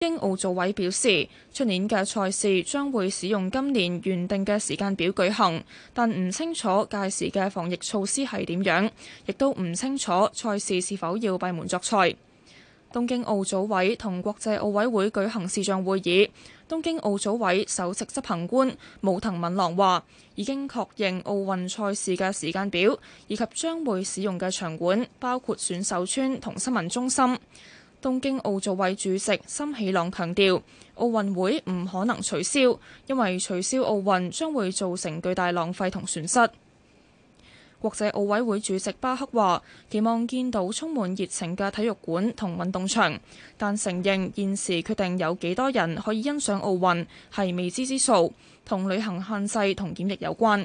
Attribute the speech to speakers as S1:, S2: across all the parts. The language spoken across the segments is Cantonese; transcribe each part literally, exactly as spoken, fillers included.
S1: 京奧組委表示，出年嘅賽事將會使用今年原定嘅時間表舉行，但唔清楚屆時嘅防疫措施係點樣，亦都唔清楚賽事是否要閉門作賽。東京奧組委同國際奧委會舉行視像會議，東京奧組委首席執行官武藤敏郎話，已經確認奧運賽事嘅時間表以及將會使用嘅場館，包括選手村同新聞中心。東京奧組委主席森喜朗強調，奧運會唔可能取消，因為取消奧運將會造成巨大浪費同損失。國際奧委會主席巴克話，期望見到充滿熱情嘅體育館同運動場，但承認現時決定有幾多人可以欣賞奧運係未知之數，同旅行限制同檢疫有關。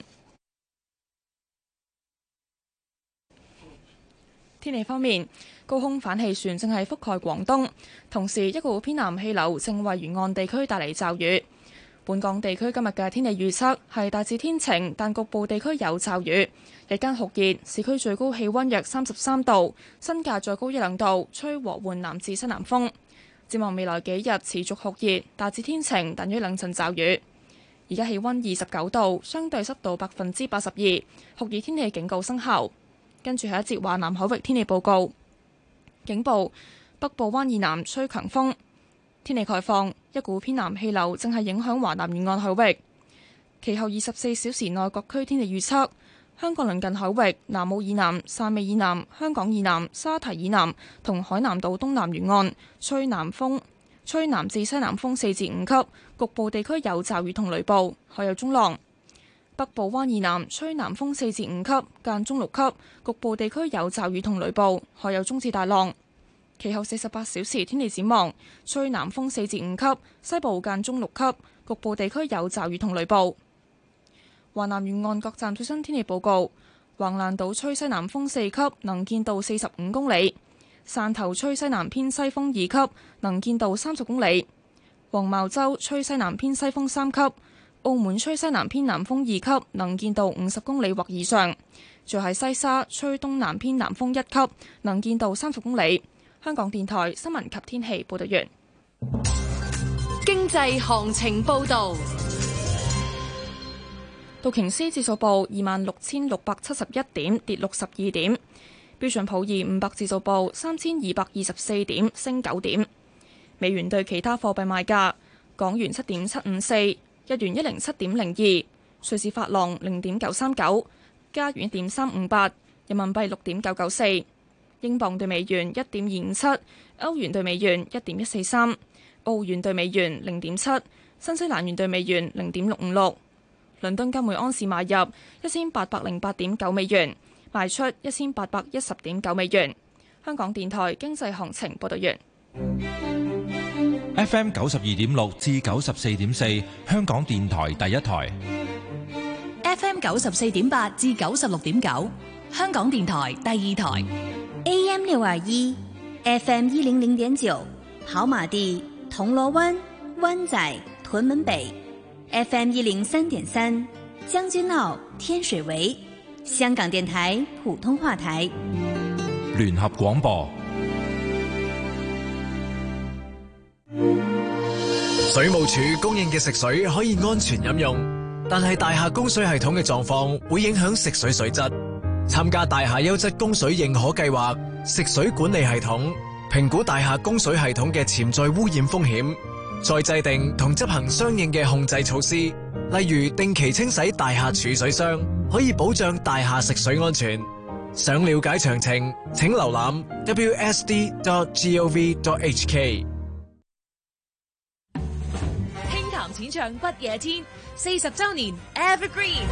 S1: 天氣方面，高空反氣旋正係覆蓋廣東，同時一股偏南氣流正為沿岸地區帶嚟驟雨。本港地區今日嘅天氣預測係大致天晴，但局部地區有驟雨。日間酷熱，市區最高氣溫約三十三度，新界再高一兩度，吹和緩南至西南風。展望未來幾日持續酷熱，大致天晴，但於兩陣驟雨。而家氣溫二十九度，相對濕度百分之八十二，酷熱天氣警告生效。跟住係一節華南海域天氣報告。警報：北部灣以南吹強風。天氣概況：一股偏南氣流正係影響華南沿岸海域。其後二十四小時內各區天氣預測：香港鄰近海域、南澳以南、汕尾以南、香港以南、沙堤以南同海南島東南沿岸吹南風，吹南至西南風四至五級，局部地區有驟雨同雷暴，海有中浪。北部灣以南吹南風四至五級，間中六級，局部地區有驟雨同雷暴，海有中至大浪。其後四十八小時天氣展望，吹南風四至五級，西部間中六級，局部地區有驟雨同雷暴。華南沿岸各站最新天氣報告：橫瀾島吹西南風四級，能見度四十五公里；汕頭吹西南偏西風二級，能見度三十公里；黃茅洲吹西南偏西風三級。澳門吹西南偏南風二級，能見度五十公里或以上；仲喺西沙吹東南偏南風一級，能見度三十公里。香港電台新聞及天氣報道完。
S2: 經濟行情報道。
S1: 道瓊斯指數報二萬六千六百七十一點，跌六十二點。標準普爾五百指數報三千二百二十四點，升九點。美元對其他貨幣賣價：港元七點七五四。日元一零七點零二，瑞士法郎零點九三九，加元一點三五八，人民幣六點九九四，英鎊對美元一點二五七，歐元對美元一點一四三，澳元對美元零點七，新西蘭元對美元零點六五六。倫敦金每安士買入一千八百零八點九美元，賣出一千八百一十點九美元。香港電台經濟行情報道完。
S3: F M 九十二點六至九十四點四，香港電台第一台。
S2: F M 九十四點八至九十六點九，香港電台第二台。
S4: A M 六二一 ，F M 一零零點九，跑馬地、銅鑼灣、灣仔、屯門北 ，F M 一零三點三，將軍澳、天水圍，香港電台普通話台。
S3: 聯合廣播。
S5: 水務署供應嘅食水可以安全飲用，但係大廈供水系統嘅狀況會影響食水水質。參加大廈優質供水認可計劃，食水管理系統評估大廈供水系統嘅潛在污染風險，再制定同執行相應嘅控制措施，例如定期清洗大廈儲水箱，可以保障大廈食水安全。想了解詳情，請瀏覽 w s d dot gov dot h k。
S2: 淺唱不夜天四十周年 Evergreen。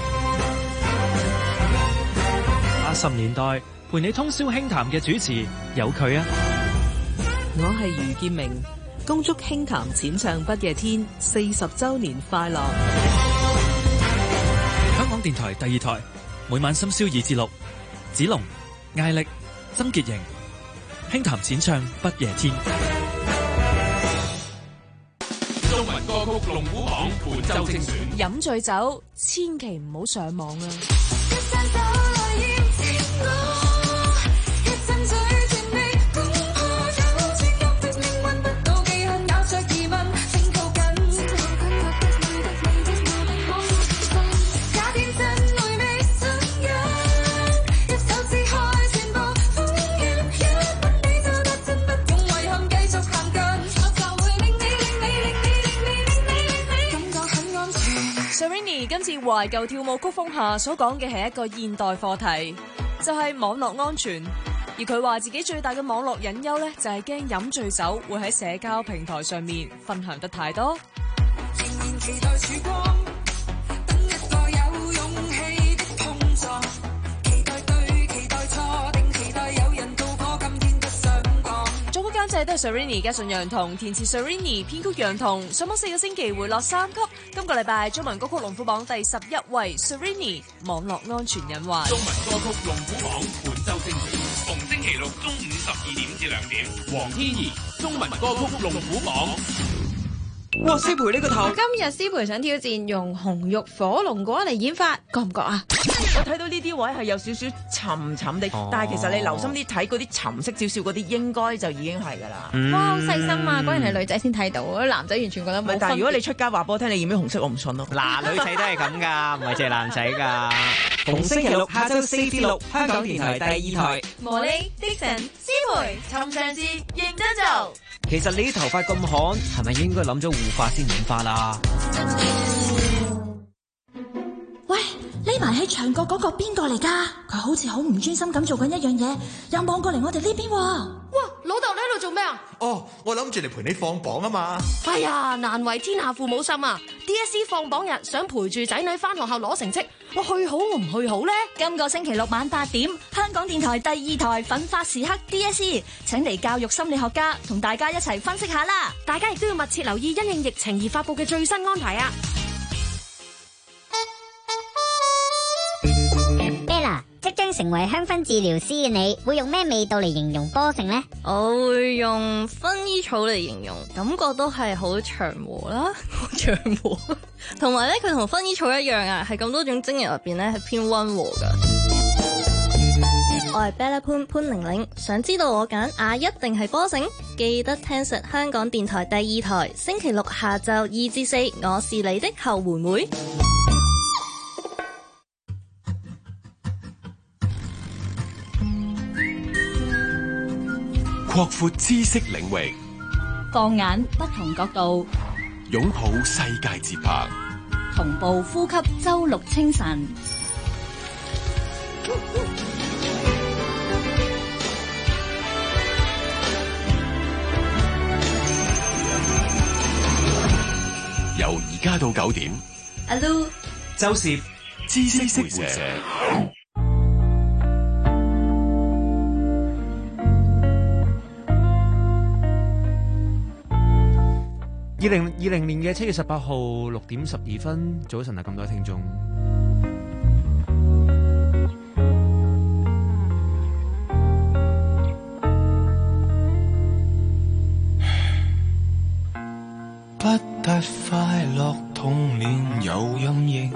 S6: 八十年代陪你通宵輕談嘅主持有佢啊！
S7: 我係余建明，恭祝輕談淺唱不夜天四十周年快樂！
S6: 香港電台第二台，每晚深宵二至六，子龍、艾力、曾潔瑩，輕談淺唱不夜天。
S8: 中文歌曲龍虎榜本周精選，
S2: 飲醉酒千祈唔好上網啊！
S9: Serrini 今次懷舊跳舞曲風下所講嘅係一個現代課題，就係網絡安全。而佢話自己最大嘅網絡隱憂呢，就係驚飲醉酒會喺社交平台上面分享得太多。
S10: 仍然期待曙光，等一個有勇氣的碰撞，期待對，期待錯，定期待有人渡過今天不想講。
S9: 作曲監製都係 Serrini 嘅信楊彤，填詞 Serrini， 編曲楊彤。上榜四個星期回落三級，今個禮拜中文歌曲龍虎榜第十一位 Serrini 網絡安全隱患。
S8: 中文歌曲龍虎榜本周星期，逢星期六中午十二點至兩點，黃天怡中文歌曲龍虎榜。
S11: 哇！思培呢個頭，
S12: 今日思培想挑戰用紅肉火龍果嚟演發，覺唔覺啊？
S11: 我睇到呢啲位係有少少沉沉地，哦、但係其實你留心啲睇嗰啲沉色少少嗰啲，應該就已經係㗎啦。
S12: 嗯、哇！好細心啊，果然係女仔先睇到，男仔完全覺得冇分別。
S11: 但係如果你出街話俾我聽，你染咩紅色，我唔信咯。
S13: 嗱，女仔都係咁㗎，唔係淨係男仔㗎。逢星期六下晝四至六，香港電台第二台。
S12: 魔力 Dixon 思培，尋常事認真做。
S13: 其實你啲頭髮咁旱，係咪應該諗咗護髮先染髮啦？
S14: 喂，匿埋喺牆角嗰個邊個嚟噶？佢好似好唔專心咁做緊一樣嘢，又望過嚟我哋呢邊。
S15: 哇，老豆你喺度做咩啊？
S16: 哦，我諗住嚟陪你放榜啊嘛。
S15: 哎呀，難為天下父母心啊 ！D S C 放榜日，想陪住仔女翻學校攞成績，我去好我唔去好呢？
S14: 今個星期六晚八點，香港電台第二台奮發時刻 D S C， 請嚟教育心理學家同大家一齊分析下啦。
S15: 大家亦都要密切留意因應疫情而發佈嘅最新安排啊！
S17: 即將成為香薰治療師嘅你，會用咩味道嚟形容波城呢？
S18: 我會用薰衣草嚟形容，感覺都係好祥和啦，好祥和。同埋咧，佢同薰衣草一樣啊，係咁多種精油入邊咧係偏溫和噶。我係 Bella 潘潘玲玲，想知道我揀啊一定係波城？記得聽實香港電台第二台，星期六下晝二至四，我是你的後援會。
S19: 擴闊知識領域，
S14: 放眼不同角度，
S19: 擁抱世界節拍，
S14: 同步呼吸周六清晨。
S19: 由而家到九點，
S14: 阿 Lu
S19: 周攝知識會社。
S20: 二零二零年嘅七月十八號六點十二分，早晨啊！咁多聽眾，
S21: 不得快樂，童年有陰影，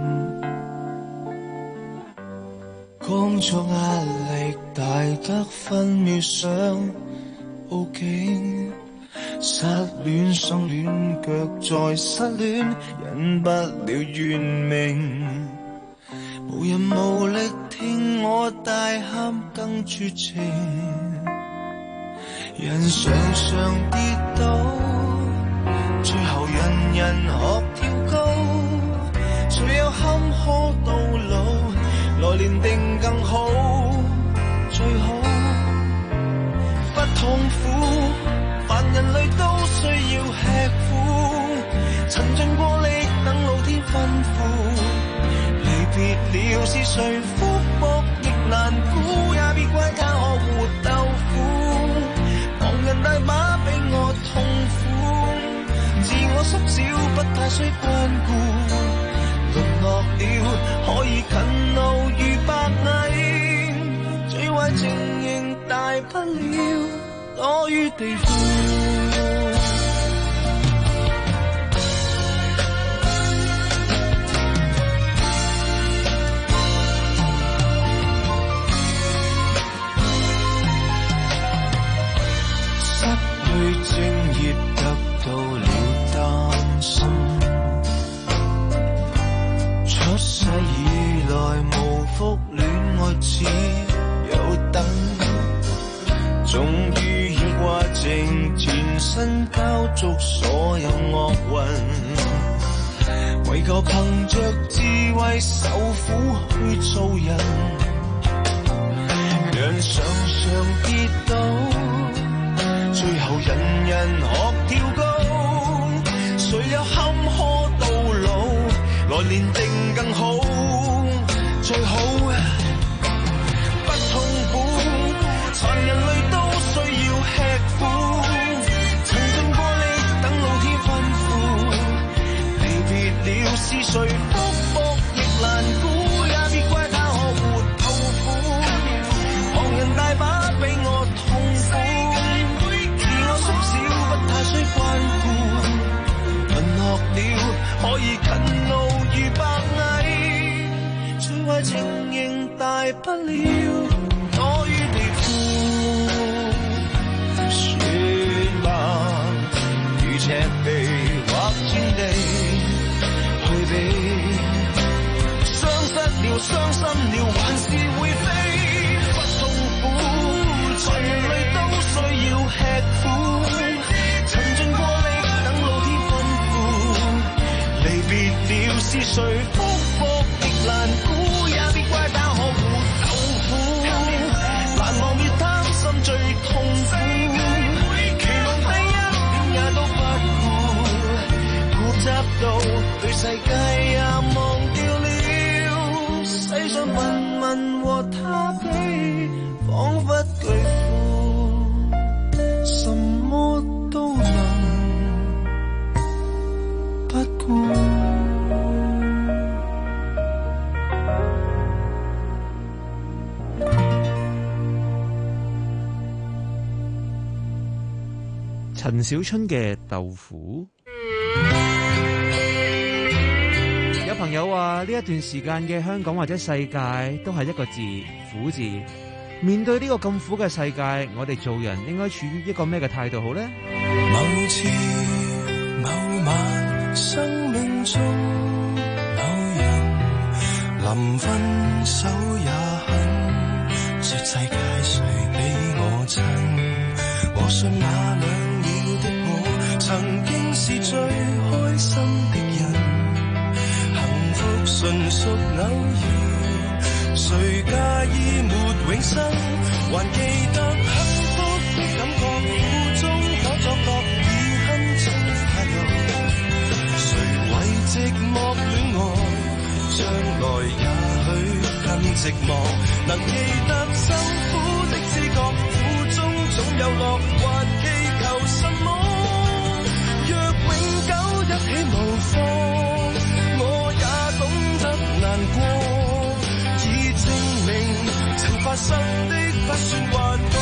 S21: 工作壓力大得分秒上報警。失戀生戀腳再失戀，忍不了怨命，無人無力聽我大喊更絕情，人常常跌倒，最後人人學跳高，誰有坎坷到老，來年定更好，最好不痛苦，凡人類都需要吃苦，曾盡過力等老天吩咐，離別了是誰福薄亦難估，也別怪他可活豆腐，旁人大把比我痛苦，自我縮小不太需關顧，淪落了可以勤勞如白蟻，最壞情形大不了躲於地庫。失去正業得到了擔心，出世以來無福戀愛只有等，終於顯掛正全身交足所有惡運，唯為求憑着智慧受苦去做人，人常常跌倒，最後人人學跳高，誰有坎坷到老，來年定更好，最好不痛苦，殘人類都需要吃苦，曾經過你等老天吩咐，離別了是誰福福亦難估，也別怪他可活透苦，旁人大把比我痛苦，自我縮小不太需關顧，淪落了可以勤勞如白蟻，最壞情形大不了多於地庫，雪白如赤地或戰地去避，傷失了傷心了還是會飛，不痛苦，在人類都需要吃苦，曾盡過力等老天吩咐，離別了是誰福福亦難估，也別怪他可活透苦，難忘越貪心最痛苦，期望第一點也都不顧，固執到對世界也忘掉了，世上文文和他比，彷彿巨富，什麼都能不顧。
S20: 陳小春嘅豆腐。有朋友話呢一段時間嘅香港或者世界都係一個字，苦字。面對呢個咁苦嘅世界，我哋做人應該處於一個咩嘅態度好呢？
S21: 某次某晚生命中某人臨分手也肯說世界誰比我親，我信那兩曾經是最開心的人，幸福純屬偶然，誰介意沒永生？還記得幸福的感覺，苦中可作樂，已堪稱快樂。誰為寂寞戀愛，將來也許更寂寞。能記得辛苦的知覺，苦中總有樂，還祈求什麼？若永久一起無妨，我也懂得難過，已證明曾發生的不算幻覺。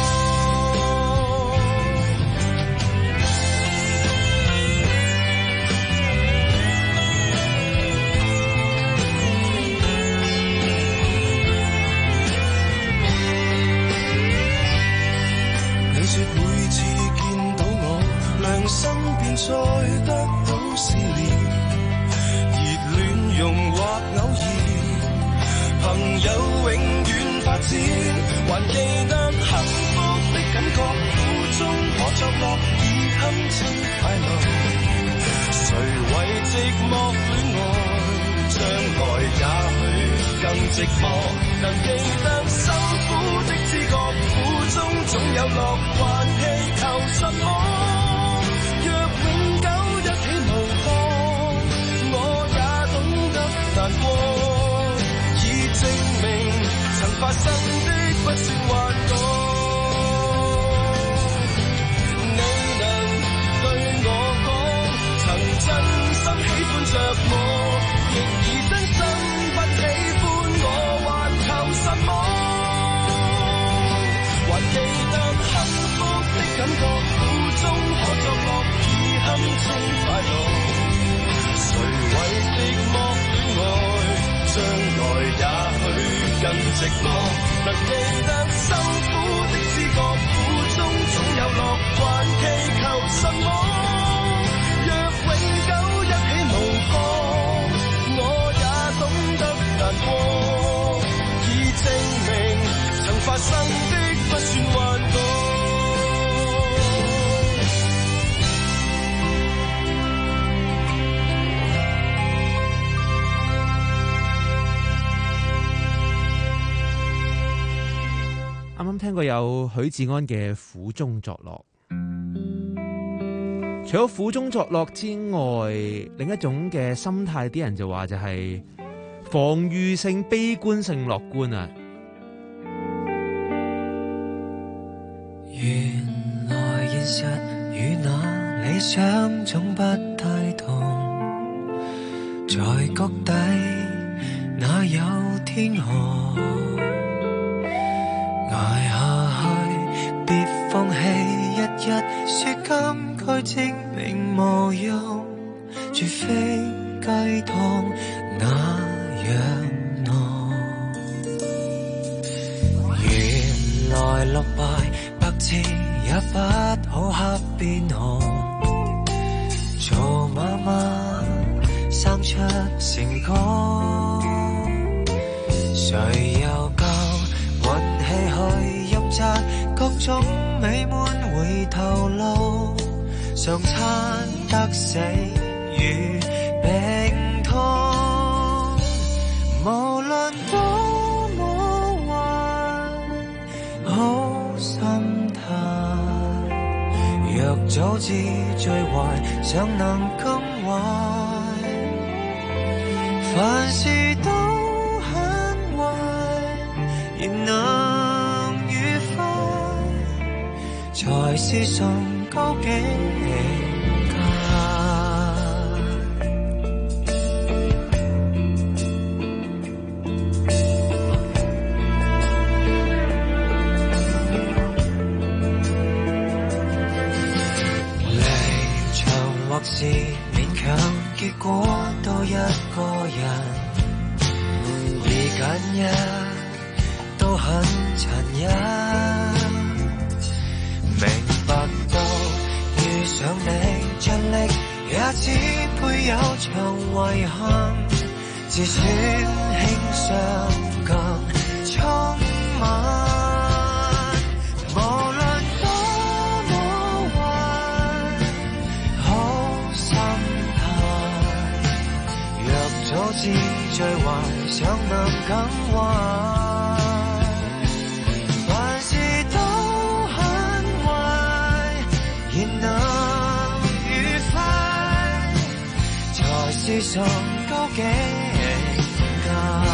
S21: 你說每次見到我，良心便再得到試煉，熱戀融或偶然，朋友永遠發展，還記得幸福的感覺，苦中可作樂，已堪稱快樂。誰為寂寞戀愛，將來也許更寂寞。能記得辛苦的知覺，苦中總有樂，還祈求什麼？難過，已證明曾發生的不算幻覺。你能對我講，曾真心喜歡着我，亦已真心不喜歡我，還求什麼？還記得幸福的感覺，苦中可作樂，已堪稱快樂。誰為寂寞戀愛，將來也許更寂寞。能記得辛苦的知覺，苦中總有樂，還祈求什麼？若永久一起無妨，我也懂得難過，已證明曾發生的不算幻覺。
S20: 啱聽過有許志安嘅苦中作樂。除咗苦中作樂之外，另一種嘅心態，啲人就話就係防禦性悲觀性樂觀啊。
S21: 原來現實與那理想總不太同，在谷底哪有天河，捱下去別放棄，日日說今該證明無用，絕非雞湯那樣濃。原來落敗百次也不好黑變紅，做媽媽生出成功，誰又夠運氣去任責各種美滿回頭路，常撐得死與病痛，無論多麼壞好心態，若早知最壞尚能更壞，凡事都很壞仍能愉快，才是崇高境界。或是勉強，結果都一個人，而緊一都很殘忍。明白到遇上你盡力，也只配有場遺憾，自尊輕傷更充滿。早知最壞尚能更壞，凡事都很壞仍能愉快，才是崇高境界。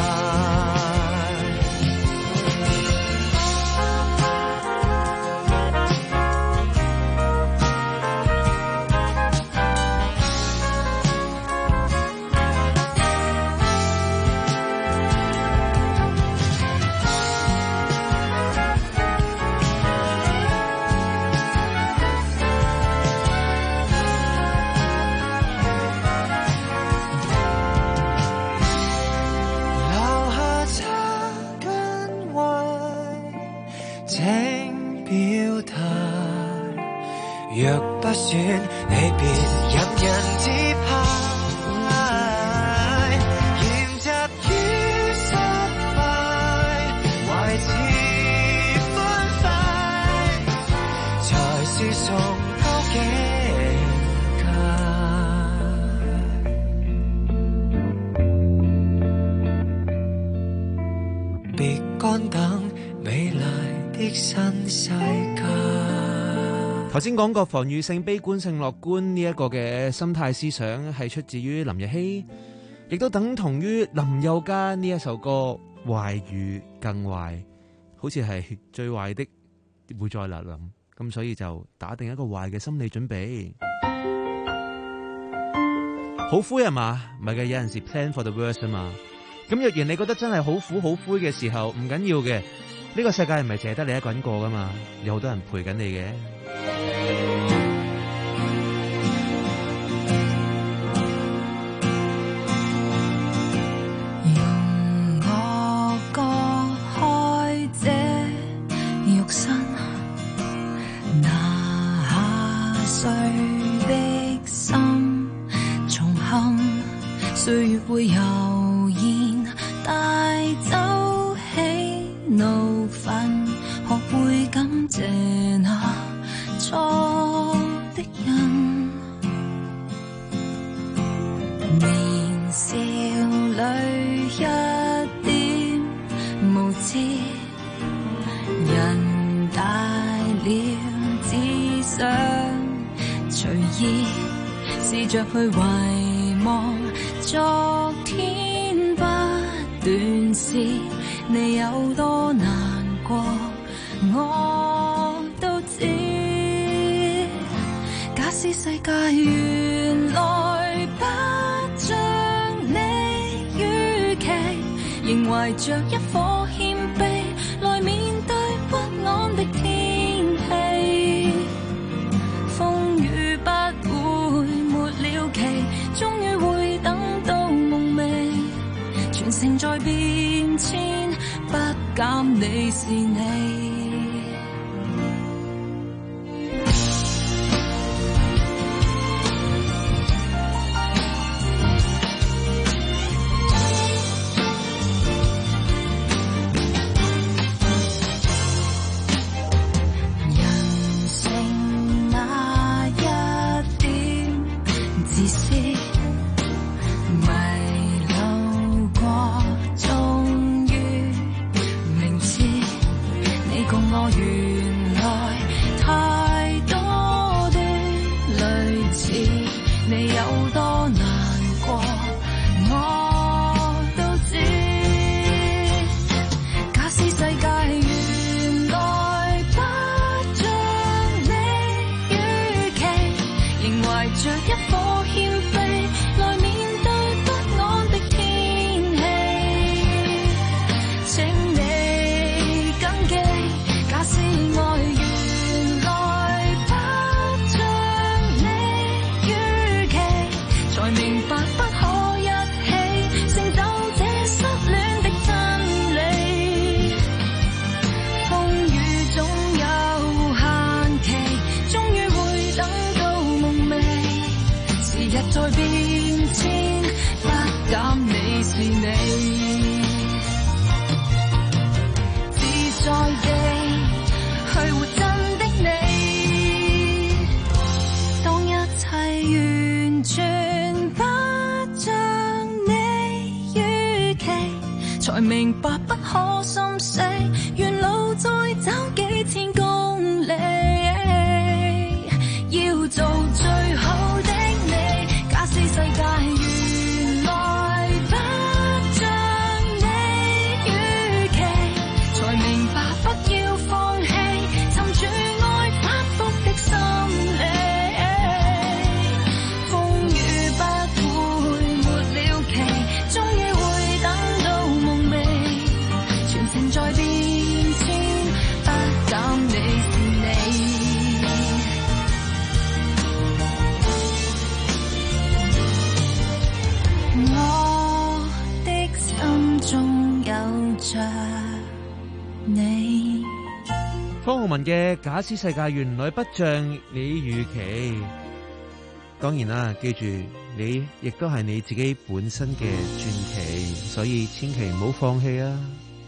S21: 若不選你，別任人指派，嚴責於失敗，懷持歡快，才是崇高境界。別乾等美麗的新世界。
S20: 頭先講過防禦性悲觀性樂觀呢一個嘅心態思想係出自於林日曦，亦都等同於林宥嘉呢一首歌壞與更壞，好似係最壞的會再來臨，咁所以就打定一個壞嘅心理準備。好灰係嘛？唔係嘅，有陣時 plan for the worst 啊嘛。咁若然你覺得真係好苦好灰嘅時候，唔緊要嘅，呢個世界唔係淨係得你一個人過噶嘛，有好多人陪緊你嘅。
S10: 用我割開這肉身，拿下碎的心，重幸歲月會悠然帶走喜怒憤，學會感謝那錯的人，年少裏一點無知，人
S1: 試着去遺忘昨天，不斷是你有多難過，我都知。假使世界原來不像你預期，仍懷着一顆謙卑來面對不安的天氣，風雨不會沒了期，終於會等到夢寐，全城在變遷，不減你是你。才明白不可心死，沿路再走幾千公里，要做最好的你。假使世界原來不像你預期，才明白不要放棄，沉住愛反覆的心理，風雨不會沒了期，終於會等到夢寐，全城在變遷，不減你是你。我的心中有着你。
S20: 方浩文嘅假使世界原來不像你預期，當然啦，記住你亦都係你自己本身嘅傳奇，所以千祈唔好放棄啊！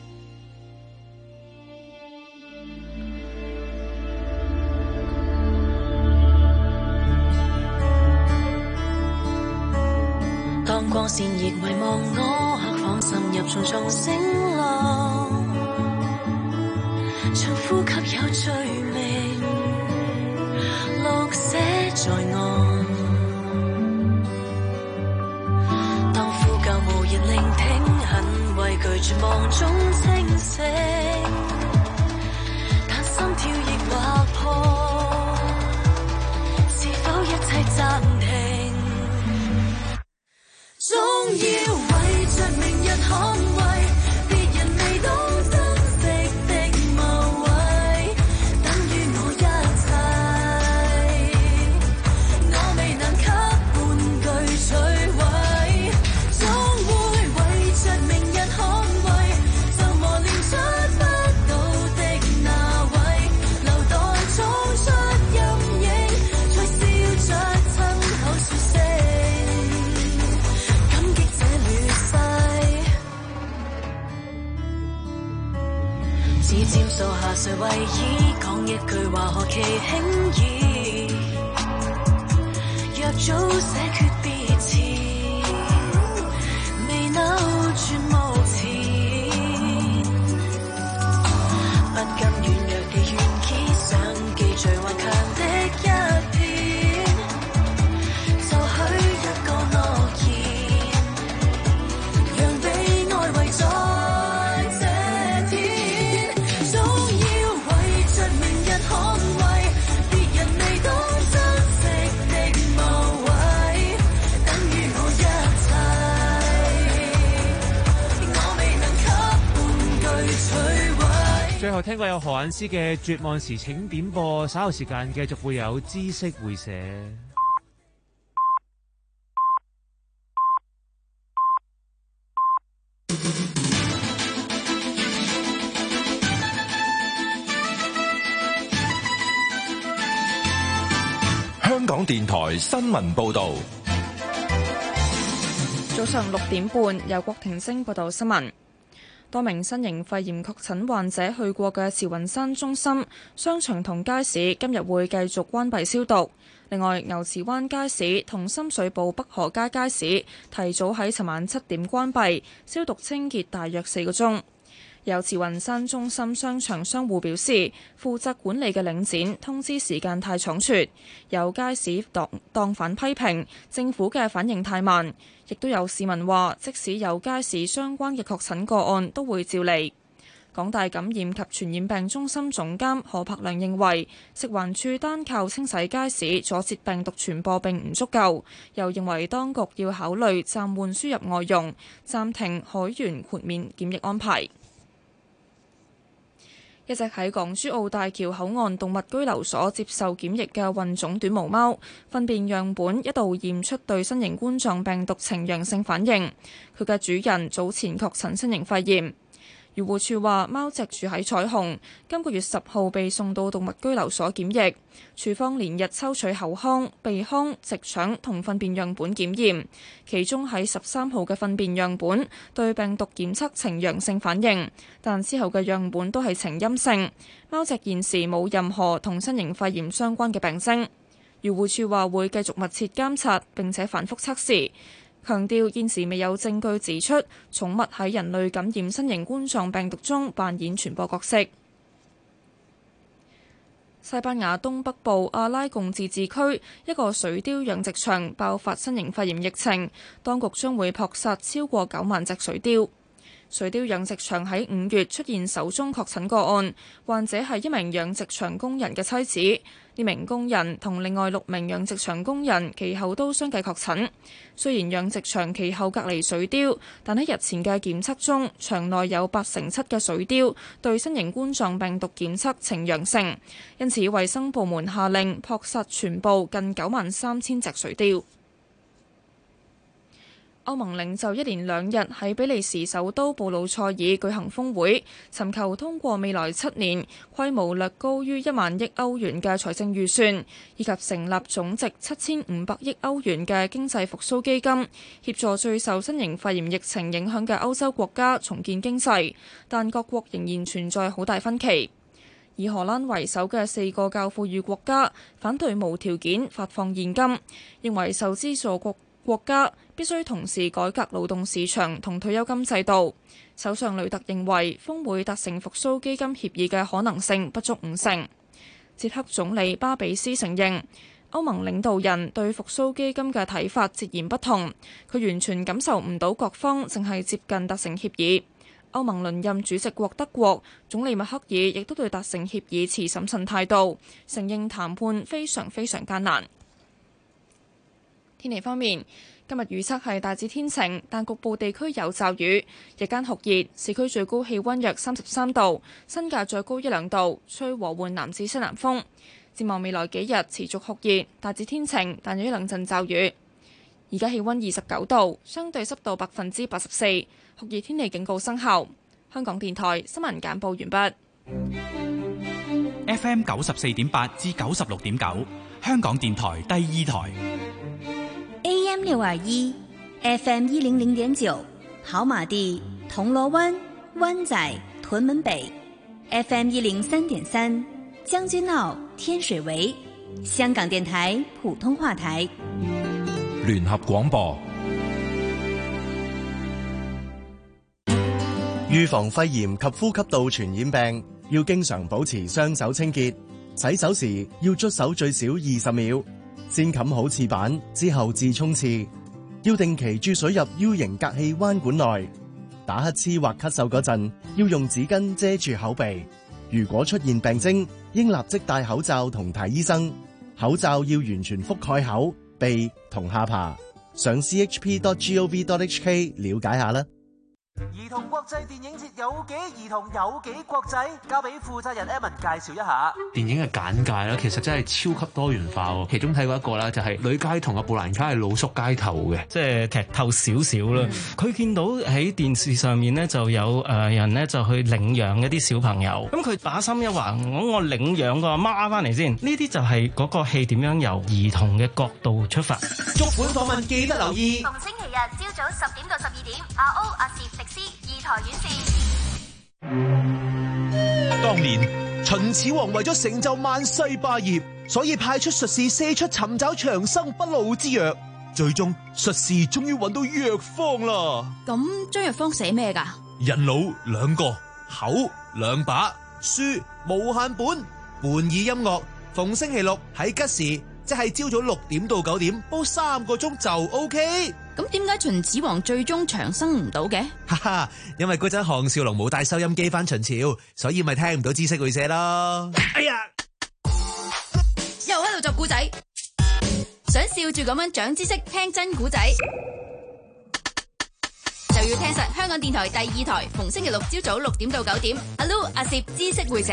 S22: 當光線亦遺忘我，客房滲入重重聲浪，長呼吸有罪名，錄寫在案。當呼救無人聆聽，很畏懼絕望中清醒，但心跳亦劃破，是否一切暫停？總要為着明日捍衛，別人未懂珍惜的某位，等於我一切，我未能給半句摧毀，總會為着明日捍衛，就磨練出不到的那位，留待衝出陰影，再笑着親口說聲。指尖掃下誰為意，講一句話何其輕易，若早寫決別詞，未扭轉目前，不甘軟弱地願意想記最頑強的一片，就
S20: 後聽過有何雁詩嘅《絕望時請點播》，稍後時間繼續會有知識會社。
S3: 香港電台新聞報道。
S9: 早上六點半，由郭婷晶報道新聞。多名新型肺炎確診患者去過嘅慈雲山中心商場同街市今日會繼續關閉消毒。另外，牛池灣街市同深水埗北河街街市提早喺尋晚七點關閉，消毒清潔大約四個鐘。有慈雲山中心商場商戶表示，負責管理嘅領展通知時間太倉促，有街市檔檔販批評政府嘅反應太慢，亦都有市民話，即使有街市相關嘅確診個案，都會照嚟。港大感染及傳染病中心總監何柏良認為，食環署單靠清洗街市阻截病毒傳播並唔足夠，又認為當局要考慮暫緩輸入外傭，暫停海員豁免檢疫安排。一隻喺港珠澳大橋口岸動物居留所接受檢疫嘅混種短毛貓，糞便樣本一度驗出對新型冠狀病毒呈陽性反應，佢嘅主人早前確診新型肺炎。漁護署話，貓隻住喺彩虹，今個月十號被送到動物居留所檢疫。署方連日抽取口腔、鼻腔、直腸同糞便樣本檢驗，其中喺十三號嘅糞便樣本對病毒檢測呈陽性反應，但之後嘅樣本都係呈陰性。貓隻現時冇任何同新型肺炎相關嘅病徵。漁護署話會繼續密切監察並且反覆測試。強調現時未有證據指出寵物喺人類感染新型冠狀病毒中扮演傳播角色。西班牙東北部阿拉貢自治區一個水貂養殖場爆發新型肺炎疫情，當局將會撲殺超過九萬隻水貂。水貂養殖場喺五月出現首宗確診個案，患者係一名養殖場工人嘅妻子。呢名工人同另外六名養殖場工人其後都相繼確診。雖然養殖場其後隔離水貂，但喺日前嘅檢測中，場內有八成七嘅水貂對新型冠狀病毒檢測呈陽性，因此衛生部門下令撲殺全部近九萬三千隻水貂。歐盟領袖一連兩日喺比利時首都布魯塞爾舉行峰會，尋求通過未來七年規模略高於一萬億歐元嘅財政預算，以及成立總值七千五百億歐元嘅經濟復甦基金，協助最受新型肺炎疫情影響嘅歐洲國家重建經濟。但各國仍然存在好大分歧。以荷蘭為首嘅四個較富裕國家反對無條件發放現金，認為受資助國國家必須同時改革勞動市場同退休金制度。首相雷特認為峰會達成復甦基金協議嘅可能性不足五成。捷克總理巴比斯承認歐盟領導人對復甦基金嘅睇法截然不同，佢完全感受唔到各方淨係接近達成協議。歐盟輪任主席國德國總理默克爾亦都對達成協議持審慎態度，承認談判非常非常艱難。天氣方面，今日預測係大致天晴，但局部地區有驟雨。日間酷熱，市區最高氣溫約三十三度，新界再高一兩度，吹和緩南至西南風。展望未來幾日持續酷熱，大致天晴，但有一兩陣驟雨。而家氣溫二十九度，相對濕度百分之八十四，酷熱天氣警告生效。香港電台新聞簡報完畢。
S4: F M 九十四點八至九十六點九，香港電台第二台。
S14: A M 六二一 ，F M 一零零點九，跑馬地、銅鑼灣、灣仔、屯門北 ，F M 一零三點三，將軍澳、天水圍，香港電台普通話台。
S3: 聯合廣播。
S23: 預防肺炎及呼吸道傳染病，要經常保持雙手清潔，洗手時要捽手最少二十秒。先冚好廁板，之後至沖廁。要定期注水入 U 型隔氣彎管內。打乞嗤或咳嗽嗰陣，要用紙巾遮住口鼻。如果出現病徵，應立即戴口罩同睇醫生。口罩要完全覆蓋口、鼻同下巴。上 c h p dot gov dot h k 了解下啦。
S5: 兒童國際電影節有幾兒童有幾國際，交俾負責人 Evan 介紹一下。
S20: 電影嘅簡介啦，其實真係超級多元化喎。其中睇過一個啦，就係女街童嘅布蘭卡係露宿街頭嘅，
S6: 即係劇透少少啦。佢、嗯、見到喺電視上面咧就有誒人咧就去領養一啲小朋友，咁佢打心一橫，我我領養個阿媽翻嚟先。呢啲就係嗰個戲點樣由兒童嘅角度出發。
S5: 足本訪問記得留意，
S22: 逢星期日朝早十點到十二點，阿歐阿攝迪斯二台院線。
S16: 當年秦始皇為咗成就萬世霸業，所以派出術士四出尋找長生不老之藥。最終術士終於揾到藥方啦。
S2: 咁張藥方寫咩㗎？
S16: 人腦兩個，口兩把，書無限本，伴以音樂。逢星期六喺吉時，即係朝早六點到九點，煲三個鐘就 OK。
S2: 咁點解秦始皇最終長生唔到嘅？
S16: 哈哈，因為嗰陣項少龍冇帶收音機返秦朝，所以咪聽唔到知識會社咯。哎呀，
S2: 又喺度作古仔，想笑住咁樣長知識，聽真古仔就要聽實香港電台第二台，逢星期六朝早六點到九點，阿 Lu 阿攝知識會社。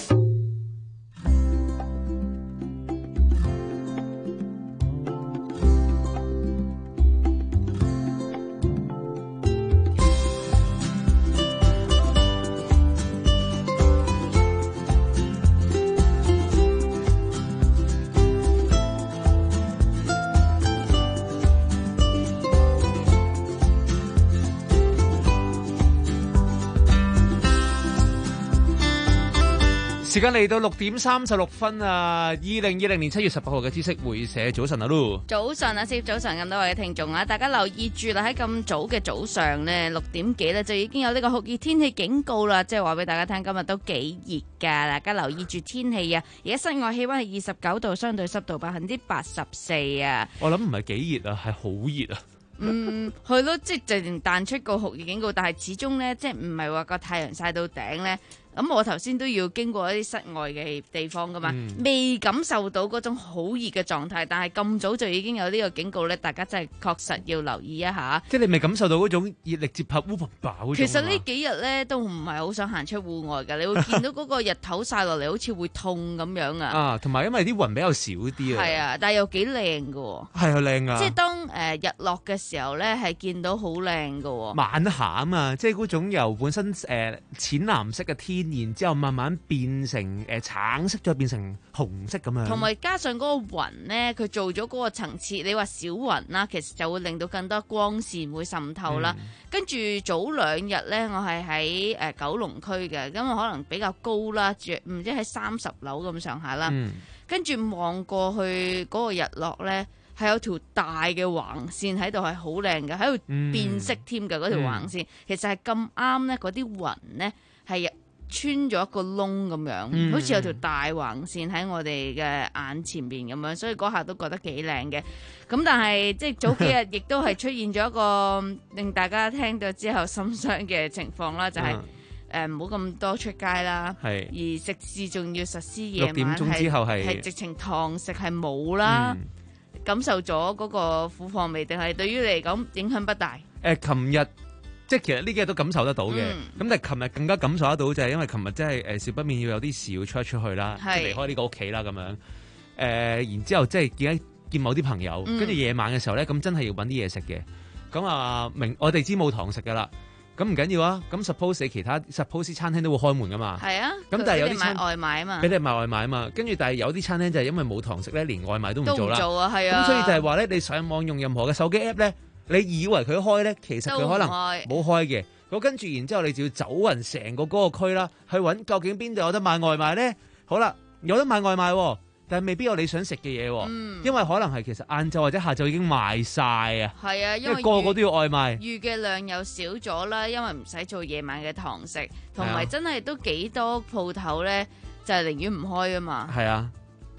S20: 時間嚟到六點三十六分啊！二零二零年七月十八號嘅知識會社，早晨啊 Lu，
S2: 早晨啊，攝早晨咁多位嘅聽眾啊，大家留意住啦！喺咁早嘅早上呢，六點幾呢，就已經有呢個酷熱天氣警告啦，即係話俾大家聽，今日都幾熱噶，大家留意住天氣啊！而家室外氣溫係二十九度，相對濕度百分之八十四啊！
S20: 我諗唔係幾熱啊，係好熱啊！
S2: 嗯，係咯，即係就連彈出個酷熱警告，但係始終呢，即係唔係話個太陽曬到頂呢。咁我頭先都要經過一啲室外嘅地方噶嘛，嗯、未感受到嗰種好熱嘅狀態，但係咁早就已經有呢個警告咧，大家真係確實要留意一下。
S20: 即係你未感受到嗰種熱力接拍烏篷爆。
S2: 其實呢幾日咧都唔係好想行出戶外㗎，你會見到嗰個日頭曬落嚟，好似會痛咁樣啊。啊，
S20: 同埋因為啲雲比較少啲啊。
S2: 係啊，但係又幾靚㗎喎。係
S20: 啊，靚啊！
S2: 即係當誒、呃、日落嘅時候咧，係見到好靚㗎喎。
S20: 晚霞啊，即係嗰種由本身誒、呃、淺藍色嘅天，然之後慢慢變成誒、呃、橙色，再變成紅色咁樣。同埋
S2: 加上嗰個雲咧，佢做咗嗰個層次，你話小雲啦，其實就會令到更多光線會滲透啦。嗯、跟住早兩日咧，我係喺誒九龍區嘅，咁我可能比較高啦，住唔知喺三十樓咁上下啦。嗯、跟住望過去嗰個日落咧，係有條大嘅橫線喺度，係好靚嘅，喺度變色添嘅嗰條橫線。嗯、其實係咁啱咧，嗰啲雲咧係穿咗一個窿咁樣，嗯、好似有條大橫線喺我哋嘅眼前邊咁樣，所以嗰下都覺得幾靚嘅。咁但係即係早幾日亦都係出現咗一個令大家聽到之後心傷嘅情況啦，就係誒唔好咁多出街啦，是而食肆仲要實施夜晚六點鐘之後係係直情堂食係冇啦。嗯、感受咗嗰個苦況未？定係對於你嚟講影響不大？誒、呃，琴日。即係其實呢幾日都感受得到嘅，咁、嗯、但係琴日更加感受得到就係因為琴日真係誒少不免要有啲事要出一出去啦，即係離開呢個屋企啦咁樣。誒、呃，然之後即係見見某啲朋友，跟住夜晚嘅時候咧，咁真係要揾啲嘢食嘅。咁啊，明我哋知冇堂食噶啦，咁唔緊要啊。咁 suppose 其他 suppose 餐廳都會開門噶嘛。係啊。咁但係有啲餐外賣啊嘛，俾你賣外賣啊嘛。跟住但係有啲餐廳就係因為冇堂食咧，連外賣都唔做啦。都唔做啊，係啊。咁所以就係話咧，你上網用任何嘅手機 app 咧。你以為佢開咧，其實佢可能冇開嘅。咁跟住，然之後你就要走勻成個嗰個區啦，去揾究竟邊度有得買外賣咧？好啦，有得買外賣，但係未必有你想食嘅嘢，嗯、因為可能係其實晏晝或者下晝已經賣晒啊。係啊，因為，因為個個都要外賣，預嘅量又少咗啦，因為唔使做夜晚嘅堂食，同埋真係都幾多鋪頭咧，就係寧願唔開啊嘛。係啊。咁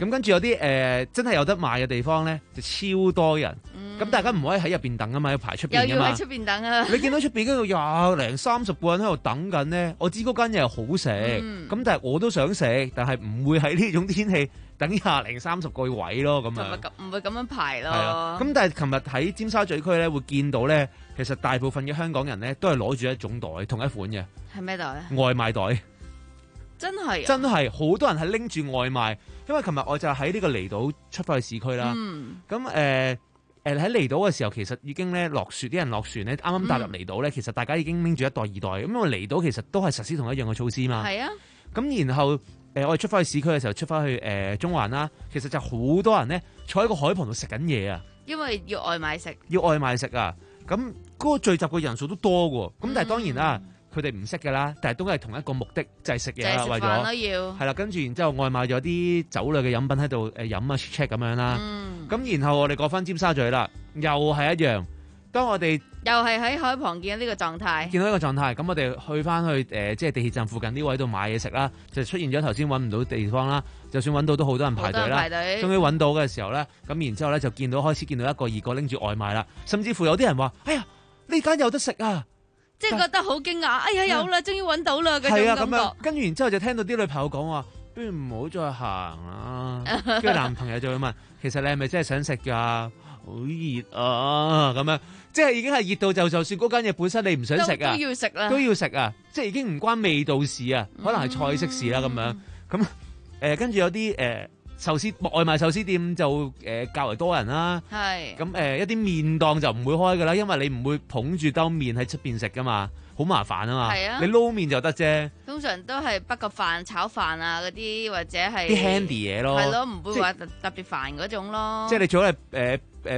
S20: 咁跟住有啲誒、呃、真係有得賣嘅地方咧，就超多人。咁、嗯、大家唔可以喺入邊等啊嘛，要排出邊㗎嘛。
S2: 又要喺出邊等啊！
S20: 你見到出邊嗰度廿零三十個人喺度等緊咧，我知嗰間嘢好食，咁、嗯、但係我都想食，但係唔會喺呢種天氣等廿零三十個位咯，咁樣。
S2: 唔會咁樣排咯。
S20: 係啊，咁但係琴日喺尖沙咀區咧，會見到咧，其實大部分嘅香港人咧都係攞住一種袋，同一款嘅。
S2: 係咩袋咧？
S20: 外賣袋。
S2: 真係、啊。
S20: 真係好多人係拎住外賣，因為琴日我就喺呢個離島出翻去市區啦。咁誒、嗯。誒喺離島嘅時候，其實已經咧落雪，啲人落船咧，啱啱踏入離島咧，嗯、其實大家已經拎住一袋二袋，咁因為離島其實都係實施同一樣嘅措施嘛。係啊。咁然後誒、呃，我哋出翻去市區嘅時候，出翻去誒、呃、中環啦，其實就好多人咧坐喺個海旁度食緊嘢啊。
S2: 因為要外賣食。要
S20: 外賣食啊！咁嗰個聚集嘅人數都多喎。咁但係當然啦。嗯佢哋唔識㗎啦，但係都係同一個目的，就係食嘢啦，為咗係啦。跟住然之後外賣咗啲酒類嘅飲品喺度誒飲啊 check 咁樣啦。咁、嗯、然後我哋過翻尖沙咀啦，又係一樣。當我哋
S2: 又係喺海旁見到呢個狀態，
S20: 見到呢個狀態，咁我哋去翻去誒、呃、即係地鐵站附近呢位度買嘢食啦，就出現咗頭先揾唔到地方啦。就算揾到都好多人排隊啦。排隊。終於揾到嘅時候咧，咁然之後咧就見到開始見到一個二個拎住外賣啦，甚至乎有啲人話：哎呀，呢間有得食啊！
S2: 即係覺得好驚訝，哎呀有啦，終於揾到啦嗰種感覺。係啊，咁樣
S20: 跟住然之後就聽到啲女朋友講話，不如唔好再行啦。跟住男朋友就會問：其實你係咪真係想食㗎？好熱啊！咁樣即係已經係熱到就就算嗰間嘢本身你唔想食啊，
S2: 都要食啦，
S20: 都要食啊！即係已經唔關味道事啊，可能係菜式事啦咁樣。咁誒跟住有啲誒。呃壽司外賣壽司店就誒、呃、較為多人啦，係咁誒一啲麵檔就唔會開噶啦，因為你唔會捧住兜麵喺出邊食噶嘛，好麻煩啊嘛，係啊，你撈麵就得啫。通常都係北角飯、炒飯啊嗰啲，或者係啲 handy 嘢咯，係咯，唔會話特特別煩嗰種咯。即係你做係誒誒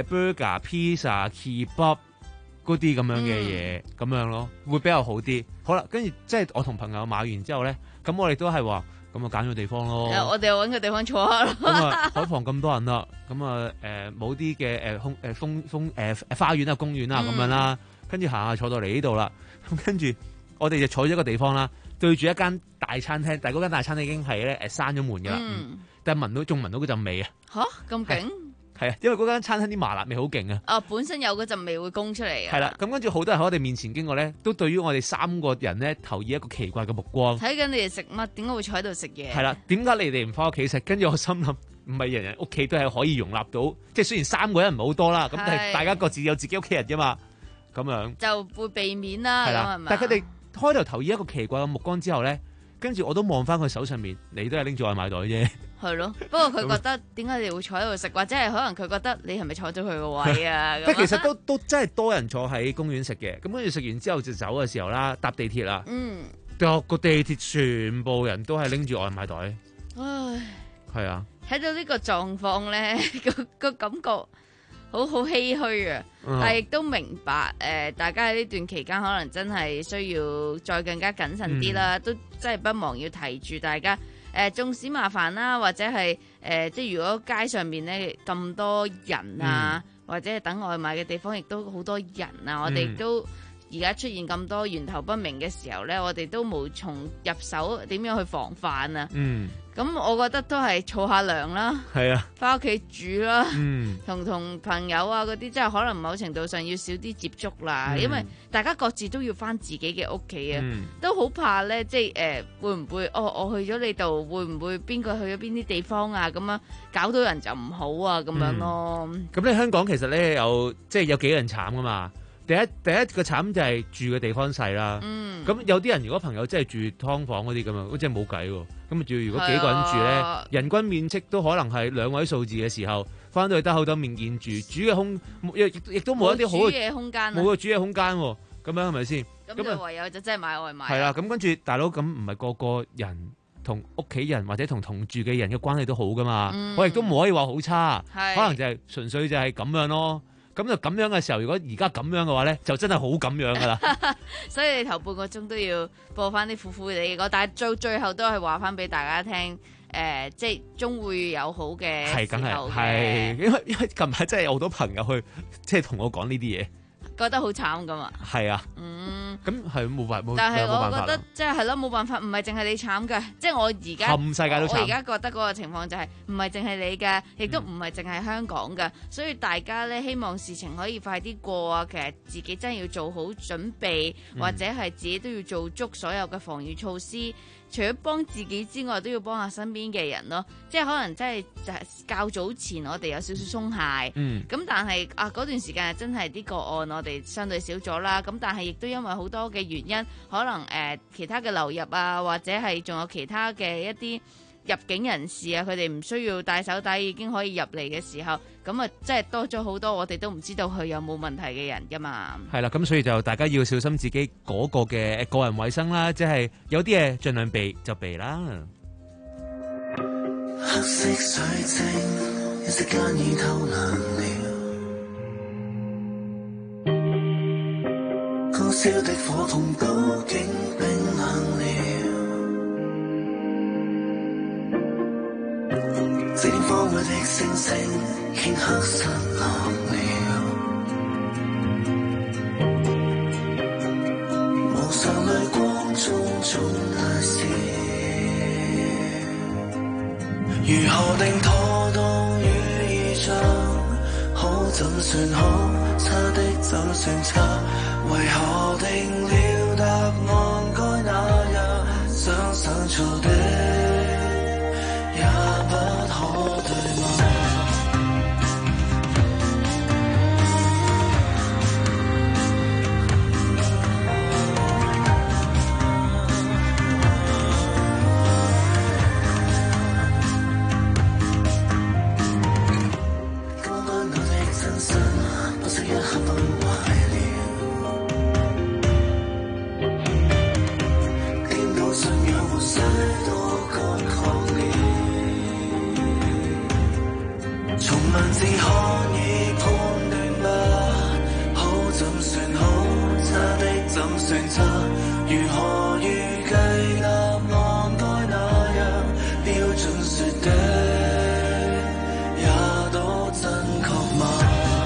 S20: burger、pizza、kebab 嗰啲咁樣嘅嘢咁樣咯，會比較好啲。好啦，跟住即係我同朋友買完之後咧，咁我哋都係話。咁啊，揀咗地方咯。我哋又揾個地方坐下咯。咁啊，海旁咁多人啦，咁啊，誒冇啲嘅誒空誒風風誒花園啊、公園啊咁樣啦，跟住行下坐到嚟呢度啦。咁跟住我哋就坐咗一個地方啦，對住一間大餐廳，但係嗰間大餐廳已經係咧誒閂咗門㗎啦。嗯。但係聞到仲聞到嗰陣味啊！吓？咁勁？係啊，因為嗰間餐廳啲麻辣味好勁啊！啊，本身有嗰陣味會供出嚟啊！係啦，咁跟住好多人喺我哋面前經過咧，都對於我哋三個人咧投以一個奇怪嘅目光。睇緊你哋食乜？點解會坐喺度食嘢？係啦，點解你哋唔翻屋企食？跟住我心諗，唔係人人屋企都係可以容納到，即係雖然三個人唔係好多啦，咁但係大家各自有自己屋企人㗎嘛，咁樣就會避免啦。係啦，但係佢哋開頭投以一個奇怪嘅目光之後咧，跟住我都望翻佢手上面，你都係拎住外賣袋啫。係咯，不過佢覺得點解你會坐喺度食，或者係可能佢覺得你係咪坐咗佢個位啊？即係其實都都真係多人坐喺公園食嘅，咁跟住食完之後就走嘅時候啦，搭地鐵啦，嗯，個地鐵全部人都係拎住外賣袋，唉，係啊，睇到呢個狀況咧，個個感覺好好唏噓啊，嗯、但係亦都明白誒、呃，大家喺呢段期間可能真係需要再更加謹慎啲啦，嗯、都真係不忘要提住大家。誒，縱使麻煩啦，或者係誒、呃，即係如果街上面咧咁多人啊，嗯、或者係等外賣嘅地方，亦都好多人啊，我哋都而家出現咁多源頭不明嘅時候咧，我哋都無從入手點樣去防範啊。嗯。咁我覺得都係儲下糧啦，係啊，翻屋企煮啦，嗯，同同朋友啊嗰啲，即係可能某程度上要少啲接觸啦，嗯、因為大家各自都要翻自己嘅屋企啊，嗯、都好怕咧，即係誒、呃、會唔會哦我去咗你度，會唔會邊個去咗邊啲地方啊？咁樣搞到人就唔好啊，咁樣咯。咁你、嗯、香港其實咧有即係有幾個人慘噶嘛？第一第一個慘就係住嘅地方細啦，咁、嗯、有啲人如果朋友真係住劏房嗰啲咁啊，咁真係冇計喎。咁住如果幾個人住咧，啊、人均面積都可能係兩位數字嘅時候，翻到去得好多面見住，煮嘅空亦亦都冇一啲好嘅煮嘢空間，冇個煮嘢空間喎。咁樣係咪先？咁就唯有就真係買外賣。係啦，咁跟住大佬咁唔係個個人同屋企人或者同同住嘅人嘅關係都好噶嘛？嗯、我亦都唔可以話好差，是可能就係、是、純粹就係咁樣咯。咁就咁樣嘅時候，如果而家咁樣嘅話咧，就真係好咁樣噶啦。所以你頭半個鐘都要播翻啲苦苦哋嘅歌，但係最最後都係話翻俾大家聽，誒、呃，即係終會有好嘅時候嘅。係，因為因為琴日真係有好多朋友去，即係同我講呢啲嘢，覺得好慘噶嘛。係啊。嗯。 咁係冇辦冇，
S2: 但係
S20: 有冇辦法
S2: 我覺得即係係咯，冇辦法，唔係淨係你慘嘅，即係我而家
S20: 冚世界都慘
S2: 我而家覺得嗰個情況就係唔係淨係你嘅，亦都唔係淨係香港嘅，所以大家咧希望事情可以快啲過啊！其實自己真係要做好準備，
S20: 嗯
S2: 或者係自己都要做足所有嘅防禦措施。除咗幫自己之外，都要幫下身邊嘅人咯。即係可能真係就係較早前我哋有少少鬆懈，
S20: 嗯
S2: 咁但係啊嗰段時間真係啲個案我哋相對少咗啦。咁但係亦都因為好多嘅原因，可能誒、呃、其他嘅流入啊，或者係仲有其他嘅一啲入境人士啊，佢哋唔需要戴手帶已經可以入嚟嘅時候，咁啊即係多咗好多我哋都唔知道佢有冇問題嘅人噶嘛。
S20: 係啦，咁所以就大家要小心自己嗰個嘅個人衛生啦，即係有啲嘢盡量避就避啦。
S21: 黑色水晶，一息間已透涼了，高燒的火痛都竟冰冷了。這點荒蕪的星星，頃刻失落了。無常淚光中總帶笑。如何定妥當與異象？好怎算好？差的怎算差？為何定了答案該那樣？想想做的也不可對嗎？自可以判斷吧，好怎算好，差的怎算差？如何預計答案該那樣？標準說的也都真確嗎？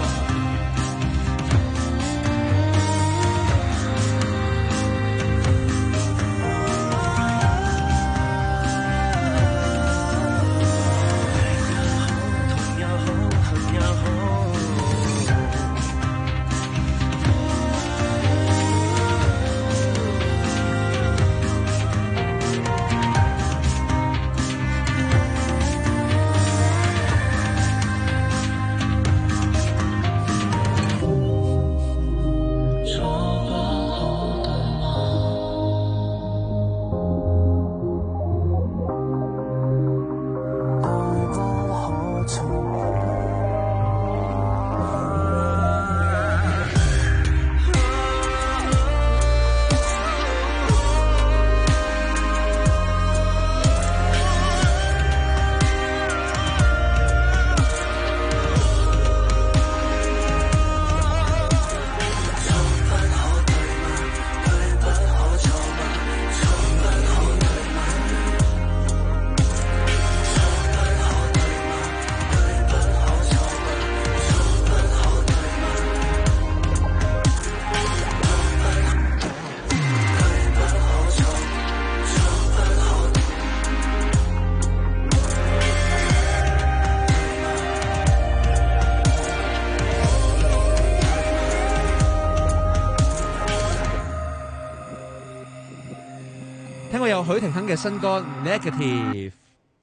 S20: 許廷鏗嘅新歌 Negative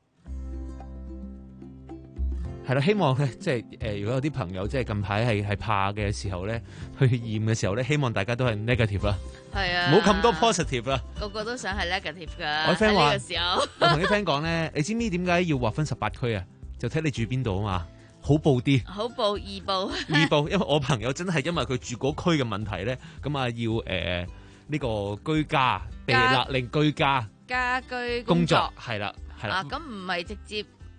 S20: 係啦，希望咧即係誒，如果有啲朋友即係近排係係怕嘅時候咧，去驗嘅時候咧，希望大家都係 negative 啦，
S2: 係啊，
S20: 唔好咁多 positive 啦。
S2: 個個都想係 negative 噶。
S20: 我 friend 話，
S2: 呢個時候
S20: 我同啲 friend 講咧，你知唔知點解要劃分十八區啊？就睇你住邊度啊嘛，好報啲，
S2: 好報易報
S20: 易報，因為我朋友真係因為佢住嗰區嘅問題咧，咁啊要誒呢、呃這個居家被勒令居家。
S2: 家居
S20: 工
S2: 工作
S20: 係啦，係啦。
S2: 啊，咁唔係直接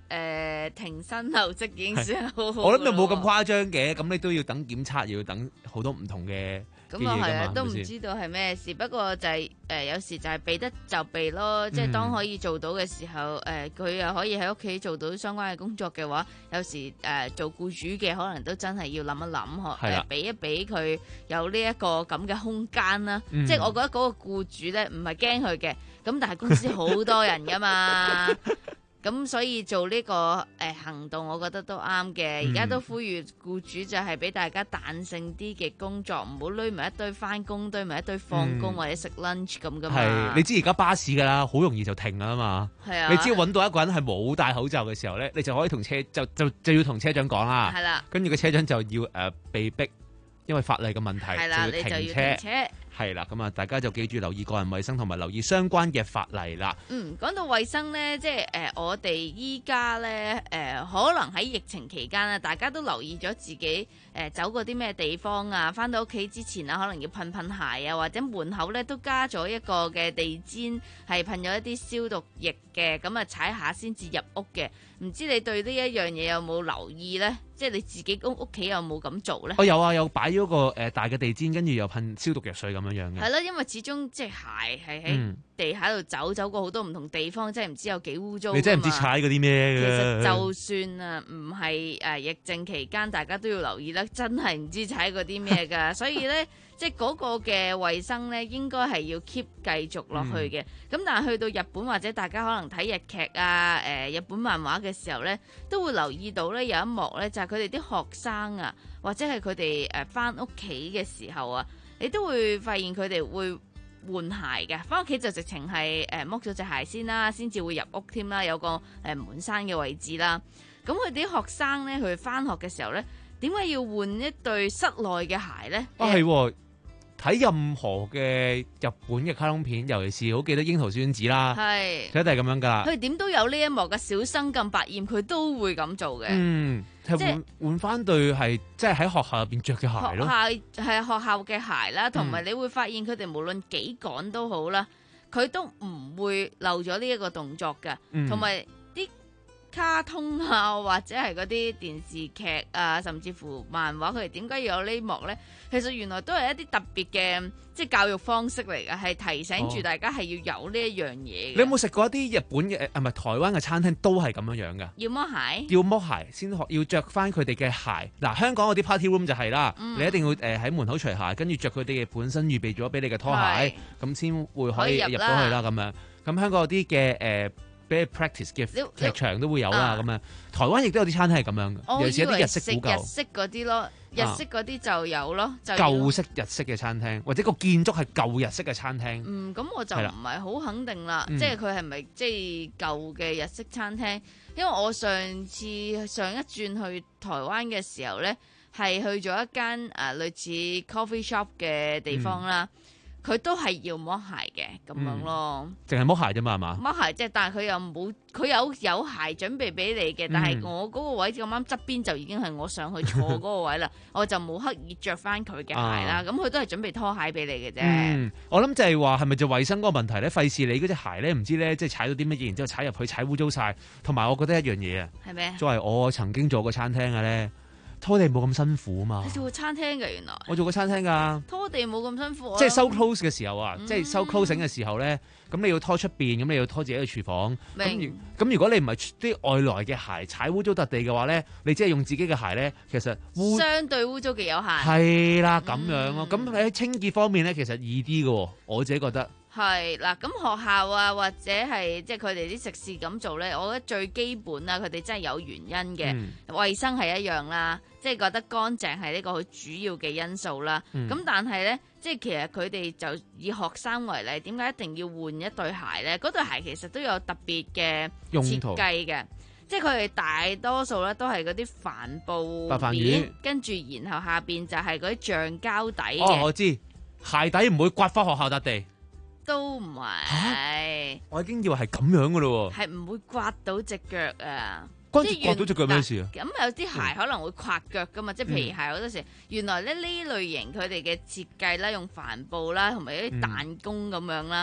S2: 誒停薪留職已經算係好好。
S20: 我諗就冇咁誇張嘅，咁你都要等檢測，要等好多唔同嘅。
S2: 咁啊係啊，都唔知道係咩事。不過就係、是、誒、呃、有時就係避得就避咯，即係當可以做到嘅時候，誒、呃、佢又可以喺屋企做到相關嘅工作嘅話，有時誒、呃、做僱主嘅可能都真係要諗一諗，可誒俾一俾佢有呢一個咁嘅空間啦。嗯、即係我覺得嗰個僱主咧唔係驚佢嘅，咁但係公司好多人噶嘛。咁所以做呢、這個誒、呃、行動，我覺得都啱嘅。而家都呼籲僱主就係俾大家彈性啲嘅工作，唔好堆埋一堆翻工，堆埋一堆放工、嗯、或者食 lunch 咁噶嘛。係，
S20: 你知而家巴士噶啦，好容易就停啦嘛。係啊，你只要揾到一個人係冇戴口罩嘅時候咧，你就可以同車就就就要同車長講啦。係啦，跟住個車長就要誒、呃、被逼，因為法例嘅問題，係啦，就要停車。你就要停車。係啦，咁啊，大家就記住留意個人衛生同埋留意相關嘅法例啦。
S2: 嗯，講到衛生咧，即係誒、呃，我哋依家咧誒，可能喺疫情期間啊，大家都留意咗自己誒、呃、走過啲咩地方啊，翻到屋企之前啊，可能要噴噴鞋啊，或者門口咧都加咗一個嘅地氈，係噴咗一啲消毒液嘅，咁啊踩下先至入屋嘅。唔知你對呢一樣嘢有冇留意咧？即係你自己屋屋企有冇咁做咧？
S20: 我有啊，有擺咗個誒大嘅地氈，跟住又噴消毒藥水咁樣樣嘅。
S2: 係咯，因為始終即係鞋係喺地下度走，走過好多唔同地方，即係唔知有幾污糟。你
S20: 真係唔知踩嗰啲咩嘅。
S2: 其實就算啊，唔係誒疫症期間，大家都要留意啦。真係唔知踩嗰啲咩㗎，所以咧。即係嗰個嘅衛生咧，應該係要 keep 繼續落去嘅。咁、嗯、但係去到日本或者大家可能睇日劇啊、誒、呃、日本漫畫嘅時候咧，都會留意到咧有一幕咧，就係佢哋啲學生啊，或者係佢哋誒返屋企嘅時候啊，你都會發現佢哋會換鞋嘅。返屋企就直情係誒剝咗隻鞋先啦，先至會入屋添啦，有個誒、呃、門閂嘅位置啦。咁佢哋啲學生咧，佢返學嘅時候咧，點解要換一對室內嘅鞋咧？
S20: 啊係喎。睇任何嘅日本嘅卡通片，尤其是好記得櫻桃小丸子啦，係，一定係咁樣噶。
S2: 佢點都有呢一幕嘅，小生咁百厭，佢都會咁做嘅。嗯，
S20: 係換換翻對係即係喺學校入邊着嘅鞋咯。
S2: 學校係學校嘅鞋啦，同埋你會發現佢哋無論幾趕都好啦，佢、嗯、都唔會漏咗呢一個動作嘅，同埋啲卡通啊，或者係嗰啲電視劇啊，甚至乎漫畫，佢哋點解要有呢幕咧？其實原來都係一啲特別嘅，即係教育方式嚟嘅，係提醒住大家係要有呢一樣嘢。
S20: 你有冇食過一啲日本嘅誒，唔係台灣嘅餐廳都係咁樣樣㗎？
S2: 要剝鞋？
S20: 要剝鞋先學，要着翻佢哋嘅鞋。嗱，香港嗰啲 party room 就係啦，嗯、你一定要誒喺、呃、門口除鞋，跟住着佢哋嘅本身預備咗俾你嘅拖鞋，咁先會可以入到去啦。咁樣，咁香港嗰啲嘅誒。俾 practice 嘅劇場都會有啦，咁樣台灣亦都有啲餐廳係咁樣嘅，尤其是一啲日式古舊。
S2: 日式嗰啲咯，日式嗰啲就有咯，就
S20: 舊式日式嘅餐廳，或者個建築係舊日式嘅餐廳。
S2: 嗯，咁我就唔係好肯定啦，即係佢係咪即係舊嘅日式餐廳？因為我上次上一轉去台灣嘅時候咧，係去咗一間誒類似 coffee shop 嘅地方啦。嗯佢都係要剝鞋嘅咁樣咯，
S20: 淨係剝鞋啫嘛，係嘛？
S2: 剝鞋即係，但係佢又冇，佢有有鞋準備俾你嘅，但係我嗰個位咁啱側邊就已經係我上去坐嗰個位啦，我就冇刻意着翻佢嘅鞋啦。咁佢、啊、都係準備拖鞋俾你嘅啫、嗯。我諗就係話係咪就衞生嗰個問題咧？費事你嗰隻鞋咧，唔知咧即係踩到啲乜嘢，然之後踩入去踩污糟晒。同埋我覺得一樣嘢啊，係咩？作為我曾經做過餐廳嘅咧。拖地冇咁辛苦啊嘛！ 你做過餐廳嘅原來？
S20: 我做過餐廳㗎。
S2: 拖地冇咁辛苦。
S20: 即係收 close 嘅時候啊，嗯、即係收 closing 嘅時候咧，咁你要拖出邊，咁你要拖自己嘅廚房。明。咁如，如果你唔係啲外來嘅鞋踩污糟笪地嘅話咧，你即係用自己嘅鞋咧，其實污
S2: 相對污糟嘅有限。
S20: 係啦，咁樣咯。咁喺、嗯、清潔方面咧，其實易啲嘅喎，我自己覺得。
S2: 係嗱，咁學校啊，或者係即係佢哋啲食肆咁做咧，我覺得最基本啦，佢哋真係有原因嘅，衞、嗯、生係一樣啦，即係覺得乾淨係呢個好主要嘅因素啦。咁、嗯、但係咧，即係其實佢哋就以學生為例，點解一定要換一對鞋咧？嗰對鞋其實都有特別嘅設計嘅，即係佢哋大多數咧都係嗰啲帆布
S20: 白飯魚，
S2: 跟住然後下邊就係嗰啲橡膠底嘅。
S20: 哦，我知鞋底唔會刮翻學校笪地。
S2: 都唔係、啊，
S20: 我已經以為係咁樣噶咯喎，
S2: 係唔會刮到隻腳啊！
S20: 即係刮到隻腳咩事啊？
S2: 咁有啲鞋可能會刮腳噶嘛，嗯、即係皮鞋好多時。原來咧呢類型佢哋嘅設計啦，用帆布啦，同埋一啲彈弓咁樣啦。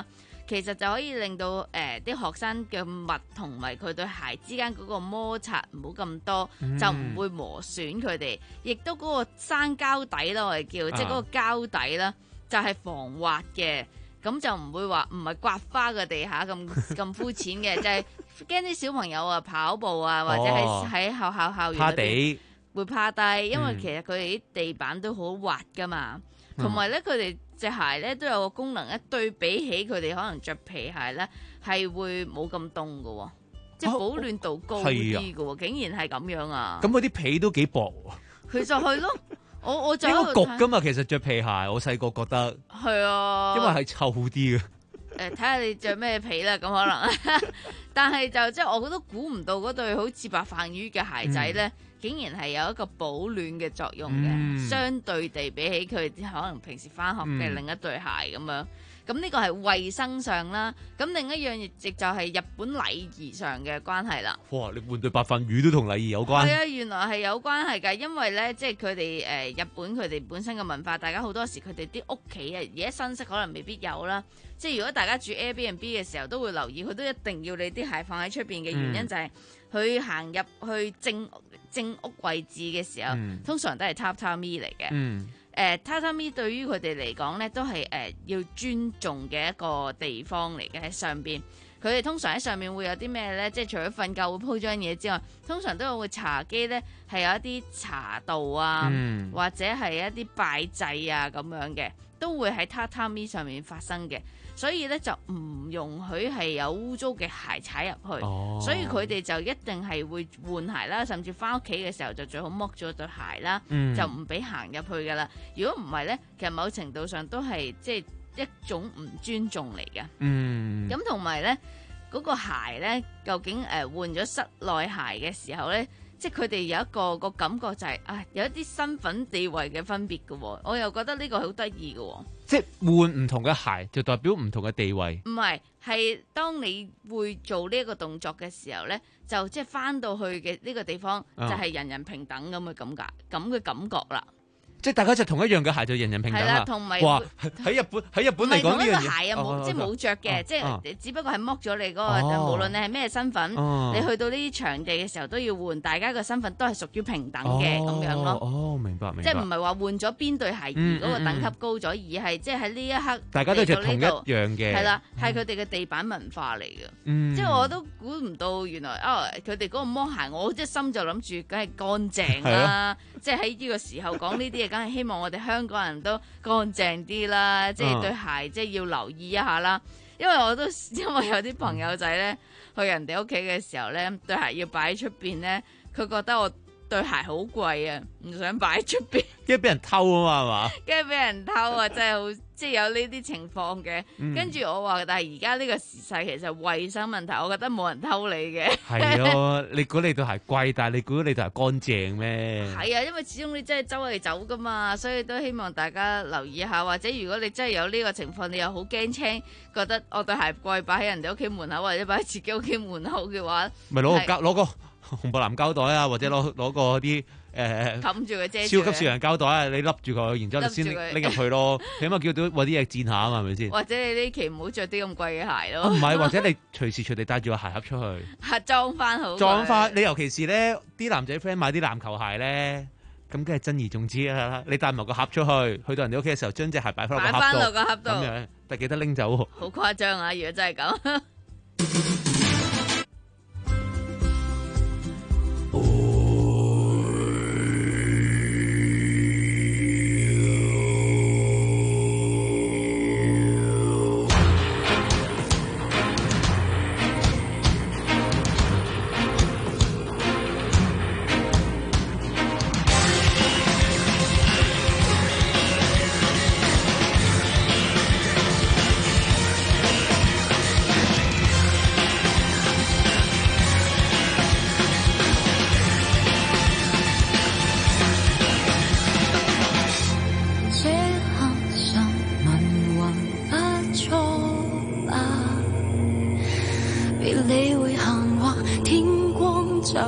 S2: 其實就可以令到誒啲、呃、學生嘅襪同埋佢對鞋之間嗰個摩擦唔好咁多，
S1: 嗯
S2: 就唔會磨損佢哋，亦都嗰個生膠底啦，我哋叫，啊、即係嗰個膠底啦，就係、是、防滑嘅，咁就唔會話唔係刮花個地下咁咁膚淺嘅，就係驚啲小朋友啊跑步啊，或者係喺學校校園裏邊會趴低，因為其實佢哋啲地板都好滑噶嘛，同埋咧佢哋隻鞋咧都有個功能，一對比起佢哋可能着皮鞋咧係會冇咁凍噶喎，即係保暖度高啲噶喎，啊、竟然係咁樣啊！
S20: 咁嗰啲皮都幾薄喎。
S2: 佢就係咯，我我就
S20: 應該焗噶嘛，其實着皮鞋，我細個覺得
S2: 係啊，
S20: 因為係臭啲嘅。
S2: 誒，睇下你着咩皮啦，咁可能，但係就即係我都估唔到嗰對好似白飯魚嘅鞋仔咧，嗯、竟然係有一個保暖嘅作用嘅，嗯、相對地比起佢可能平時翻學嘅另一對鞋咁樣。咁呢個係衛生上啦，咁另一樣亦就係日本禮儀上嘅關係啦。
S20: 哇！你換對白飯魚都同禮儀有關？係
S2: 啊，原來係有關係㗎，因為咧，即係佢哋誒日本佢哋本身嘅文化，大家好多時佢哋啲屋企啊，而家新式可能未必有啦。即係如果大家住 Airbnb 嘅時候，都會留意佢都一定要你啲鞋放喺出邊嘅原因、嗯、就係佢行入去正正屋位置嘅時候，嗯、通常都係榻榻米嚟嘅。嗯誒榻榻米對於佢哋嚟講咧，都係誒、呃、要尊重嘅一個地方嚟嘅喺上邊。佢哋通常喺上面會有啲咩咧？即係除咗瞓覺會鋪張嘢之外，通常都有個茶几咧，係有一啲茶道啊，嗯、或者係一啲拜祭啊咁樣嘅，都會喺榻榻米上面發生嘅。所以咧就唔容許係有污糟嘅鞋踩入去，哦、所以佢哋就一定係會換鞋啦，甚至翻屋企嘅時候就最好剝咗對鞋啦，嗯、就唔俾行入去噶啦。如果唔係咧，其實某程度上都係即係一種唔尊重嚟嘅。嗯，咁同埋咧嗰個鞋咧，究竟誒換咗室內鞋嘅時候咧，即係佢哋有一個個感覺就係、是、啊有一啲身份地位嘅分別嘅喎，我又覺得呢個好得意嘅喎。
S20: 即係換唔同嘅鞋，就代表唔同嘅地位。
S2: 唔係，係當你會做呢一個動作嘅時候咧，就即係翻到去嘅呢個地方，就係人人平等咁嘅感覺，咁嘅感覺啦。
S20: 即係大家着同一樣嘅鞋就人人平等啦。
S2: 同埋
S20: 哇！喺日本喺日本嚟講呢樣嘢，唔係同一個鞋啊，冇即係冇着嘅，即係只不過係剝咗你嗰個，無論你係咩身份，你去到呢啲場地嘅時候都要換，大家嘅身份都係屬於平等嘅咁樣咯。 哦，明白明白。
S2: 即係唔係話換咗邊對鞋而嗰個等級高咗，而係即係喺呢一刻
S20: 大家都着同一樣嘅。
S2: 係啦，係佢哋嘅地板文化嚟嘅。即係我都估唔到原來啊，佢哋嗰個剝鞋，我即係心就諗住，梗係乾淨啦。即係喺呢個時候講呢啲嘢，梗係希望我哋香港人都乾淨啲啦，即係對鞋即係要留意一下啦。因為我都因為有啲朋友仔咧去人哋屋企嘅時候咧，對鞋要擺喺出邊咧，佢覺得我對鞋好貴啊，唔想擺喺出邊，
S20: 驚俾人偷啊嘛，係嘛？
S2: 驚俾人偷啊，真係好，即係有呢啲情況嘅。跟住、嗯、我話，但係而家呢個時勢其實衛生問題，我覺得冇人偷你嘅。係
S20: 咯，你估你對鞋貴，但係你估你對鞋乾淨咩？
S2: 係啊，因為始終你真係周圍走噶嘛，所以都希望大家留意一下。或者如果你真係有呢個情況，你又好驚青，覺得我對鞋貴擺喺人哋屋企門口或者擺喺自己屋企門口嘅話，
S20: 咪攞個膠攞個紅白藍膠袋啊，或者攞攞個啲誒
S2: 冚住佢遮，
S20: 超級少人膠袋啊，你笠住佢，然之後你先拎入去咯，起碼叫到揾啲嘢墊下啊嘛，係咪先？
S2: 或者你呢期唔好着啲咁貴嘅鞋咯。
S20: 唔係，或者你隨時隨地帶住個鞋盒出去，
S2: 係裝翻好。
S20: 裝翻你，尤其是咧啲男仔 friend 買啲籃球鞋咧，咁梗係珍而重之啦。你帶埋個盒出去，去到人哋屋企嘅時候，將隻鞋擺翻落個盒度，咁樣但記得拎走。
S2: 好誇張啊！如果真係咁。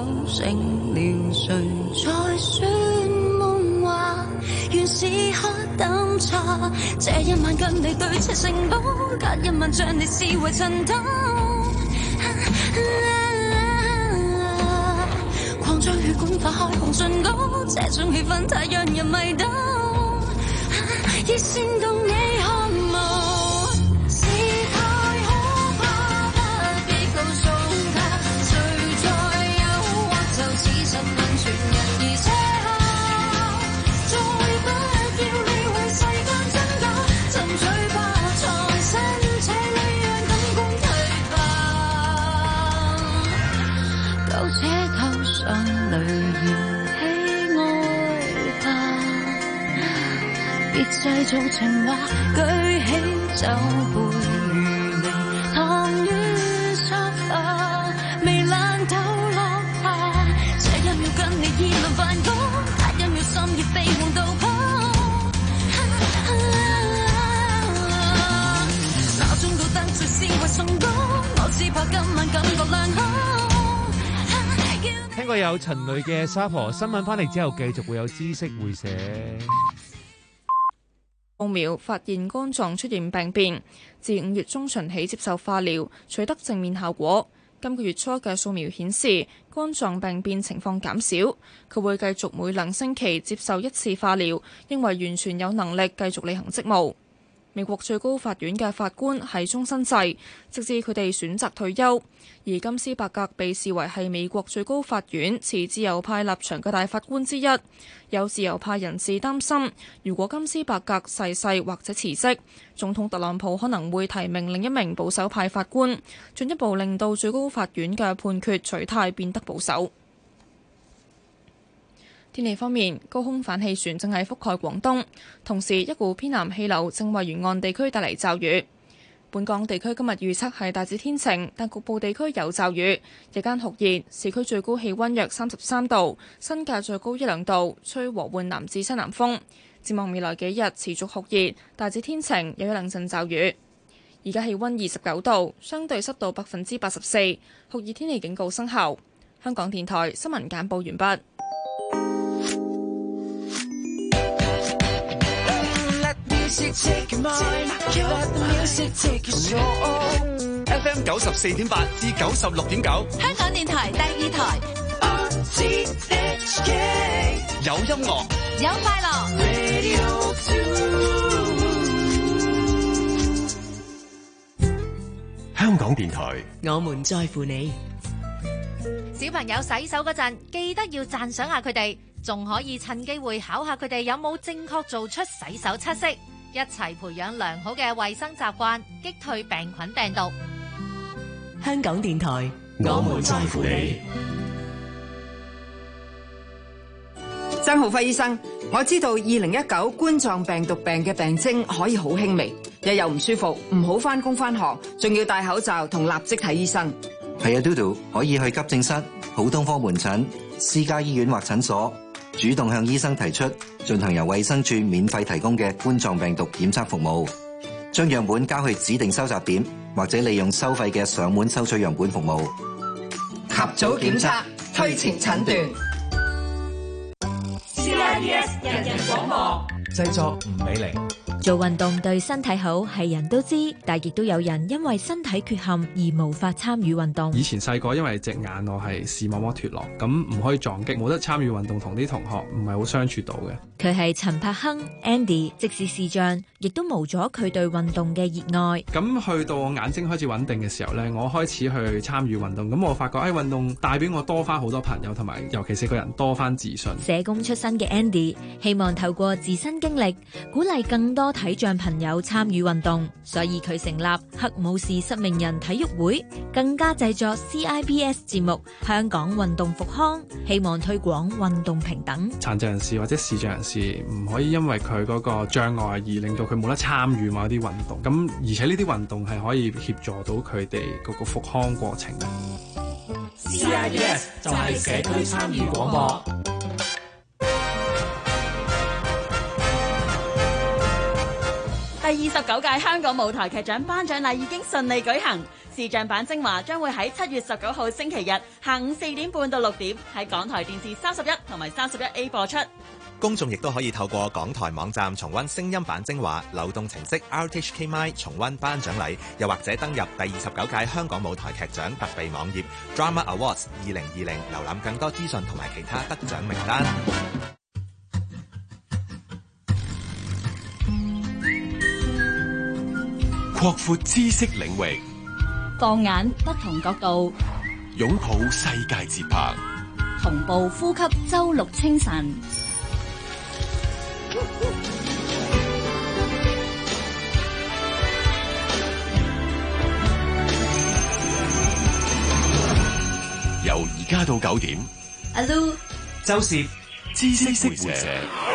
S22: 成了誰在說夢話？原是看
S1: 膽差。這一晚跟你對峙城堡，隔一晚將你視為塵土。狂將血管化開紅唇膏，這種氣氛太讓人迷倒，已煽動你渴慕。是太可怕，不必告訴他，誰在誘惑就似十分傳人而且下，再不要理會世間真假，沉醉吧在身這裏讓感官退化，苟且頭上淚燃起愛吧，別製造情話，舉起酒杯如你躺於沙發，微冷抖落下，這一秒跟你議論梵高，下一秒深夜飛往道譜，那種道德最視為崇高，我只怕今晚感覺良好。
S20: 聽過有陳蕾嘅《沙婆》，新聞翻嚟之後繼續會有知識會社。
S7: 掃描發現肝臟出現病變，自五月中旬起接受化療，取得正面效果。今個月初嘅掃描顯示肝臟病變情況減少，佢會繼續每兩星期接受一次化療，認為完全有能力繼續履行職務。美國最高法院嘅法官係終身制，直至佢哋選擇退休。而金斯伯格被視為係美國最高法院持自由派立場嘅大法官之一。有自由派人士擔心，如果金斯伯格逝世或者辭職，總統特朗普可能會提名另一名保守派法官，進一步令到最高法院嘅判決取態變得保守。天氣方面，高空反氣旋正係覆蓋廣東，同時一股偏南氣流正為沿岸地區帶嚟驟雨。本港地區今日預測係大致天晴，但局部地區有驟雨。日間酷熱，市區最高氣溫約三十三度，新界最高一兩度，吹和緩南至西南風。展望未來幾日持續酷熱，大致天晴，有一兩陣驟雨。而家氣溫二十九度，相對濕度百分之八十四，酷熱天氣警告生效。香港電台新聞簡報完畢。
S8: F M 九十四點八至九十六點九，
S22: 香港電台第二台。
S8: 有音樂，
S22: 有快樂。
S19: 香港電台，
S11: 我們在乎你。
S22: 小朋友洗手嗰陣，記得要讚賞下佢哋，仲可以趁機會考下佢哋有冇正確做出洗手測試。一齊培養良好嘅衛生習慣，擊退病菌病毒。
S11: 香港電台，
S19: 我們在乎你。
S24: 曾浩輝醫生，我知道二零一九冠狀病毒病嘅病徵可以好輕微，日又唔舒服，唔好返工返學，仲要戴口罩同立即睇醫生。
S25: 係啊，嘟嘟可以去急症室、普通科門診、私家醫院或診所，主動向醫生提出進行由衛生署免費提供嘅冠狀病毒檢測服務，將樣本交去指定收集點，或者利用收費嘅上門收取樣本服務。
S24: 及早檢測，推前診斷。
S22: C I B S 人人廣播，
S3: 製作吳美玲。
S26: 做運動對身體好係人都知，但亦都有人因為身體缺陷而無法參與運動。
S27: 以前細個因為隻眼我係視網膜脫落，咁唔可以撞擊，冇得參與運動，同啲同學唔係好相處到嘅。
S26: 佢係陳柏亨 Andy， 即使視障，亦都無咗佢對運動嘅熱愛。
S27: 咁去到我眼睛開始穩定嘅時候呢，我開始去參與運動，咁我發覺誒運動帶俾我多翻好多朋友，同埋尤其是個人多翻自信。
S26: 社工出身嘅 Andy 希望透過自身經歷，鼓勵更多體障朋友參與運動，所以佢成立黑武士失明人體育會，更加製作 C I B S 節目《香港運動復康》，希望推廣運動平等。
S27: 殘疾人士或者視障人士唔可以因為佢嗰個障礙而令到佢冇得參與某啲運動，咁而且呢啲運動係可以協助到佢哋嗰個復康過程。
S22: C I B S 就係社區參與廣播。
S28: 第二十九屆香港舞台劇獎頒獎禮已經順利舉行，視像版精華將會喺七月十九號星期日下午四點半到六點喺港台電視三十一同埋三十一 A 播出。
S4: 公眾亦都可以透過港台網站重溫聲音版精華，流動程式 R T H K My 重溫頒獎禮，又或者登入第二十九屆香港舞台劇獎特備網頁 Drama Awards 二零二零，瀏覽更多資訊同埋其他得獎名單。
S19: 擴闊知識領域，
S28: 放眼不同角度，
S19: 擁抱世界節拍，
S28: 同步呼吸周六清晨。
S19: 由而家到九點，
S28: 阿 Lu
S19: 周涉知識會社。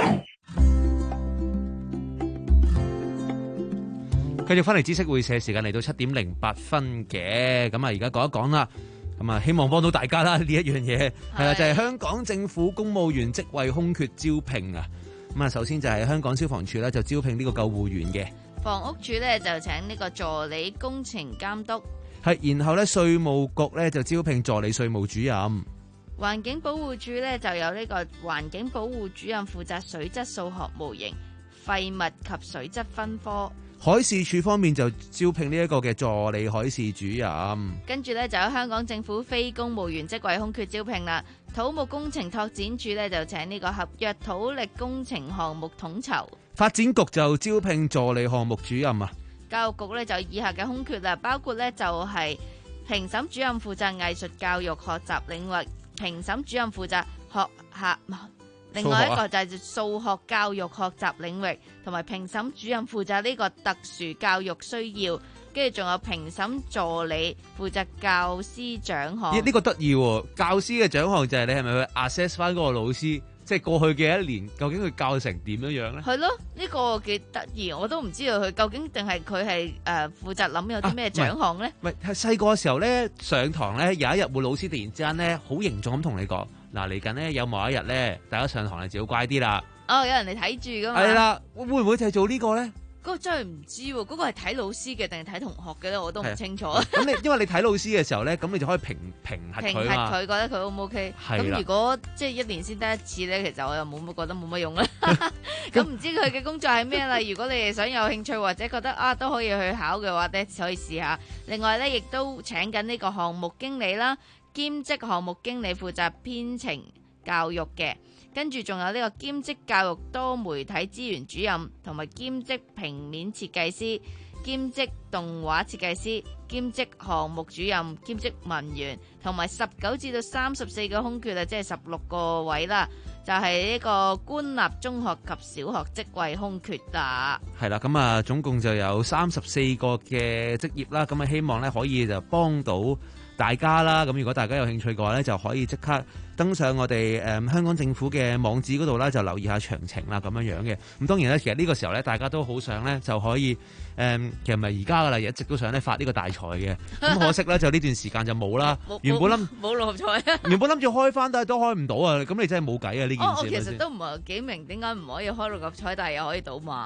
S20: 繼續翻嚟知識會社，時間嚟到七點零八分嘅，咁啊而家講一講啦，咁啊希望幫到大家啦呢一樣嘢，係啦就係香港政府公務員職位空缺招聘啊，咁啊首先就係香港消防處咧就招聘呢個救護員嘅，
S2: 房屋署咧就請呢個助理工程監督，
S20: 係然後咧稅務局咧就招聘助理稅務主任，
S2: 環境保護署咧就有呢個環境保護主任負責水質數學模型、廢物及水質分科。
S20: 海事處方面就招聘呢一個嘅助理海事主任，
S2: 跟住咧就有香港政府非公務員職位空缺招聘啦。土木工程拓展署咧就請呢個合約土力工程項目統籌，
S20: 發展局就招聘助理項目主任啊。
S2: 教育局咧就以下嘅空缺啦，包括咧就係評審主任負責藝術教育學習領域，評審主任負責學校。另外一個就係數學教育學習領域，同埋評審主任負責呢個特殊教育需要，跟住仲有評審助理負責教師獎項。
S20: 呢、呢個得意喎，教師嘅獎項就係你係咪去 assess 翻嗰個老師，即係過去嘅一年究竟佢教成點樣樣咧？
S2: 係咯，呢、呢個幾得意，我都唔知道佢究竟定係佢係誒負責諗有啲咩獎項咧？
S20: 唔係係細個嘅時候咧，上堂咧有一日會老師突然之間咧好凝重咁同你講。嗱，嚟緊咧有某一日咧，大家上堂咧就要乖啲啦。
S2: 哦，有人嚟睇住噶嘛？
S20: 係啦，會唔會就係做呢個咧？
S2: 嗰個真係唔知喎，嗰、嗰個係睇老師嘅定係睇同學嘅咧？我都唔清楚。
S20: 咁你因為你睇老師嘅時候咧，咁你就可以評評核佢
S2: 評核佢覺得佢 O 唔 OK？咁
S20: 啦
S2: 如果即係一年先得一次咧，其實我又冇乜覺得冇乜用啦。咁唔知佢嘅工作係咩啦？如果你哋想有興趣或者覺得啊都可以去考嘅話咧，可以試下。另外咧，亦都請緊呢個項目經理啦，兼職項目經理負責編程教育嘅，跟住仲有呢個兼職教育多媒體資源主任，同埋兼職平面設計師、兼職動畫設計師、兼職項目主任、兼職文員，同埋十九至到三十四個空缺啊，即係十六個位啦，就係、是、呢個官立中學及小學職位空缺啦。
S20: 係啦，咁啊總共就有三十四個嘅職業啦，咁啊希望咧可以就幫到大家啦。咁如果大家有興趣嘅話咧，就可以即刻登上我哋誒、嗯、香港政府嘅網址嗰度啦，就留意下詳情啦，咁樣樣嘅。咁當然咧，其實呢個時候咧，大家都好想咧就可以誒、嗯，其實唔係而家噶啦，一直都想咧發呢個大財嘅。咁可惜咧，就呢段時間就冇啦。原本諗
S2: 冇六合彩啊，
S20: 原本諗住開翻，但係都開唔到啊。咁你真係冇計啊！呢件事。
S2: 哦，我其實都唔係幾明點解唔可以開六合彩，但係又可以賭馬。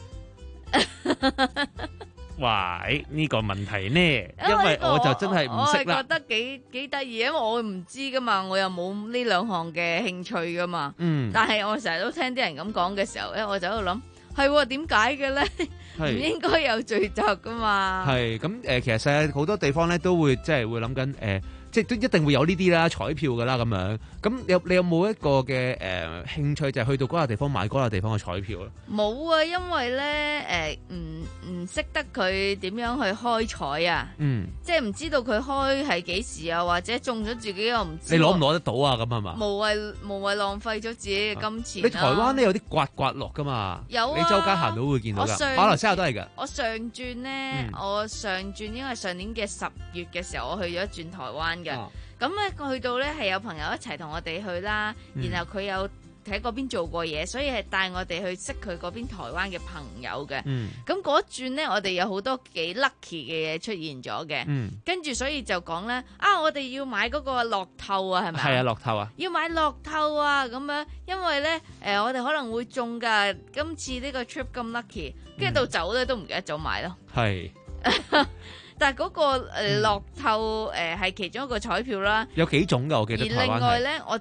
S20: 喂，呢、這個問題呢？因為我就真係唔識啦。
S2: 我係覺得幾幾得意，因為我唔知噶嘛，我又冇呢兩項嘅興趣噶嘛。嗯。但係我成日都聽啲人咁講嘅時候咧，我就喺度諗，係點解嘅咧？唔應該有聚集噶嘛？係咁誒，其實世界好多地方咧都會即係會諗緊誒。即係都一定會有呢啲啦，彩票㗎啦咁樣。咁有你有冇一個嘅誒、呃、興趣，就係去到嗰個地方買嗰個地方嘅彩票咧？冇啊，因為咧誒唔唔識得佢點樣去開彩啊。嗯。即係唔知道佢開係幾時啊，或者中咗自己又唔知。你攞唔攞得到啊？咁係嘛？無謂無謂浪費咗自己嘅金錢、啊。你台灣咧有啲刮刮樂㗎嘛？有啊。你周街行到會見到㗎。馬來西亞都係㗎。我上轉咧、嗯，我上轉應該係上年嘅十月嘅時候，我去咗轉台灣。咁咧去到咧係有朋友一齊同我哋去啦，嗯、然後佢有喺嗰邊做過嘢，所以係帶我哋去識佢嗰邊台灣嘅朋友嘅。咁嗰一轉咧，我哋有好多幾 lucky 嘅嘢出現咗嘅。跟、嗯、住所以就講咧，啊我哋要買嗰個樂透啊，係咪？係啊，樂透啊！要買樂透啊，咁樣，因為咧誒、呃、我哋可能會中㗎。今次呢個 trip 咁 lucky，跟住到走咧都唔記得早買咯。係。但係嗰個誒樂透誒係其中一個彩票啦，有幾種㗎，我記得。而另外咧，我哋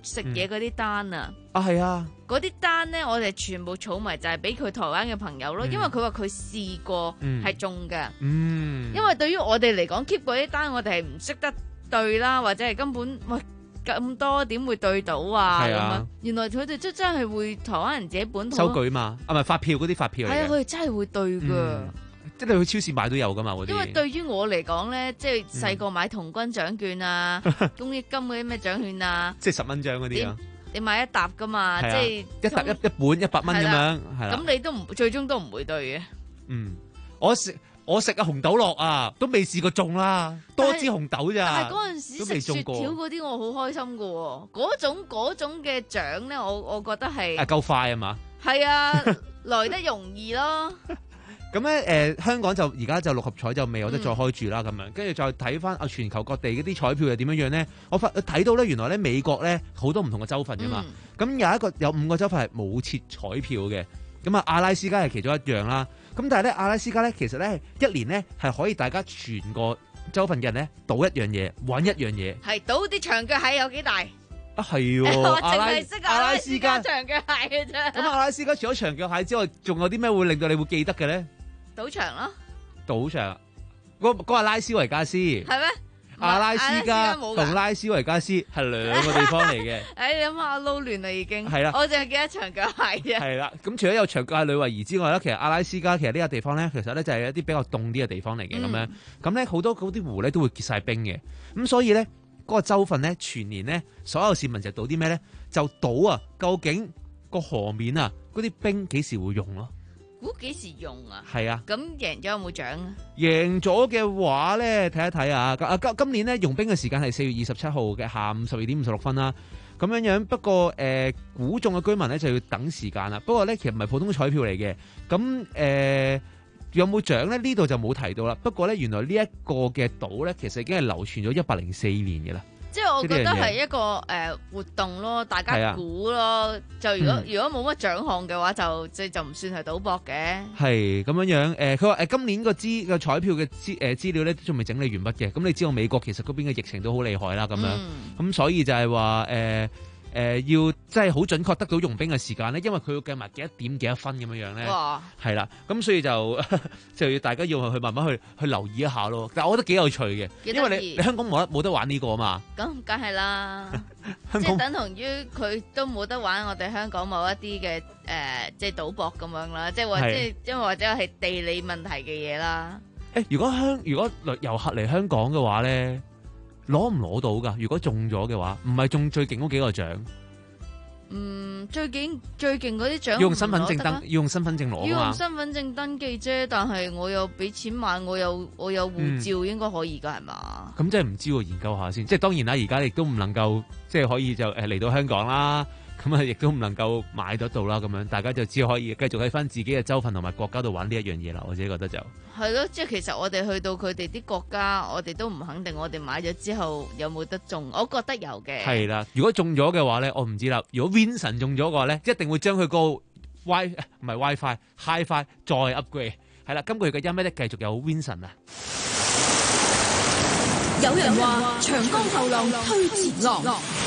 S2: 食嘢嗰啲單啊。
S20: 啊，係啊。
S2: 嗰啲單咧，我哋全部儲埋就係俾佢台灣嘅朋友咯，
S20: 嗯、
S2: 因為佢話佢試過係中嘅。
S20: 嗯。
S2: 因為對於我哋嚟講 keep 嗰啲單，我哋係唔識得對啦，或者係根本喂咁多點會對到啊？咁樣原來佢哋真真係會台灣人自己本土
S20: 收據嘛，啊唔係發票嗰啲發票嚟嘅。
S2: 係啊，佢哋真係會對噶。
S20: 嗯即係你去超市買都有噶嘛，嗰啲。
S2: 因為對於我嚟講咧，即係細個買童軍獎券啊、公益金嗰啲咩獎券啊，
S20: 即係十蚊獎嗰啲啊。
S2: 你買一沓噶嘛，即係
S20: 一沓一一本一百蚊咁樣，係啦。
S2: 咁你都唔最終都唔會對嘅。
S20: 嗯，我食我食啊紅豆樂啊，都未試過中啦，多支紅豆咋。
S2: 但係嗰陣時食雪條嗰啲，我好開心噶喎。嗰種嗰種嘅獎咧，我我覺得係
S20: 啊夠快啊嘛。
S2: 係啊，來得容易咯。
S20: 咁咧，誒香港就而家就六合彩就未有得再開住啦，咁樣跟住再睇翻啊全球各地嗰啲彩票又點樣樣咧？我發睇到咧，原來咧美國咧好多唔同嘅州份噶嘛，咁、嗯、有一個有五個州份係冇設彩票嘅，咁啊阿拉斯加係其中一樣啦。咁但係咧阿拉斯加咧其實咧一年咧係可以大家全個州份嘅人咧賭一樣嘢，揾一樣嘢，
S2: 係賭啲長腳蟹有幾大？
S20: 啊係喎，我
S2: 淨係識阿拉斯加長腳蟹嘅啫。
S20: 咁阿拉斯加除咗長腳蟹之外，仲有啲咩會令到你會記得嘅咧？
S2: 賭場咯，
S20: 賭場嗰嗰個拉斯維加斯係咩？阿拉斯加同拉斯維加斯係兩個地方嚟嘅。
S2: 誒，你諗下撈亂啦已經。
S20: 係啦，
S2: 我淨係記得長腳蟹啫。係
S20: 啦，咁除咗有長腳蟹女維兒之外咧，其實阿拉斯加其實呢個地方咧，其實咧就係一啲比較凍啲嘅地方嚟嘅咁樣。咁咧好多嗰啲湖咧都會結晒冰嘅。咁所以咧嗰個州份咧全年咧所有市民就賭啲咩咧？就賭啊，究竟個河面啊嗰啲冰幾時會溶咯？
S2: 估幾時用啊？
S20: 係啊，
S2: 咁贏咗有冇獎啊？
S20: 贏咗嘅話咧，睇一睇啊！啊今今年咧用冰嘅時間係四月二十七號嘅下午十二點五十六分啦。咁樣樣不過誒、呃、估中嘅居民咧就要等時間啦。不過咧其實唔係普通彩票嚟嘅。咁誒、呃、有冇獎咧？呢度就冇提到啦。不過咧原來呢一個嘅島咧其實已經係流傳咗一百零四年嘅啦。
S2: 即係我覺得係一個誒、呃、活動咯，大家估咯。啊、就如果、嗯、如果冇乜獎項嘅話，就即係就唔算係賭博嘅。係咁樣樣誒，佢話誒今年個資個彩票嘅資誒資料咧都仲未整理完畢嘅。咁你知道美國其實嗰邊嘅疫情都好厲害啦，咁樣咁、嗯、所以就係話誒。呃誒、呃、要真係好準確得到用兵嘅時間咧，因為佢要計埋幾多點幾多分咁樣樣咧，係啦，咁所以就就要大家要去慢慢去去留意一下咯。但係我覺得幾有趣嘅，因為你你香港冇得冇得玩呢個啊嘛。咁梗係啦，即係等同於佢都冇得玩我哋香港某一啲嘅誒，即係賭博咁樣啦，即係或者因為或者係地理問題嘅嘢啦。誒、欸，如果香如果旅遊客嚟香港嘅話咧，攞唔攞到噶？如果中咗嘅話，唔係中最勁嗰幾個獎。嗯，最勁最勁嗰啲獎要用身份證登，要用身份證攞啊嘛。要用身份證登記啫，但係我有俾錢買，我有我有護照，應該可以噶係嘛？咁即係唔知喎，研究下先。即係當然啦，而家亦都唔能夠即係可以就誒嚟到香港啦。咁啊，亦都唔能夠買得到啦，咁樣大家就只可以繼續喺翻自己嘅州份同埋國家度玩呢一樣嘢啦。我自己覺得就係咯，即係其實我哋去到佢哋啲國家，我哋都唔肯定我哋買咗之後有冇得中。我覺得有嘅。係啦，如果中咗嘅話咧，我唔知啦。如果 Vincent 中咗嘅話咧，一定會將佢個 Wi 唔係 WiFi HiFi 再 upgrade。係啦，今個月嘅音咧繼續有 Vincent 啊。
S22: 有人話長江後浪推前浪。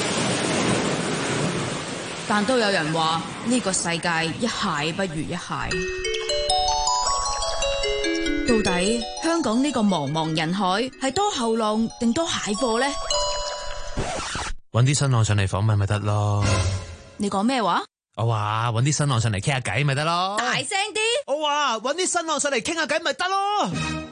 S22: 但都有人話呢、這個世界一蟹不如一蟹。到底香港呢個茫茫人海係多後浪定多蟹貨呢？
S16: 搵啲新浪上嚟訪問咪得咯。
S22: 你講咩話？
S16: 我話搵啲新浪上嚟傾下偈咪得咯。
S22: 大聲啲！
S16: 我話搵啲新浪上嚟傾下偈咪得咯。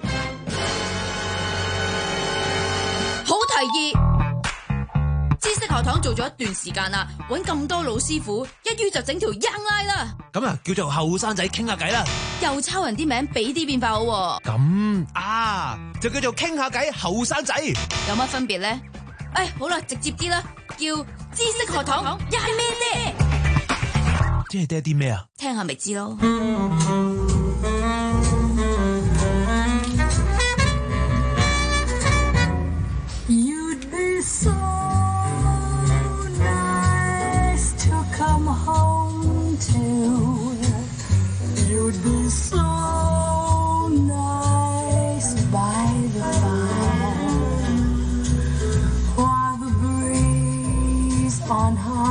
S22: 好提議。知識學堂做咗一段時間啦，搵咁多老師傅，一於就整條 Young Line 啦。咁啊，叫做後生仔傾下偈啦。又抄人啲名，俾啲變化好。咁啊，就叫做傾下偈後生仔。有乜分別咧？誒，好啦，直接啲啦，叫知識學堂呀咩爹。即係爹啲咩啊？聽下咪知咯。Come home to, you'd be so nice by the fire, while the breeze on high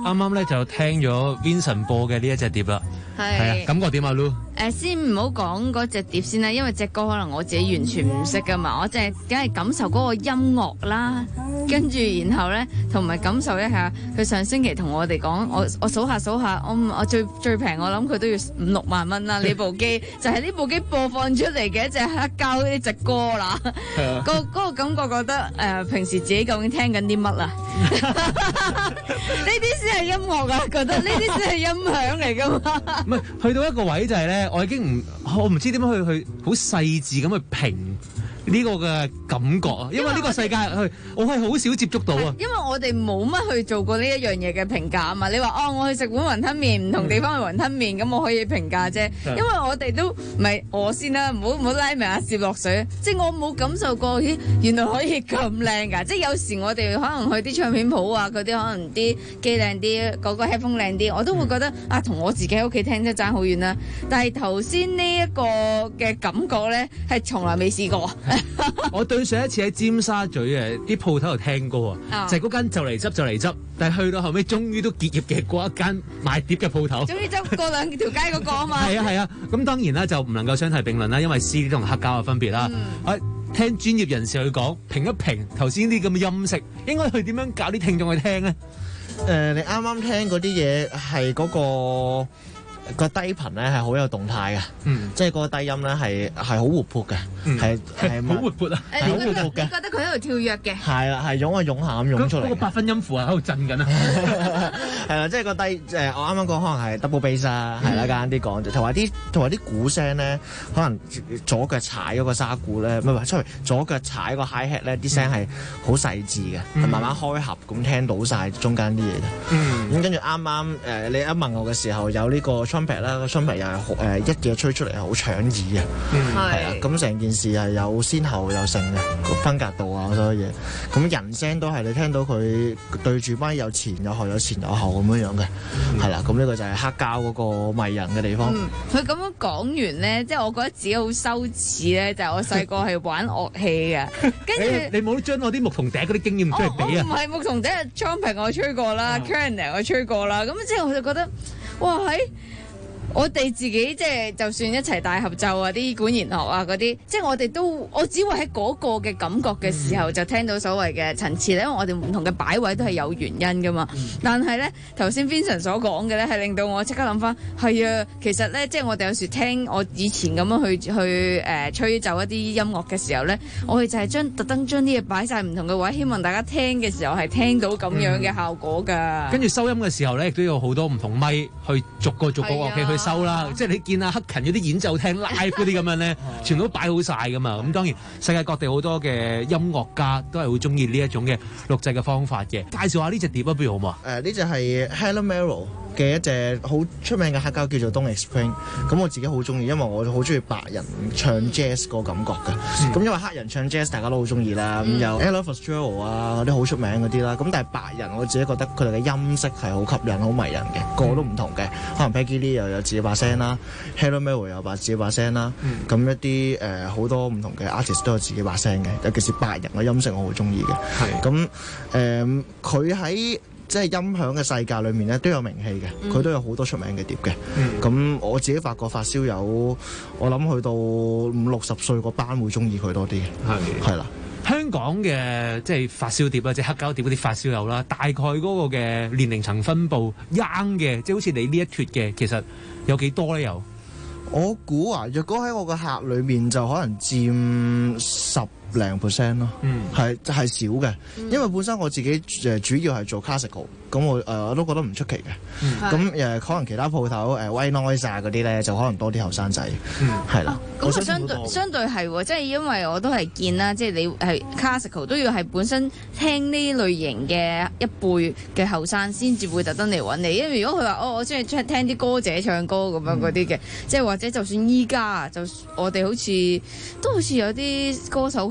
S20: 啱啱咧就聽咗 Vincent 播嘅呢一隻碟啦，係啊，感覺點啊 Lu？
S2: 誒，先唔好講嗰隻碟先啦，因為隻歌可能我自己完全唔識噶嘛，我淨係梗係感受嗰個音樂啦，跟住然後咧同埋感受一下佢上星期同我哋講，我我數下數下，我我最最平我諗佢都要五六萬蚊啦，呢部機就係呢部機播放出嚟嘅一隻黑膠呢隻歌啦，個嗰個感覺覺得誒、呃、平時自己究竟聽緊啲乜啊？呢啲先係音樂啊，覺得呢啲先係音響嚟噶嘛？
S20: 唔係去到一個位就係咧。我已經唔，我唔知點樣去去好細緻咁去評呢個嘅感覺啊，因為呢個世界去，我係好少接觸到啊。
S2: 因為我哋冇乜去做過呢一樣嘢嘅評價啊嘛。你話哦，我去食碗雲吞麵，唔同地方嘅雲吞麵，咁、嗯、我可以評價啫。因為我哋都唔係我先啦，唔好唔好拉埋阿攝落水。即係我冇感受過，咦，原來可以咁靚㗎。即係有時我哋可能去啲唱片鋪啊，嗰啲可能啲機靚啲，嗰、嗰個 headphone 靚啲，我都會覺得、嗯、啊，同我自己喺屋企聽都爭好遠啦。但係頭先呢一個嘅感覺咧，係從來未試過。
S20: 我對上一次喺尖沙咀嘅啲鋪頭度聽歌啊，就係嗰間就嚟執就嚟執，但係去到後尾終於都結業嘅嗰一間賣碟嘅鋪頭。終於執過兩條街嗰個啊嘛。係啊係啊，咁、啊、當然啦，就唔能夠相提並論啦，因為 C D 同黑膠嘅分別啦。我、嗯、聽專業人士去講，評一評頭先啲咁嘅音色，應該去點樣教啲聽眾去聽咧？
S9: 誒、呃，你啱啱聽嗰啲嘢係嗰個。個低頻咧係好有動態嘅，嗯、即係嗰個低音咧係係好活潑嘅，係係好活潑啊，係好活潑嘅。
S2: 你覺得佢喺度跳躍嘅？係
S9: 啦，係湧下湧下咁湧出嚟。
S20: 嗰個八分音符啊喺度震緊啊！
S9: 係啦，即係個低誒，我啱啱講可能係 double bass 啊，係啦，簡單啲講，同埋啲同埋啲鼓聲咧，可能左腳踩嗰個沙鼓咧，唔係唔係，sorry，左腳踩個 hi hat 咧，啲聲係好細緻嘅，嗯、慢慢開合咁聽到晒中間啲嘢嘅。咁跟住啱啱誒，你一問我嘅時候有呢個。trumpet 啦，個 trumpet 又係好誒一嘢吹出嚟係好搶耳嘅，係啊，咁成件事係有先後有剩嘅個分隔度啊，所有嘢，咁人聲都係你聽到佢對住咪有前有後有前有後咁樣樣嘅，係啦，咁呢個就係黑膠嗰個迷人嘅地方。
S2: 佢咁樣講完咧，即係我覺得自己好羞恥咧，就係我細個係玩樂器嘅，跟住
S20: 你冇將我啲牧童笛嗰啲經驗出嚟俾啊！
S2: 唔係牧童笛 trumpet 我吹過啦 clarinet 我吹過啦，咁之後我就覺得哇喺〜我哋自己即係就算一齊大合奏啊，啲管弦樂啊嗰啲，即係我哋都我只會喺嗰個嘅感覺嘅時候就聽到所謂嘅層次咧，因為我哋唔同嘅擺位都係有原因噶嘛。嗯、但係咧頭先 Vincent 所講嘅咧係令到我即刻諗翻，係啊，其實咧即係我哋有時聽我以前咁樣去去誒、呃、吹奏一啲音樂嘅時候咧，我哋就係將特登將啲嘢擺晒唔同嘅位，希望大家聽嘅時候係聽到咁樣嘅效果㗎。
S20: 嗯、跟住收音嘅時候咧，亦都有好多唔同咪去逐個逐個樂器去收啦，即係你見阿克勤嗰啲演奏廳 live 嗰啲咁樣咧，全部都擺好晒噶嘛。咁當然世界各地好多嘅音樂家都係好中意呢一種嘅錄製嘅方法嘅。介紹下呢隻碟啊，不如好唔好啊？
S9: 誒，呢隻係 Helen Merrill 嘅一隻好出名嘅黑膠叫做 Don't Explain。咁我自己好中意，因為我好中意白人唱 jazz 個感覺嘅。咁、嗯、因為黑人唱 jazz 大家都好中意啦，咁、嗯、有 Ella Fitzgerald 啊嗰啲好出名嗰啲啦。咁但係白人我自己覺得佢哋嘅音色係好吸引、好迷人嘅，個個都唔同嘅。可能 Peggy Lee 又有自己把聲啦。Helen Merrill 有把自己把聲啦，咁、嗯、一啲誒好多唔同嘅 artist 都有自己把聲嘅，尤其是白人嘅音色我好中意嘅。咁誒佢喺即係音響嘅世界裏面咧都有名氣嘅，佢、嗯、都有好多出名嘅碟嘅。咁、嗯、我自己發覺發燒友，我諗去到五六十歲個班會中意佢多啲嘅，係啦。
S20: 香港嘅即係發燒碟啊，即係黑膠碟嗰啲發燒友啦，大概嗰個嘅年齡層分佈 young 嘅，即係好似你呢一脱嘅，其實有幾多咧？有
S9: 我估啊，若果喺我個客裏面就可能佔十零 percent 咯，係係少嘅，因為本身我自己誒主要係做 classical，咁我誒、呃、我都覺得唔出奇嘅。咁誒、嗯、可能其他鋪頭誒 White Noise 啊嗰啲咧，就可能多啲後生仔，係啦。
S2: 咁啊相對相對係喎，即係因為我都係見啦，即係你係 classical 都要係本身聽呢類型嘅一輩嘅後生先至會特登嚟揾你，因為如果佢話哦我中意聽啲歌者唱歌咁樣嗰啲嘅，即係或者就算依家就我哋好似都好似有啲歌手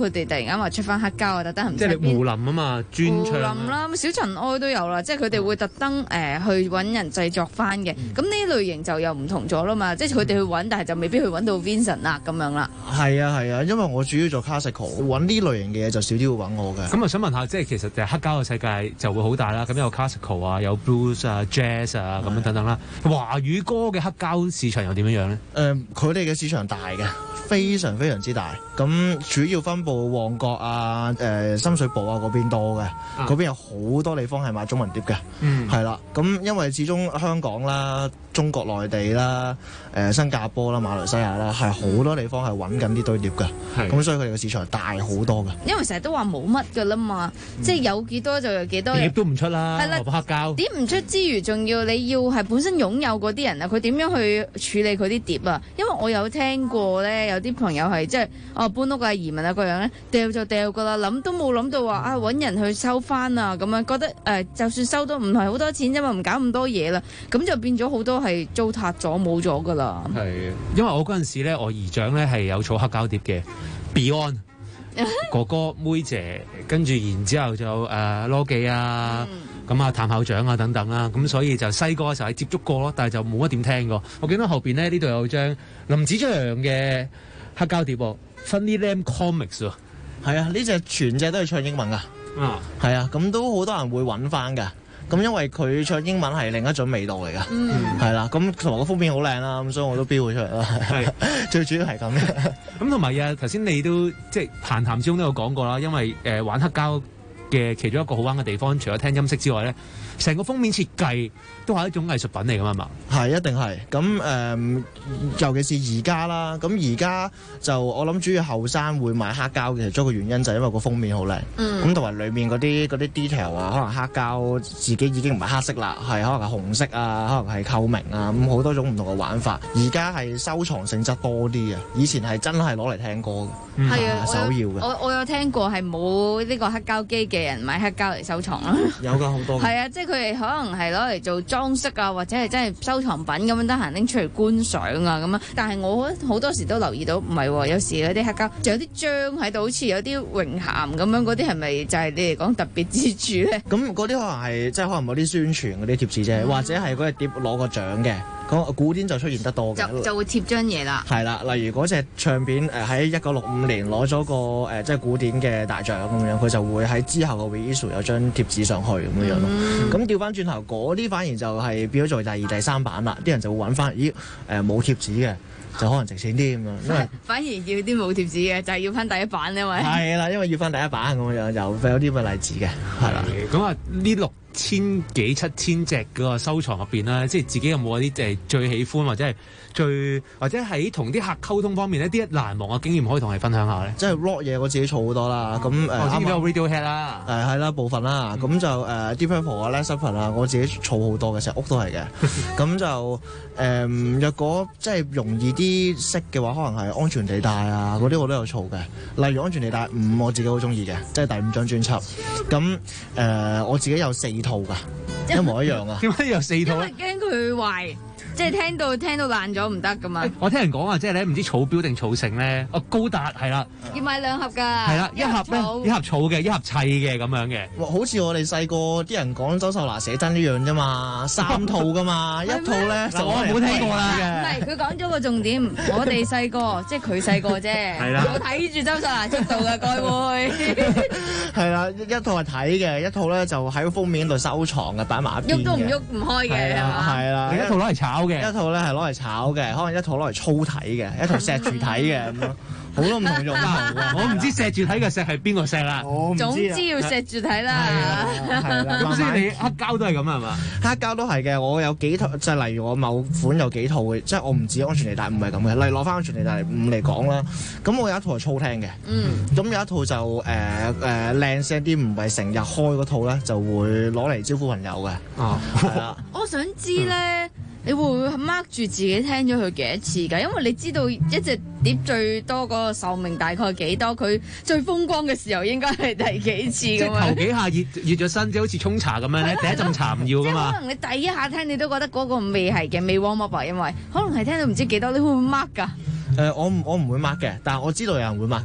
S2: 佢哋突然間話出翻黑膠啊，特登唔
S20: 即係你胡林啊嘛，專唱
S2: 胡林啦，咁小塵埃都有啦，即係佢哋會特登誒去揾人製作翻嘅。咁呢、嗯、類型就又唔同咗啦嘛，即係佢哋去揾，但係就未必去揾到 Vincent 啦咁樣啦。
S9: 係啊係啊，因為我主要做 classical，揾呢類型嘅嘢就少啲會揾我嘅。
S20: 咁啊想問下，即係其實就係黑膠嘅世界就會好大啦，咁有 classical 啊，有 blues 啊、jazz 啊咁樣等等啦。華語歌嘅黑膠市場又點樣樣咧？誒，
S9: 佢哋嘅市場大嘅。非常非常之大，咁主要分佈旺角啊、誒、呃、深水埗啊嗰邊多嘅，嗰、啊、邊有好多地方係買中文碟嘅，嗯，係啦，咁因為始終香港啦、中國內地啦、誒、呃、新加坡啦、馬來西亞啦，係好多地方係揾緊呢堆碟嘅，咁所以佢哋嘅市場大好多嘅。
S2: 因為成日都話冇乜㗎啦嘛，嗯、即係有幾多就有幾多，
S20: 碟都唔出啦，
S2: 係啦，
S20: 黑膠
S2: 碟唔出之餘，仲要你要係本身擁有嗰啲人啊，佢點樣去處理佢啲碟啊？因為我有聽過咧。有啲朋友係即係哦搬屋啊、移民啊嗰樣咧，掉就掉噶啦，諗都冇諗到話啊揾人去收翻啊咁樣，覺得誒、呃、就算收到唔係好多錢啫嘛，唔搞咁多嘢啦，咁就變咗好多係糟蹋咗冇咗噶啦。
S20: 係，因為我嗰陣時咧，我姨丈咧係有儲黑膠碟嘅 Beyond 哥哥妹姐，跟住然之後就誒羅記啊。嗯咁啊，譚校長啊等等啦，咁所以就細個嘅時候係接觸過咯，但係就冇乜點聽過。我見到後邊咧呢度有張林子祥嘅黑膠碟喎 ，Funny Lamb Comics 喎，
S9: 係啊，呢隻全隻都係唱英文噶，啊，係啊，咁都好多人會揾翻㗎。咁因為佢唱英文係另一種味道嚟㗎，嗯，係啦，咁同埋個封面好靚啦，咁所以我都標佢出嚟啦，係最主要係咁嘅。
S20: 咁同埋啊，頭先你都即係閒談之中都有講過啦，因為誒、呃、玩黑膠嘅其中一個好玩嘅地方，除咗聽音色之外咧，成個封面設計都係一種藝術品嚟㗎嘛，
S9: 係一定係咁誒，尤其是而家啦。咁而家就我諗主要後生會買黑膠嘅其中一個原因就係因為個封面好靚，咁同埋裡面嗰啲嗰啲 detail 啊，可能黑膠自己已經唔係黑色啦，係可能係紅色啊，可能係透明啊，咁好多種唔同嘅玩法。而家係收藏性質多啲啊，以前係真係攞嚟聽歌嘅，係、嗯、啊，首要嘅。
S2: 我我有聽過係冇呢個黑膠機嘅人買黑膠嚟收藏啦，
S9: 有㗎好多。
S2: 係啊，即係佢哋可能係攞嚟做裝飾啊，或者係真係收藏品咁樣，得閒拎出嚟觀賞啊咁啊。但係我好多時都留意到，唔係喎，有時嗰啲黑膠仲有啲章喺度，好似有啲榮銜咁樣，嗰啲係咪就係你嚟講特別之處咧？
S9: 咁嗰啲可能係即係可能某啲宣傳嗰啲貼紙啫，嗯、或者係嗰隻碟攞個獎嘅。咁古典就出現得多嘅，
S2: 就就會貼張嘢啦。
S9: 係啦，例如嗰隻唱片誒喺一九六五年攞咗個誒、呃、即係古典嘅大獎咁樣，佢就會喺之後嘅 reissue 有張貼紙上去咁樣樣咯。咁調翻轉頭，嗰啲反而就係變咗做第二、第三版啦。啲人就會揾翻，咦誒冇貼紙嘅，就可能值錢啲咁樣。因為
S2: 反而要啲冇貼紙嘅，就係、是、要翻第一版因為
S9: 係啦，因為要翻第一版咁樣，有有啲咁嘅例子嘅，係啦。
S20: 咁啊呢六千幾七千隻嗰個收藏入邊啦，即係自己有冇啲誒最喜歡或者係最或者喺同啲客溝通方面呢啲難忘嘅經驗可以同你分享下咧？
S9: 即係 rock 嘢我自己儲好多啦，咁誒
S20: 頭先都有 Radiohead 啦，
S9: 誒係啦部分啦，咁、嗯、就誒、uh, Deep Purple 啊 Led Zeppelin 啊，我自己儲好多嘅，成屋都係嘅。咁就誒、嗯、若果即係容易啲識嘅話，可能係安全地帶啊嗰啲我都有儲嘅。例如安全地帶五，我自己好中意嘅，即係第五張專輯。咁誒、呃、我自己有四套㗎，一模一樣啊！
S20: 點解有四套咧？
S2: 因為驚佢壞。即係聽到聽到爛咗唔得噶嘛、欸！
S20: 我聽人講啊，即係咧唔知草標定草繩咧，哦高達係啦，
S2: 要買兩盒㗎，
S20: 係啦，一盒咧一盒草嘅，一盒砌嘅咁樣嘅。
S9: 好似我哋細個啲人講周秀娜寫真呢樣啫嘛，三套㗎嘛，一套咧就
S20: 我冇聽過啦。
S2: 唔係佢講咗個重點，我哋細個即係佢細個啫，係啦，我睇住周秀娜出道嘅，該會
S9: 係啦，一套係睇嘅，一套咧就喺個封面度收藏嘅，擺埋一邊嘅，
S2: 喐都唔喐唔開嘅，
S9: 係啦，
S20: 另一套攞嚟炒。
S9: 一套咧係攞嚟炒嘅，可能一套攞嚟粗睇嘅，一套錫住睇嘅咁樣，好多唔同用法。
S20: 我唔知錫住睇嘅錫係邊個錫啦。
S9: 我唔知。
S2: 總之要錫住睇啦。
S9: 係啦。
S20: 咁所以你黑膠都係咁係嘛？
S9: 黑膠都係嘅，我有幾套，即係例如我某款有幾套嘅，即係我唔止安全地帶五係咁嘅。例如攞翻安全地帶五嚟講啦，咁我有一套係粗聽嘅。嗯。咁有一套就誒誒靚聲啲，唔係成日開嗰套咧，就會攞嚟招呼朋友嘅。哦。係啦。
S2: 我想知咧。你會唔會 mark 住自己聽咗佢幾多次㗎？因為你知道一隻碟最多嗰個壽命大概幾多，佢最風光嘅時候應該係第幾次咁樣？
S20: 頭幾下熱熱咗身，即係好似沖茶咁樣咧，第一陣茶唔要㗎嘛。
S2: 即係可能你第一下聽你都覺得嗰個未係嘅，未 warm up 啊，因為可能係聽到唔知幾多，你會唔會 mark 㗎？
S9: 誒、呃，我唔我唔會 mark 嘅，但係我知道有人會 mark 嘅。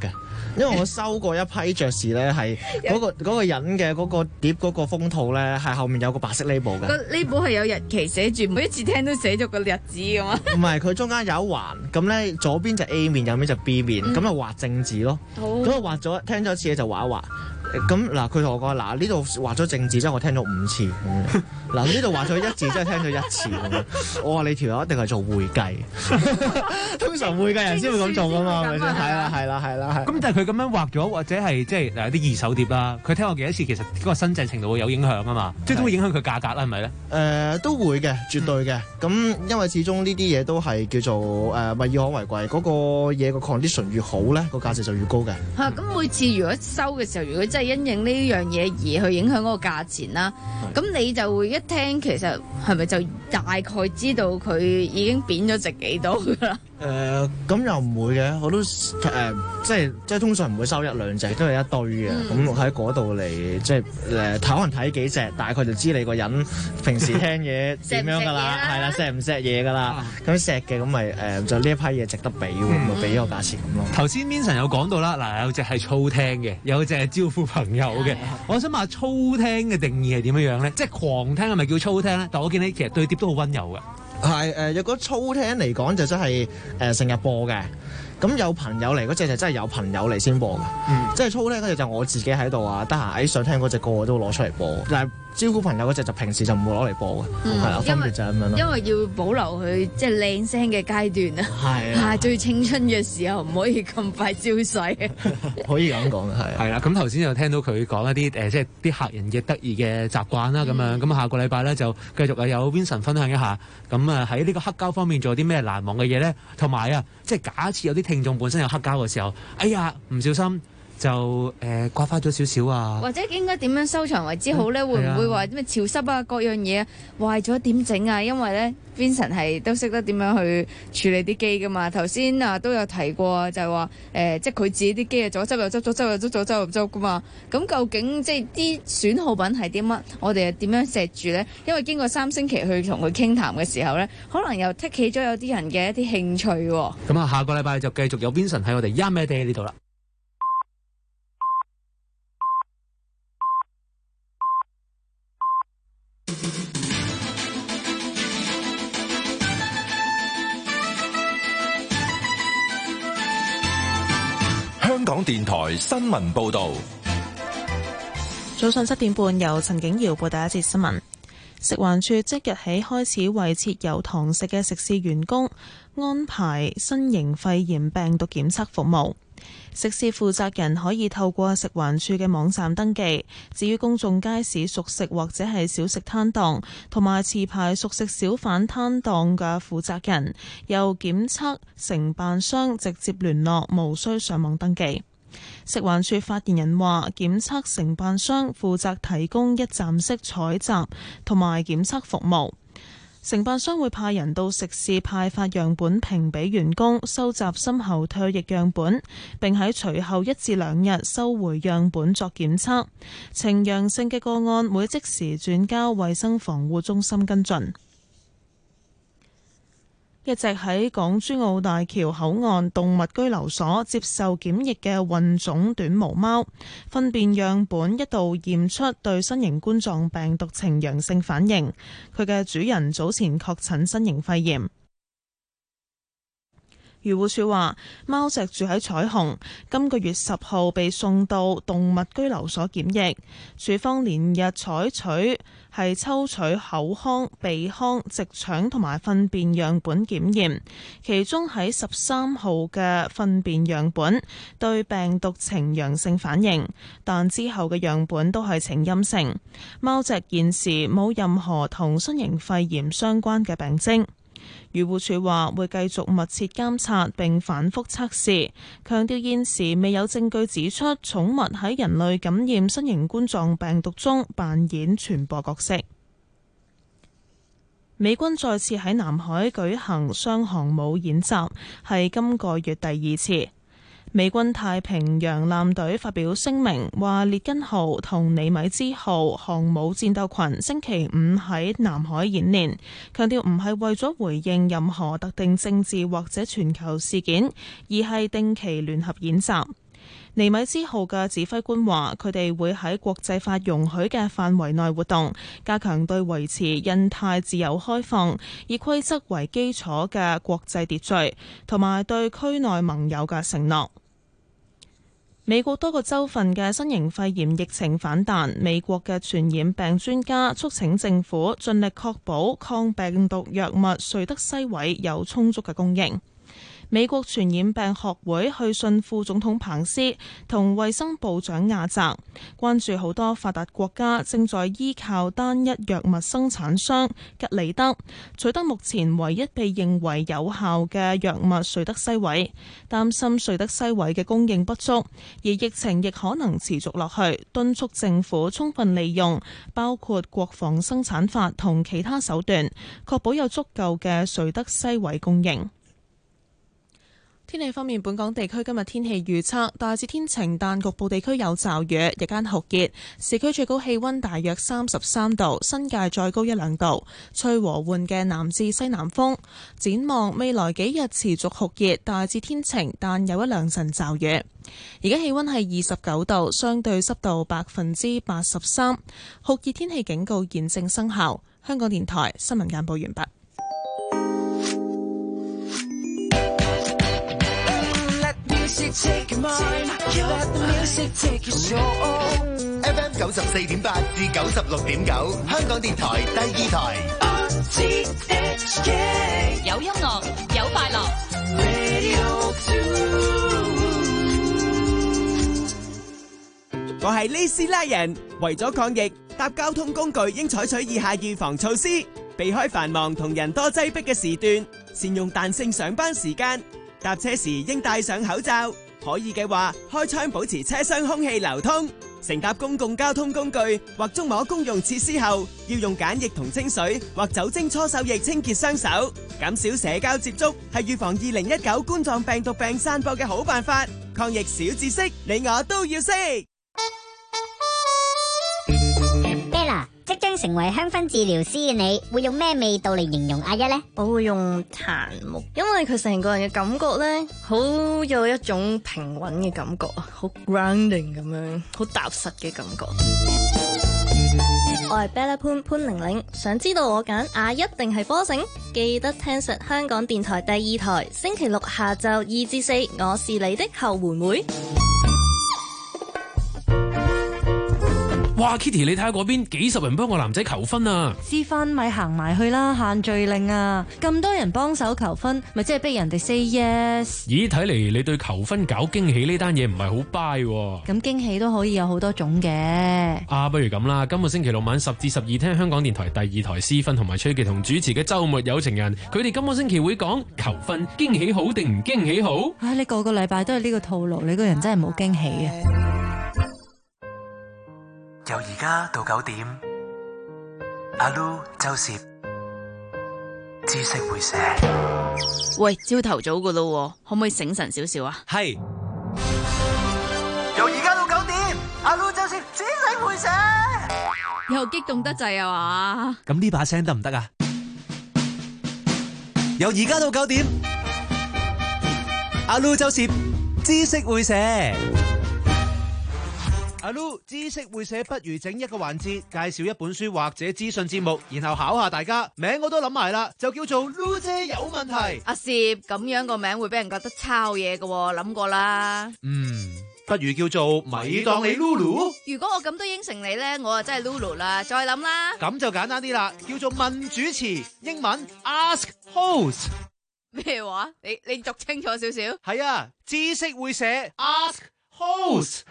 S9: 因為我收過一批爵士咧，係嗰個嗰個人嘅嗰個碟嗰個封套咧，係後面有個白色 label 嘅。
S2: 個 label 係有日期寫住，每一次聽都寫咗個日子咁啊。
S9: 唔係，佢中間有一環，咁咧左邊就 A 面，右邊就 B 面，咁就畫正字咯。咁我畫咗聽咗一次就畫一畫。咁嗱，佢同我講嗱，呢度畫咗正字，之後我聽咗五次。嗱，呢度畫咗一字，真係聽咗一次。我話你條友一定係做會計，通常會計人先會咁做噶嘛，係咪先？係啦，係啦，係啦，係。
S20: 咁但係佢咁樣畫咗，或者係即係嗱有啲二手碟啦，佢聽過幾多次，其實嗰個新淨程度會有影響啊嘛，即係都會影響佢價格啦，係咪咧？誒、
S9: 呃，都會嘅，絕對嘅。咁、嗯、因為始終呢啲嘢都係叫做誒物以罕為貴，嗰、那個嘢個 condition 越好咧，個價值就越高嘅。
S2: 嚇、嗯！咁每次如果收嘅時候，如果真係因應呢樣嘢而去影響嗰個價錢啦，咁你就會一聽，其實係咪就大概知道佢已經貶咗值幾多㗎啦？
S9: 誒、呃，咁又唔會嘅，我都誒、呃，即係即係通常唔會收一兩隻，都係一堆嘅。咁喺嗰度嚟，即係誒睇可能睇幾隻，大概就知你個人平時聽嘢點樣㗎啦，係啦，錫唔錫嘢㗎啦。咁錫嘅咁咪誒就呢一批嘢值得俾喎，咪俾個價錢咁咯。
S20: 頭先 Vincent 有講到啦，嗱有隻係粗聽嘅，有隻係招呼朋友嘅。我想問粗聽嘅定義係點樣樣咧？即係狂聽係咪叫粗聽咧？但我見你其實對碟都好溫柔㗎。
S9: 係誒，若果粗聽嚟講就真係誒成日播嘅。咁有朋友嚟嗰隻就真係有朋友嚟先播嘅，嗯、即係粗聽嗰隻就我自己喺度啊，得閒喺想聽嗰隻歌我都攞出嚟播。但係招呼朋友嗰隻就平時就唔會攞嚟播嘅，係啊、嗯，分別就係咁樣咯。
S2: 因為要保留佢即係靚聲嘅階段啊，係啊，最青春嘅時候唔可以咁快消逝。
S9: 可以咁講係。
S20: 係啦，咁頭先又聽到佢講一啲誒、呃，即係啲客人嘅得意嘅習慣啦，咁、嗯、樣咁下個禮拜咧就繼續有 Vincent 分享一下，咁啊喺呢個黑膠方面做啲咩難忘嘅嘢咧，同埋啊，即係假設有啲聽眾本身有黑膠嘅時候，哎呀唔小心就誒刮花咗少少啊，
S2: 或者應該點樣收藏為之好咧？會唔會話咩潮濕啊各樣嘢壞咗點整啊？因為咧 Vincent 係都識得點樣去處理啲機噶嘛。頭先啊都有提過就係話誒，即係佢自己啲機啊左執右執，左執右執，左執右執噶嘛。咁究竟即係啲損耗品係啲乜？我哋又點樣錫住咧？因為經過三星期去同佢傾談嘅時候咧，可能又剔起咗有啲人嘅一啲興趣喎。
S20: 咁啊，下個禮拜就繼續有 Vincent 喺我哋 Yum 咩地呢度啦。
S3: 香港電台新聞報導。
S10: 早上七點半，由陳景瑤報第一節新聞。食環署即日起開始為設有堂食嘅食肆員工安排新型肺炎病毒檢測服務。食肆負責人可以透過食環署嘅網站登記。至於公眾街市熟食或者係小食攤檔同埋持牌熟食小販攤檔嘅負責人，由檢測承辦商直接聯絡，無需上網登記。食環署發言人話，檢測承辦商負責提供一站式採集同埋檢測服務。承辦商會派人到食肆派發樣本瓶俾員工收集深喉唾液樣本，並喺隨後一至兩日收回樣本作檢測。呈陽性嘅個案會即時轉交衛生防護中心跟進。一直喺港珠澳大橋口岸動物居留所接受檢疫嘅混種短毛貓，糞便樣本一度驗出對新型冠狀病毒呈陽性反應，佢嘅主人早前確診新型肺炎。漁護署話，貓隻住喺彩虹，今個月十號被送到動物居留所檢疫。署方連日採取係抽取口腔、鼻腔、直腸同埋糞便樣本檢驗，其中喺十三號嘅糞便樣本對病毒呈陽性反應，但之後嘅樣本都係呈陰性。貓隻現時冇任何同新型肺炎相關嘅病徵。漁護署話會繼續密切監察並反覆測試，強調現時未有證據指出寵物喺人類感染新型冠狀病毒中扮演傳播角色。美軍再次喺南海舉行雙航母演習，係今個月第二次。美軍太平洋艦隊發表聲明，話列根號同尼米茲號航母戰鬥群星期五喺南海演練，強調唔係為咗回應任何特定政治或者全球事件，而係定期聯合演習。 尼米茲號嘅指揮官話，佢哋會喺國際法容許嘅範圍內活動，加強對維持印太自由開放、以規則為基礎嘅國際秩序，同埋對區內盟友嘅承諾。美國多個州份嘅新型肺炎疫情反彈，美國嘅傳染病專家促請政府盡力確保抗病毒藥物瑞德西韋有充足嘅供應。美國傳染病學會去信副總統彭斯同衛生部長亞澤，關注好多發達國家正在依靠單一藥物生產商吉利德取得目前唯一被認為有效嘅藥物瑞德西韋，擔心瑞德西韋嘅供應不足，而疫情亦可能持續落去，敦促政府充分利用包括國防生產法同其他手段，確保有足夠嘅瑞德西韋供應。天氣方面，本港地區今日天氣預測大致天晴，但局部地區有驟雨，日間酷熱，市區最高氣溫大約三十三度，新界再高一兩度，吹和緩嘅南至西南風。展望未來幾日持續酷熱，大致天晴，但有一兩陣驟雨。而家氣溫係二十九度，相對濕度百分之八十三，酷熱天氣警告現正生效。香港電台新聞簡報完畢。
S21: Take mine, let the music take your soul.
S8: F M 九十四點八至九十六點九，香港電台第二台。
S21: R T H K
S28: 有音樂，有快樂。
S21: Radio two。
S6: 我係呢斯拉人，為咗抗疫，搭交通工具應採取以下預防措施：避開繁忙同人多擠迫嘅時段，善用彈性上班時間。搭車時應戴上口罩，可以嘅話開窗保持車廂空氣流通。乘搭公共交通工具或觸摸公用設施後，要用梘液同清水或酒精搓手液清潔雙手。減少社交接觸係預防二零一九冠狀病毒病散播嘅好辦法。抗疫小知識，你我都要識。
S12: 即將成為香薰治療師嘅你，會用咩味道嚟形容阿一呢？
S13: 我會用檀木，因為佢成個人嘅感覺呢，好有一種平穩嘅感覺啊，好 grounding 咁樣，好踏實嘅感覺。我係 Bella 潘潘玲玲，想知道我揀阿一定係波繩？記得聽實香港電台第二台，星期六下晝二至四，我是你的後援會。
S14: 哇 Kitty， 你睇下嗰邊幾十人幫個男仔求婚啊！
S15: 私婚咪行埋去啦，限聚令啊！咁多人幫手求婚，咪即係逼人哋 say yes。
S14: 咦，睇嚟你對求婚搞驚喜呢單嘢唔係好 buy 喎。
S15: 咁驚喜都可以有好多種嘅。
S14: 啊，不如咁啦，今個星期六晚十至十二聽香港電台第二台私婚同埋崔傑同主持嘅週末有情人，佢哋今個星期會講求婚驚喜好定唔驚喜好？
S15: 唉，你個個禮拜都係呢個套路，你個人真係冇驚喜嘅。
S5: 由而家到九點，阿 Lu 周攝知識會寫。
S2: 喂，朝頭早噶咯，可唔可以醒神少少啊？
S5: 係。由而家到九點，阿 Lu 周攝知識會寫。
S2: 又激動得滯啊嘛？
S5: 咁呢把聲得唔得啊？由而家到九點，阿 Lu 周攝知識會寫。
S20: 阿 Lu 知識會寫，不如整一個環節，介紹一本書或者資訊節目，然後考下大家。名我都諗埋啦，就叫做 Lu 姐有問題。
S2: 阿攝咁樣個名會俾人覺得抄嘢㗎，諗過啦。
S20: 嗯，不如叫做咪當你 Lulu。
S2: 如果我咁都應承你咧，我啊真係 Lulu 啦。再諗啦。
S20: 咁就簡單啲啦，叫做問主持，英文 Ask Host。
S2: 咩話？你你讀清楚少少。
S20: 係啊，知識會寫 Ask Host。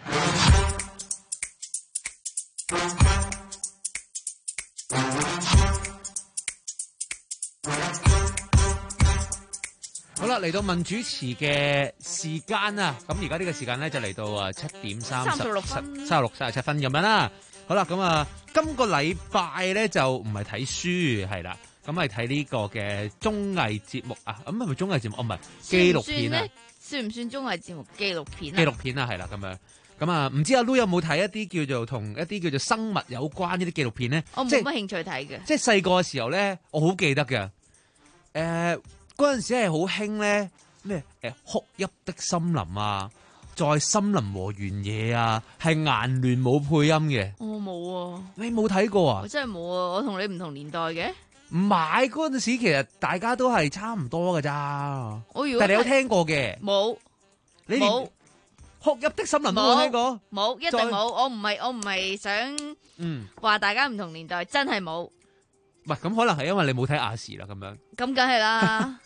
S20: 好啦，嚟到問主持嘅時間啊，咁而家呢個時間咧就嚟到啊七點三十六分，三十六、三十七分咁樣啦。好啦，咁啊，今個禮拜咧就唔係睇書，係啦，咁係睇呢個嘅綜藝節目啊，咁係咪綜藝節目？哦，唔係紀錄片啊，
S2: 算唔算綜藝節目？紀錄片啊，
S20: 紀錄片啊，係啦，咁樣。咁啊，唔知阿 Lu 有冇睇一啲叫做同一啲叫做生物有關呢啲紀錄片咧？
S2: 我冇乜興趣睇嘅。即係
S20: 細個嘅時候咧，我好記得嘅。誒、呃，嗰陣時係好興咧咩？誒，哭泣的森林啊， 在森林和原野啊，係顏聯冇配音嘅。
S2: 我冇啊，
S20: 你冇睇過啊？
S2: 我真係冇啊！我同你唔同年代嘅。
S20: 唔係嗰陣時，其實大家都係差唔多㗎咋。
S2: 我如果
S20: 但係你有聽過嘅？
S2: 冇，
S20: 你連
S2: 冇
S20: 哭泣的森林都冇聽過？
S2: 冇，一定
S20: 再
S2: 冇。我唔係我唔係想
S20: 嗯
S2: 話大家唔同年代，真係冇。
S20: 唔係咁，可能係因為你冇睇亞視啦，咁樣。
S2: 咁梗係啦。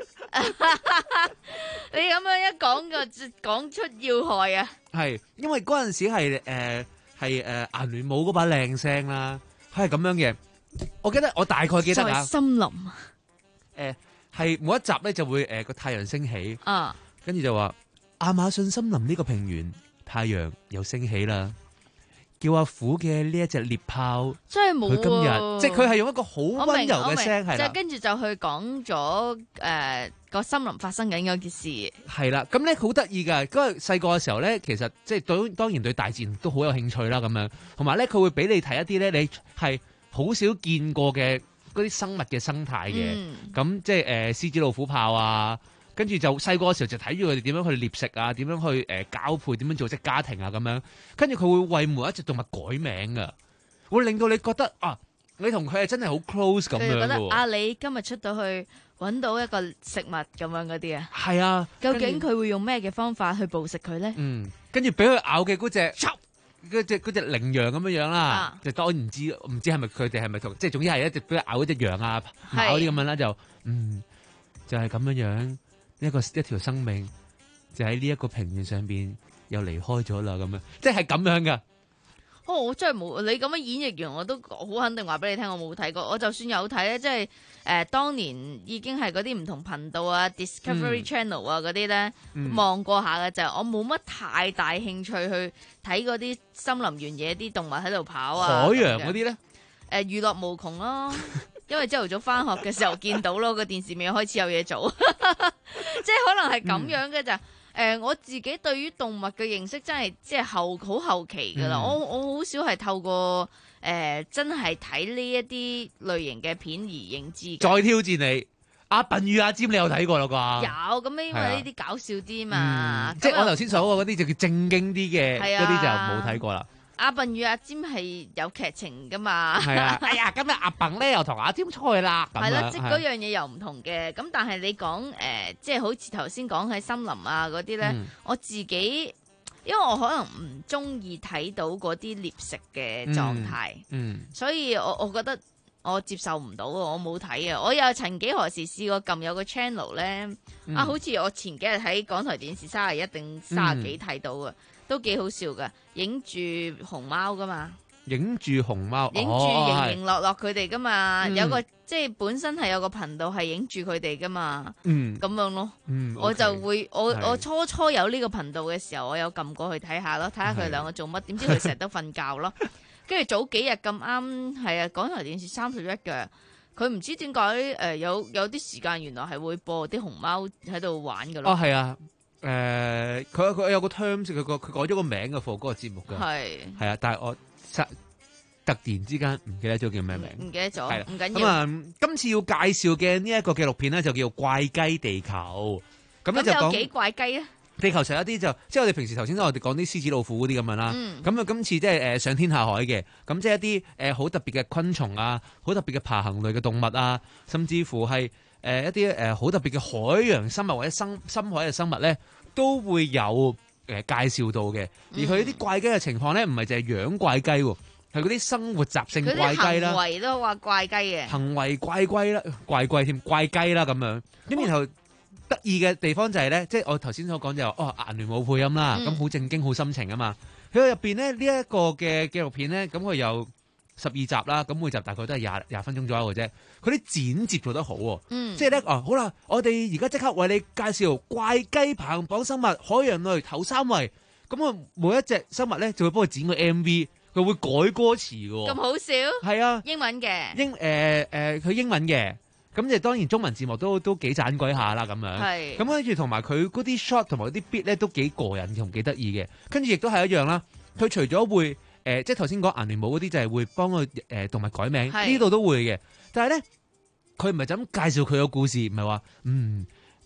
S2: 你咁樣一講個講出要害啊！
S20: 係因為嗰陣時係誒係誒顏聯冇嗰把靚聲啦，係咁樣嘅。我記得我大概記得啊，
S2: 在森林
S20: 誒係每一集咧就會誒個太陽升起
S2: 啊，
S20: 跟住就話亞馬遜森林呢個平原太陽又升起啦。叫阿虎嘅呢一隻獵豹，
S2: 真係冇
S20: 佢今日即係佢係用一個好溫柔嘅聲，係啦，
S2: 就跟住就去講咗誒個森林發生緊嗰件事，
S20: 係啦。咁咧好得意㗎，嗰個細個嘅時候咧，其實即係對當然對大自然都好有興趣啦，咁樣同埋咧佢會俾你睇一啲咧，你係好少見過嘅嗰啲生物嘅生態嘅，咁、嗯、即係誒、呃、獅子、老虎、豹啊。跟住就細個嘅時候就睇住佢哋點樣去獵食啊，點樣去誒、呃、交配，點樣組織家庭啊咁樣。跟住佢會為每一隻動物改名噶，會令到你覺得啊，你同佢係真係好 close 咁樣嘅喎。佢覺得
S2: 啊，你今日出到去揾到一個食物咁樣嗰啲啊，
S20: 係啊。
S2: 究竟佢會用咩嘅方法去捕食佢咧？
S20: 嗯，跟住俾佢咬嘅嗰隻嗰隻嗰隻羚羊咁樣樣啦，啊、就當然唔知唔知係咪佢哋係咪同即係總之係一直俾佢咬嗰隻羊啊咬啲咁樣啦，就嗯就係、是、咁樣樣。一個一條生命就喺呢一個平原上邊又離開咗啦，咁樣即係咁樣噶。
S2: 哦，我真係冇你咁樣演繹完，我都好肯定話俾你聽，我冇睇過。我就算有睇咧，即係誒、呃、當年已經係嗰啲唔同頻道啊 ，Discovery Channel 啊嗰啲咧望過下嘅，就係我冇乜太大興趣去睇嗰啲森林原野啲動物喺度跑啊。
S20: 海洋嗰啲咧？
S2: 誒娛樂無窮咯。因為朝頭早翻學嘅時候見到咯，個電視未開始有嘢做，即係可能係咁樣嘅咋。誒、嗯呃，我自己對於動物嘅認識真係即係後好後期噶啦、嗯。我我好少係透過誒、呃、真係睇呢一啲類型嘅片而認知。
S20: 再挑戰你，阿笨與阿尖，你有睇過啦啩？
S2: 有咁，因為呢啲搞笑啲嘛。
S20: 嗯、即係我頭先所講嗰啲就叫正經啲嘅，嗰啲就冇睇過啦。
S2: 阿笨與阿尖係有劇情噶嘛？
S20: 係啊！哎呀，今日阿笨咧又同阿尖出去啦。
S2: 係啦，即係嗰樣嘢又唔同嘅。咁但係你講誒、呃，即係好似頭先講喺森林啊嗰啲咧，嗯、我自己因為我可能唔中意睇到嗰啲獵食嘅狀態，嗯，嗯所以我我覺得我接受唔到啊！我冇睇啊！我有曾幾何時試過撳有個 channel 咧、嗯，啊，好似我前幾日喺港台電視三十一定三十幾睇到啊。嗯都幾好笑噶，影住熊貓噶嘛，
S20: 影住熊貓，
S2: 影住盈盈樂樂佢哋噶嘛，
S20: 嗯、
S2: 有個即係本身係有個頻道係影住佢哋噶嘛，嗯，咁樣咯，
S20: 嗯，
S2: 我就會我我初初有呢個頻道嘅時候，我有撳過去睇下咯，睇下佢哋兩個做乜，點知佢成日都瞓覺咯，跟住早幾日咁啱係啊，港台電視三十一嘅，佢唔知點解誒有有啲時間原來係會播啲熊貓喺度玩噶咯，
S20: 哦係啊。誒、呃，佢佢有個 terms，佢個佢改咗個名嘅，放嗰個節目嘅係係啊，但係我突突然之間唔記得咗叫咩名，
S2: 唔記得咗，唔緊要。
S20: 咁啊、嗯，今次要介紹嘅呢一個紀錄片咧，就叫做《怪雞地球》。咁咧就講
S2: 幾怪雞啊！
S20: 地球上有啲就即係我哋平時頭先都我哋講啲獅子老虎嗰啲咁樣啦。咁、嗯、啊，今次即係誒上天下海嘅，咁即係一啲誒好特別嘅昆蟲啊，好特別嘅爬行類嘅動物啊，甚至乎係。誒、呃、一啲誒好特別嘅海洋生物或者深深海嘅生物咧，都會有誒、呃、介紹到嘅。而佢啲怪雞嘅情況咧，唔係淨係養怪雞喎，係嗰啲生活習性怪雞啦。
S2: 行為都話怪雞嘅。行為
S20: 怪雞啦，怪雞添，怪雞啦咁樣。咁然後得意嘅地方就係、是、咧，即係我頭先所講就係、哦顏聯冇配音啦，咁、嗯、好正經好心情啊嘛。佢入邊咧呢一、這個嘅紀錄片咧，咁佢有十二集啦，咁每集大概都係廿廿分鐘左右嘅啫。佢啲剪接做得好喎、嗯，即係咧啊，好啦，我哋而家即刻為你介紹怪雞排行榜生物海洋類頭三位。咁啊，每一隻生物咧就會幫佢剪個 M V， 佢會改歌詞嘅喎。
S2: 咁好笑？係啊，英文嘅。英誒誒，佢、
S20: 呃、英文嘅，咁就當然中文字幕都都幾盞鬼下啦咁樣。係。咁跟住同埋佢嗰啲 shot 同埋啲 beat 咧都幾過癮同幾得意嘅。跟住亦都係一樣啦，佢除咗會。誒、呃，即係頭先講顏聯冇嗰啲就係會幫佢誒動物改名，呢度都會嘅。但係咧，佢唔係就咁介紹佢個故事，唔係話嗯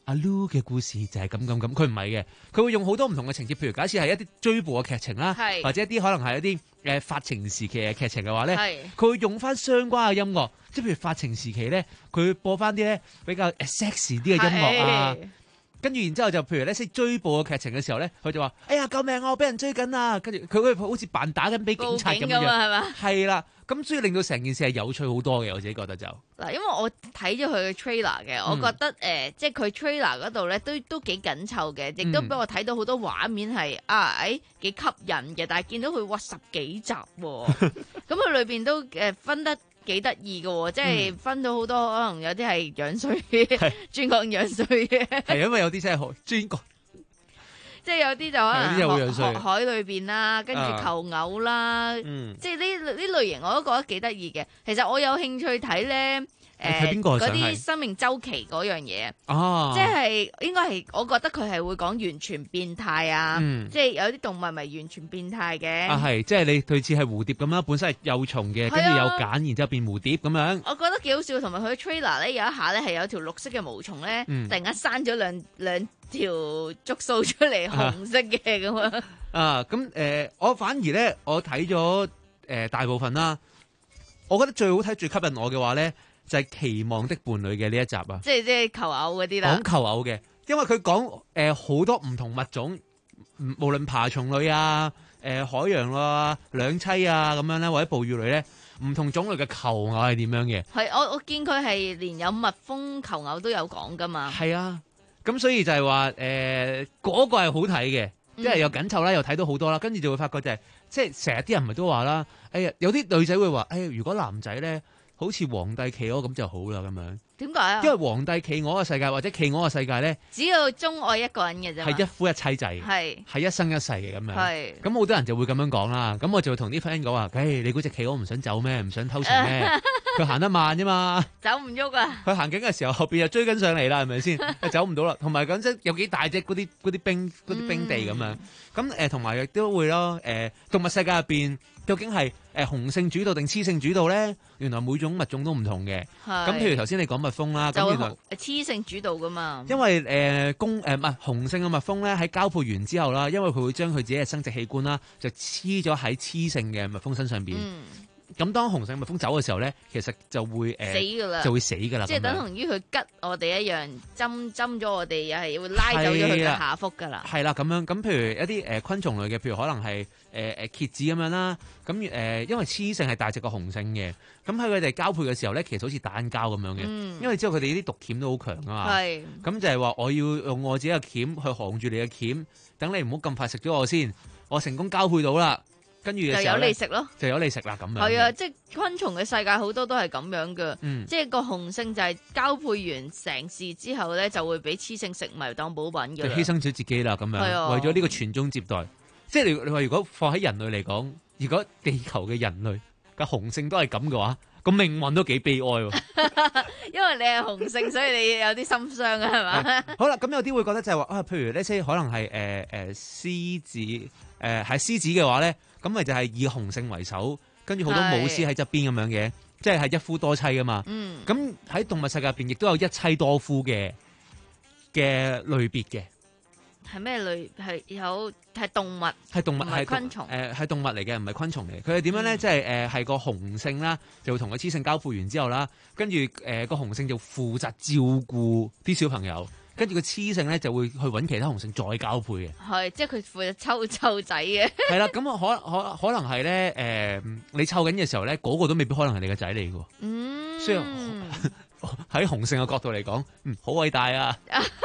S20: 阿 Lu 嘅故事就係咁咁咁，佢唔係嘅，佢會用好多唔同嘅情節，譬如假設係一啲追捕嘅劇情啦，
S2: 係
S20: 或者一啲可能係一啲誒法情時期嘅劇情嘅話咧，
S2: 係
S20: 佢會用翻相關嘅音樂，即係譬如法情時期咧，佢會播翻啲咧比較 sexy 啲嘅音樂啊。跟住然之後就譬如咧識追捕嘅劇情嘅時候咧，佢就話：哎呀救命啊！我俾人追緊啊！跟住佢會好似扮打緊俾警察咁樣，
S2: 報警㗎嘛係嘛？
S20: 係啦，咁所以令到成件事係有趣好多嘅，我自己覺得就
S2: 嗱，因為我睇咗佢嘅 trailer 嘅，我覺得誒、呃，即係佢 trailer 嗰度咧都都幾緊湊嘅，亦都俾我睇到好多畫面係啊，誒幾吸引嘅，但係見到佢哇十幾集喎、哦，咁佢裏邊都誒分得幾得意嘅喎，即係分到好多，可能有啲係樣衰，專講樣衰嘅，
S20: 係因為有啲真係好專講。
S2: 即係有啲就可能
S20: 有啲好樣衰
S2: 海海裏邊啦，跟住求偶啦，
S20: 嗯
S2: 即係呢呢類型我都覺得幾得意嘅。其實我有興趣睇咧，誒
S20: 睇邊個
S2: 嗰
S20: 想係
S2: 啲生命週期嗰樣嘢，
S20: 啊
S2: 即係應該係我覺得佢係會講完全變態啊，
S20: 嗯
S2: 即係有啲動物咪完全變態嘅。
S20: 啊係，即係你類似係蝴蝶咁啦，本身係幼蟲嘅，跟住有繭，然之後變蝴蝶咁樣。
S2: 我覺得幾好笑，同埋佢嘅 trailer 咧有一下咧係有條綠色嘅毛蟲咧，
S20: 嗯
S2: 突然間生咗兩兩條觸鬚出嚟，紅色嘅咁樣。
S20: 啊，咁誒、呃，我反而咧，我睇咗誒大部分啦，我覺得最好睇、最吸引我嘅話咧，就係、是《期望的伴侶》嘅呢一集啊。
S2: 即係即係求偶嗰啲啦。
S20: 講求偶嘅，因為佢講誒好多唔同物種，無論爬蟲類啊、誒、呃、海洋啊、兩棲啊咁樣咧，或者哺乳類咧，唔同種類嘅求偶係點樣嘅？
S2: 係我我見佢係連有蜜蜂求偶都有講噶嘛。
S20: 係啊，咁所以就係話誒嗰個係好睇嘅。即係又緊湊啦，又睇到好多啦，跟住就會發覺就係、是，即係成日啲人咪都話啦，哎呀，有啲女仔會話，哎呀，如果男仔咧好似皇帝企鵝咁就好啦咁樣。
S2: 點解啊？
S20: 因為皇帝企鵝嘅世界或者企鵝嘅世界咧，
S2: 只要鍾愛一個人嘅啫嘛，
S20: 係一夫一妻制，
S2: 係
S20: 係一生一世嘅咁樣。
S2: 係
S20: 咁好多人就會咁樣講啦。咁我就會同啲 friend 講話，誒、哎，你嗰隻企鵝唔想走咩？唔想偷情咩？佢行得慢啫嘛，
S2: 走唔喐啊！
S20: 佢行緊嘅時候，後邊又追緊上嚟啦，係咪先？走唔到啦。同埋講真，有幾大隻嗰啲嗰啲冰嗰啲冰地咁樣。咁誒，同埋亦都會咯。誒、呃，動物世界入邊究竟係誒雄性主導定雌性主導咧？原來每種物種都唔同嘅。
S2: 係
S20: 咁譬如頭先你講蜜蜂啦，咁原來
S2: 雌性主導噶嘛。
S20: 因為誒、呃、公誒唔係雄性嘅蜜蜂咧，喺交配完之後啦，因為佢會將佢自己嘅生殖器官啦，就黐咗喺雌性嘅蜜蜂身上邊。
S2: 嗯
S20: 咁當雄性蜜蜂走嘅時候咧，其實就會誒、呃、
S2: 死㗎啦，
S20: 就會死㗎啦。
S2: 即係等同於佢吉我哋一樣，針針咗我哋，又係會拉走咗佢嘅下腹㗎啦。
S20: 係啦，咁樣咁，譬如一啲誒昆蟲類嘅，譬如可能係誒誒蠍子咁樣啦。咁誒、呃，因為雌性係大隻過雄性嘅，咁喺佢哋交配嘅時候咧，其實好似打緊交咁樣嘅。
S2: 嗯、
S20: 因為之後佢哋啲毒鉗都好強啊嘛。係。咁就係話，我要用我自己嘅鉗去扛住你嘅鉗，等你唔好咁快食咗我先。我成功交配到啦。跟住就
S2: 有你食咯，
S20: 就有你食啦咁樣。
S2: 係啊，即係昆蟲嘅世界好多都係咁樣嘅，
S20: 嗯、
S2: 即係個雄性就係交配完成事之後咧，就會俾雌性食埋當補品嘅。
S20: 就犧牲咗自己啦咁樣，
S2: 啊、
S20: 為咗呢個傳宗接代。即係你你話如果放喺人類嚟講，如果地球嘅人類個雄性都係咁嘅話，個命運都幾悲哀喎。
S2: 因為你係雄性，所以你有啲心傷啊，係嘛？
S20: 好啦，咁有啲會覺得就係話啊，譬如呢些可能係誒誒獅子誒係獅子嘅話咧。咁咪就係以雄性為首，跟住好多母獅喺側邊咁樣嘅，即係係一夫多妻噶嘛。咁喺、嗯、動物世界入邊，亦都有一妻多夫嘅嘅類別嘅。
S2: 係咩類？係有係動物，
S20: 係動物
S2: 係昆蟲。
S20: 誒係、呃、動物嚟嘅，唔係昆蟲嚟。佢係點樣咧？嗯、即係誒係個雄性啦，就會同個雌性交配完之後啦，跟住誒個雄性就負責照顧啲小朋友。跟住個雌性咧就會去揾其他雄性再交配嘅，
S2: 係即係佢負責湊湊仔嘅。係
S20: 啦，咁可可可能係咧誒，你湊緊嘅時候咧，嗰、嗰個都未必可能係你個仔嚟嘅。嗯，所以喺雄性嘅角度嚟講，嗯，好偉大啊！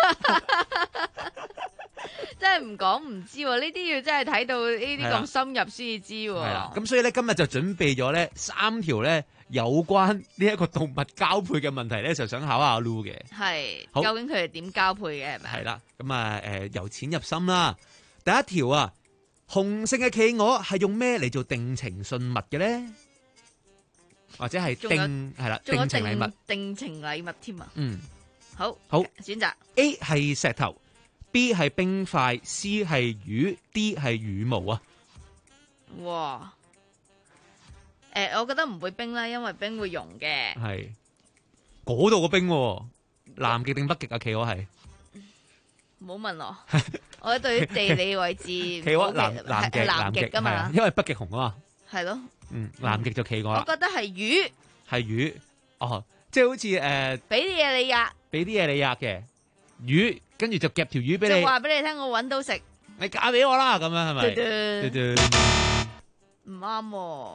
S2: 真係唔講唔知喎，呢啲要真係睇到呢啲咁深入先至知喎。係
S20: 啦，咁所以咧今日就準備咗咧三條咧有關呢一個動物交配嘅問題咧，就想考下阿 Lu 嘅。係，
S2: 究竟佢哋點交配嘅係咪？
S20: 係啦，咁啊誒由淺入深啦。第一條啊，雄性嘅企鵝係用咩嚟做定情信物嘅咧？或者係定係啦，定情禮物，
S2: 定情禮物添啊。
S20: 嗯，
S2: 好，
S20: 好
S2: 選擇
S20: A 係石頭。B 係冰塊 ，C 係魚 ，D 係羽毛啊！
S2: 哇！誒、呃，我覺得唔會冰啦，因為冰會溶嘅。
S20: 係嗰度個冰，南極定北極啊？企鵝係
S2: 唔好問我，我對地理位置
S20: 企鵝南南極
S2: 南極㗎嘛
S20: 係啊，因為北極熊啊嘛。
S2: 係咯。
S20: 嗯，南極就企鵝啦。
S2: 我覺得係魚。
S20: 係魚，哦，即係好似誒，
S2: 俾啲嘢你壓，
S20: 俾啲嘢你壓嘅魚，跟住就夾條魚俾
S2: 就
S20: 你，
S2: 話俾你聽，我揾到食。
S20: 你嫁俾我啦，咁樣係咪？
S2: 嘟嘟
S20: 嘟嘟
S2: 唔啱喎，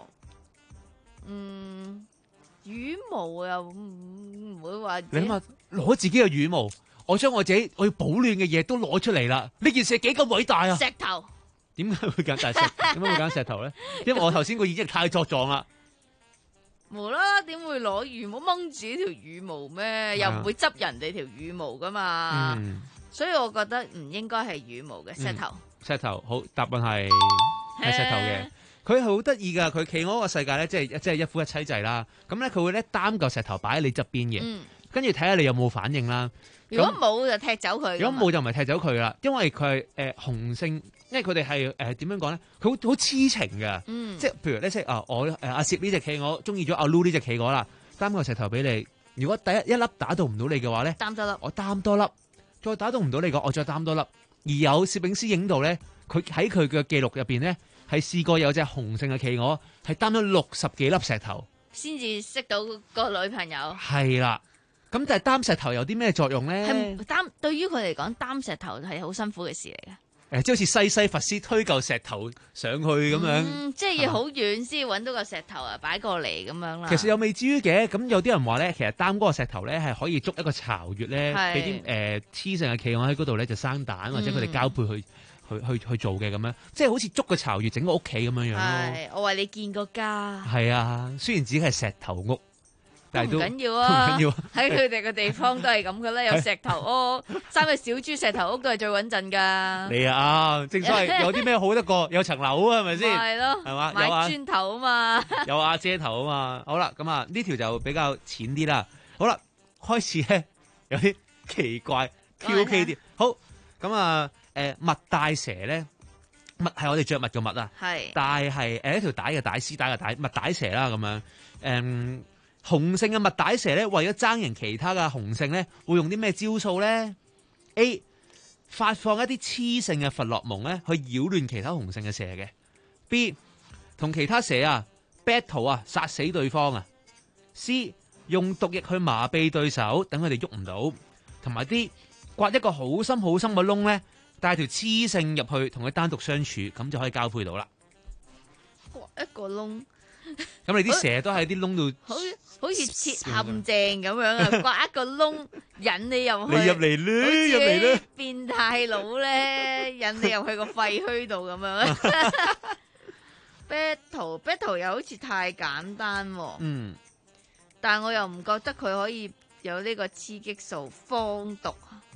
S2: 嗯，羽毛又唔唔會話。
S20: 你諗下，攞自己嘅羽毛，我將我自己我要保暖嘅嘢都攞出嚟啦，呢件事係幾咁偉大啊！
S2: 石頭。
S20: 點解會揀大石？點解會揀石頭咧？因為我頭先個演繹太作狀啦。
S2: 無啦，點會攞羽毛掹住條羽毛咩？又唔會執人哋條羽毛噶嘛。
S20: 嗯，
S2: 所以我覺得唔應該係羽毛嘅石頭。
S20: 石頭好，答案係係石頭嘅。佢係好得意噶，佢企鵝個世界咧，即係即係一夫一妻制啦。咁咧佢會咧擔嚿石頭擺喺你側邊嘅，跟住睇下你有冇反應啦。
S2: 如果冇就踢走佢。
S20: 如果冇就唔係踢走佢啦，因為佢係誒雄性。因為佢哋係誒點樣講咧？佢好好痴情嘅，
S2: 嗯、
S20: 即係譬如咧，即係啊，我誒阿攝呢隻企鵝中意咗阿 Lu 呢隻企鵝啦，擔個石頭俾你。如果第一一粒打到唔到你嘅話咧，
S2: 擔多粒，
S20: 我擔多粒，再打到唔到你嘅，我再擔多粒。而有攝影師影到咧，佢喺佢嘅記錄入邊咧，係試過有隻雄性嘅企鵝係擔咗六十幾粒石頭，
S2: 先至識到個女朋友。
S20: 係啦，咁但係擔石頭有啲咩作用咧？
S2: 係擔對於佢嚟講，擔石頭係好辛苦嘅事嚟嘅。
S20: 誒，即係好似西西弗斯推嚿石頭上去咁樣，
S2: 嗯、即係要好遠先揾到個石頭啊，擺過嚟咁樣啦。
S20: 其實又未至於嘅，咁有啲人話咧，其實擔嗰個石頭咧係可以捉一個巢穴咧，俾啲誒雌性嘅企鵝喺嗰度咧就生蛋，或者佢哋交配去、嗯、去去去做嘅咁樣，即係好似捉個巢穴整個屋企咁樣樣咯。
S2: 係，我為你建個家。
S20: 係啊，雖然只係石頭屋。但係都
S2: 唔緊要啊！
S20: 唔緊要，
S2: 喺佢哋嘅地方都係咁噶啦，有石頭屋，生個小豬石頭屋都係最穩陣噶。
S20: 你啊，正所謂有啲咩好得過有層樓啊，係咪先？
S2: 係咯，
S20: 係嘛？
S2: 買磚頭啊嘛，
S20: 有阿遮頭啊嘛。好啦，咁啊呢條就比較淺啲啦。好啦，開始咧有啲奇怪，Q K 啲。好，咁啊誒襪帶蛇咧，襪係我哋着襪嘅襪啊，
S2: 係
S20: 帶係誒一條帶嘅帶，絲帶嘅帶，襪帶蛇啦咁樣誒。嗯雄性嘅襪帶蛇咧，為咗爭贏其他嘅雄性咧，會用啲咩招數咧 ？A. 發放一啲雌性嘅弗洛蒙咧，去擾亂其他雄性嘅蛇嘅。B. 同其他蛇啊 battle 啊，殺死對方啊。C. 用毒液去麻痹對手，等佢哋喐唔到。同埋 D. 刮一個好深好深嘅窿咧，帶條雌性入去，同佢單獨相處，咁就可以交配到啦。
S2: 刮一個窿。
S20: 咁你啲蛇都喺啲窿度，
S2: 好好似設陷阱咁樣啊！刮一個窿引你入去，
S20: 你入嚟咧，入嚟咧，
S2: 變態佬咧引你入去個廢墟度咁樣。battle battle 又好似太簡單喎，
S20: 嗯，
S2: 但係我又唔覺得佢可以有呢個雌激素放毒。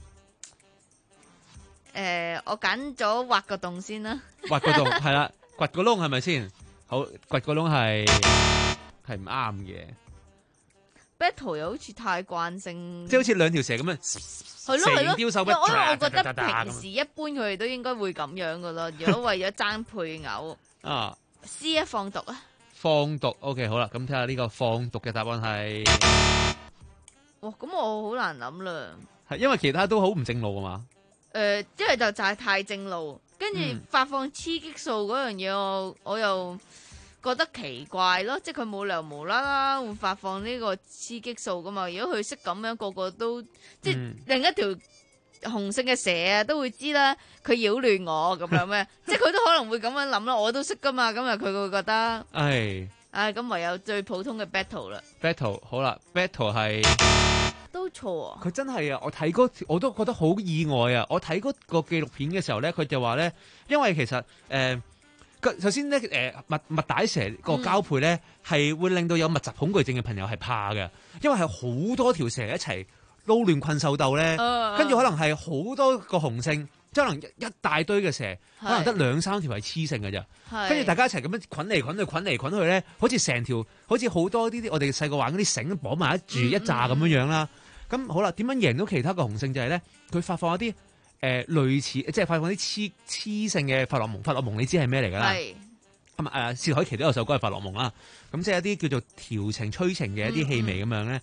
S2: 誒，我揀咗挖個洞先啦，
S20: 挖個洞係啦，掘個窿係咪先？好，掘個窿係係唔啱嘅。
S2: battle 又好似太慣性，
S20: 即係好似兩條蛇咁樣，
S2: 係咯係咯。
S20: 雕手不
S2: 因為我覺得
S20: 噠噠噠
S2: 平時一般佢哋都應該會咁樣噶咯。如果為咗爭配偶，
S20: 啊
S2: C 一放毒啊，
S20: 放毒 OK 好啦，咁睇下呢個放毒嘅答案係，
S2: 哇咁我好難諗啦。
S20: 係因為其他都好唔正路啊嘛。
S2: 誒、呃，一係就就係太正路，跟住發放雌激素嗰樣嘢，我我又覺得奇怪咯，即係佢冇理由無啦啦會發放呢個雌激素噶嘛。如果佢識咁樣，個個都即係、嗯、另一條雄性嘅蛇啊，都會知啦，佢擾亂我咁樣咩？即係佢都可能會咁樣諗咯，我都識噶嘛，咁啊佢會覺得，
S20: 係，
S2: 唉，咁唯有最普通嘅 battle 啦。
S20: battle 好啦 ，battle 係。
S2: 都錯啊！
S20: 佢真係啊！我睇嗰我都覺得好意外啊！我睇嗰個紀錄片嘅時候咧，佢就話咧，因為其實誒、呃，首先咧誒，襪襪帶蛇個交配咧係、嗯、會令到有密集恐懼症嘅朋友係怕嘅，因為係好多條蛇一齊撈亂困獸鬥咧，跟住、啊、可能係好多個雄性，即係可能一一大堆嘅蛇，可能得兩三條係雌性嘅咋，跟住大家一齊咁樣捆嚟捆去，捆嚟捆去咧，好似成條，好似好多呢啲我哋細個玩嗰啲繩綁埋一住一紮咁樣樣啦。咁好啦，點樣贏到其他嘅雄性就係咧，佢發放一啲誒、呃、類似，即係發放啲雌雌性嘅弗洛蒙。弗洛蒙你知係咩嚟㗎啦？係咁誒，薛凱琪都有首歌係弗洛蒙啦。咁即係一啲叫做調情催情嘅一啲氣味咁樣咧。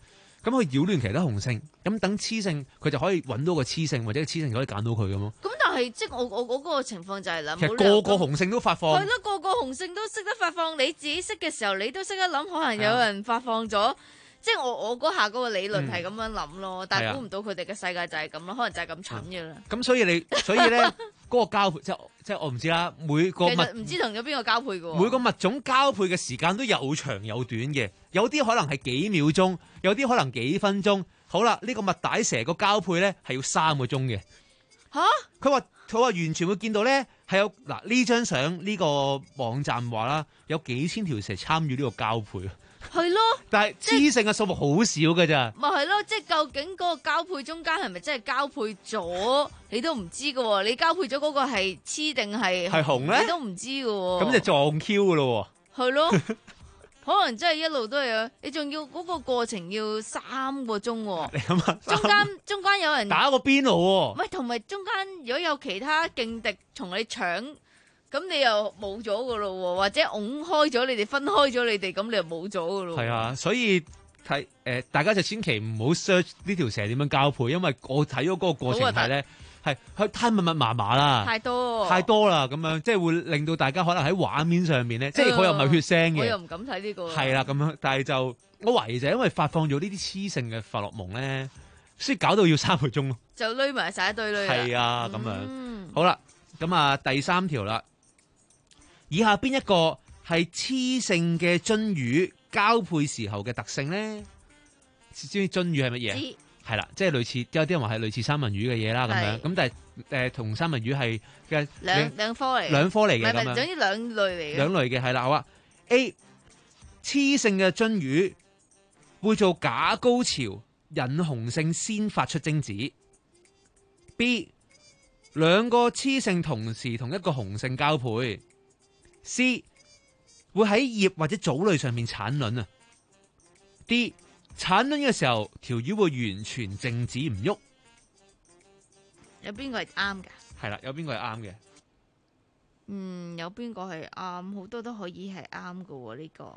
S20: 咁佢擾亂其他雄性，咁等雌性佢就可以揾到個雌性，或者個雌性可以揀到佢咁咯。
S2: 咁但係即係我我我嗰個情況就係啦，
S20: 其實
S2: 冇理由
S20: 個個雄性都發放，
S2: 係咯，個個雄性都識得發放。你自己識嘅時候，你都識得諗，可能有人發放咗。即係我我嗰下嗰個理論係咁樣諗咯，但係估唔到佢哋嘅世界就係咁咯，可能就係咁蠢嘅啦。
S20: 咁所以你所以咧嗰個交配即係即係我唔知啦，每個物
S2: 其實唔知同咗邊個交配嘅喎。
S20: 每個物種交配嘅時間都有長有短嘅，有啲可能係幾秒鐘，有啲可能幾分鐘。好啦，呢個蜜帶蛇個交配咧係要三個鐘嘅。
S2: 吓？
S20: 佢話佢話完全會見到咧係有嗱呢張相呢個網站話啦，有幾千條蛇參與呢個交配。
S2: 係咯，
S20: 但係雌性嘅數目好少㗎咋。
S2: 咪係咯，即係究竟嗰個交配中間係咪真係交配咗？你都唔知㗎喎。你交配咗嗰個係雌定係
S20: 係雄咧？
S2: 你都唔知㗎喎。
S20: 咁就撞 Q 㗎咯喎。
S2: 係咯，可能真係一路都係，你仲要嗰個過程要三個鐘喎。
S20: 你諗下，
S2: 中間中間有人
S20: 打個邊爐喎。
S2: 唔係，同埋中間如果有其他勁敵同你搶。咁你又冇咗噶咯喎，或者拱開咗你哋，分開咗你哋，咁你又冇咗噶咯。
S20: 係啊，所以睇誒、呃，大家就千祈唔好 search 呢條蛇點樣交配，因為我睇咗嗰個過程係咧，係佢太密密麻麻啦，
S2: 太多
S20: 太多啦，咁樣即係會令到大家可能喺畫面上面咧，即係佢又唔係血腥嘅，
S2: 我又唔敢睇呢個。
S20: 係啦，咁樣，但係就我懷疑就係因為發放咗呢啲雌性嘅弗洛蒙咧，所以搞到要三個鐘咯。
S2: 就攏埋晒一堆攏。
S20: 係啊，咁樣、
S2: 嗯、
S20: 好啦，咁啊第三條啦。以下邊一個係雌性嘅鱒魚交配時候嘅特性咧？知唔知鱒魚係乜嘢？係啦，即係類似有啲人話係類似三文魚嘅嘢啦，咁樣咁，但係誒同三文魚係嘅
S2: 兩兩科嚟，
S20: 兩科嚟嘅咁樣，
S2: 總之兩類嚟嘅。
S20: 兩類嘅係啦，好啊。A 雌性嘅鱒魚會做假高潮，引雄性先發出精子。B 兩個雌性同時同一個雄性交配。C 會喺葉或者藻類上面產卵啊。D 產卵嘅時候，條魚會完全靜止唔喐。
S2: 有邊個係啱㗎？
S20: 係啦，有邊個係啱嘅？
S2: 嗯，有邊個係啱？好多都可以係啱㗎喎。呢、這個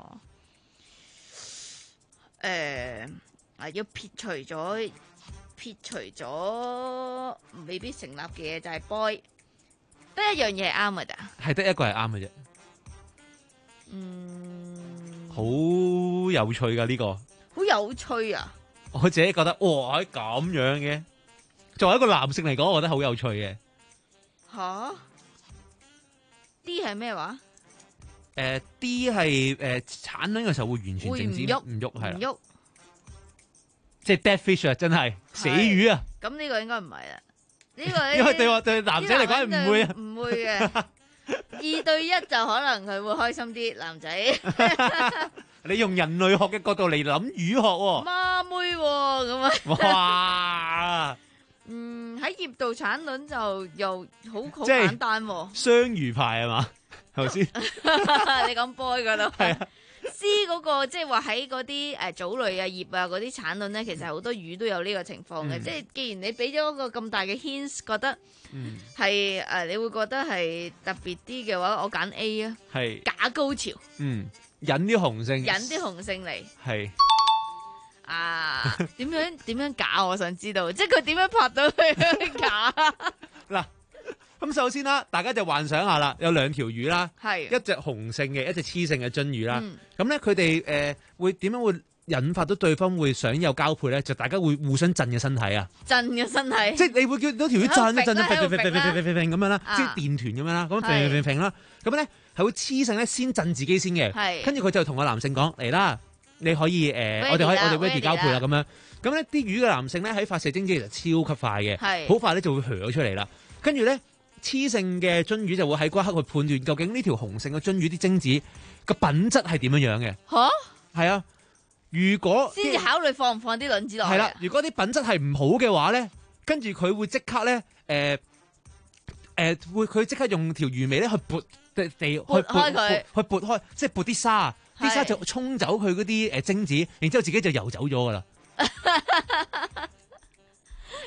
S2: 誒啊，要撇除咗撇除咗未必成立嘅嘢，就係 boy 得一樣嘢係啱㗎咋？
S20: 係得一個係啱嘅啫。
S2: 嗯，
S20: 好有趣噶呢、這個，
S2: 好有趣啊！
S20: 我自己覺得哇，咁樣嘅，作為一個男性嚟講，我覺得好有趣嘅。
S2: 吓 D 係咩話？
S20: 誒、呃、D 係誒產卵嘅時候會完全靜止唔喐，唔喐係啦，即係 dead fish 啊，真係死魚啊！
S2: 咁呢個應該唔係啦，呢、這個
S20: 因為對我對男仔嚟講係唔會啊，
S2: 唔會嘅。二對一就可能佢會開心啲，男仔。
S20: 你用人類學嘅角度嚟諗魚學喎，
S2: 孖妹咁啊！
S20: 哇！
S2: 嗯，喺葉度產卵就又好好
S20: 即係
S2: 簡單喎。
S20: 雙魚牌係嘛？係咪先？
S2: 你講 boy 嗰度。係啊。C 嗰個即係話喺嗰啲誒藻類啊、葉啊嗰啲產卵咧，其實好多魚都有呢個情況嘅。
S20: 嗯、
S2: 即係既然你俾咗一個咁大嘅 hint，覺得係誒、呃，你會覺得係特別啲嘅話，我揀 A 啊。係假高潮。嗯，
S20: 引啲雄性。
S2: 引啲雄性嚟。
S20: 係。
S2: 啊？點樣點樣假？我想知道，即係佢點樣拍到佢假？
S20: 嗱。咁首先啦，大家就幻想下啦，有兩條魚啦，
S2: 係
S20: 一隻雄性嘅，一隻雌性嘅鱒魚啦。
S2: 嗯
S20: 咁咧，佢哋誒會點樣會引發到對方會想有交配咧？就大家會互相震嘅身體啊，
S2: 震嘅身體，
S20: 即係你會叫到條魚震一震，
S2: 喺度揈啦喺度揈啦
S20: 咁樣啦，
S2: 啊
S20: 即係電團咁樣啦，咁揈揈揈啦。咁咧係會雌性咧先震自己先嘅，
S2: 係
S20: 跟住佢就同個男性講嚟啦，你可以誒，
S2: Ready
S20: 我哋可以
S2: 啦
S20: 我哋 ready
S2: Ready
S20: 交配啦
S2: 啦
S20: 咁樣。咁咧啲魚嘅男性咧喺發射精子其實超級快嘅，
S2: 係
S20: 好快咧就會響出嚟啦。跟住咧。雌性嘅鱒魚就會喺嗰一刻去判斷究竟呢條雄性嘅鱒魚啲精子個品質係點樣樣嘅。吓，係啊，如果
S2: 先至考慮放唔放啲卵子落去。
S20: 係啦，如果啲品質係唔好嘅話咧，跟住佢會即刻咧，誒、呃、誒、呃、會佢即刻用條魚尾咧去撥地地去撥
S2: 開佢，
S20: 去撥開，即係撥啲沙，啲沙就沖走佢嗰啲誒精子，然之後自己就游走咗噶啦。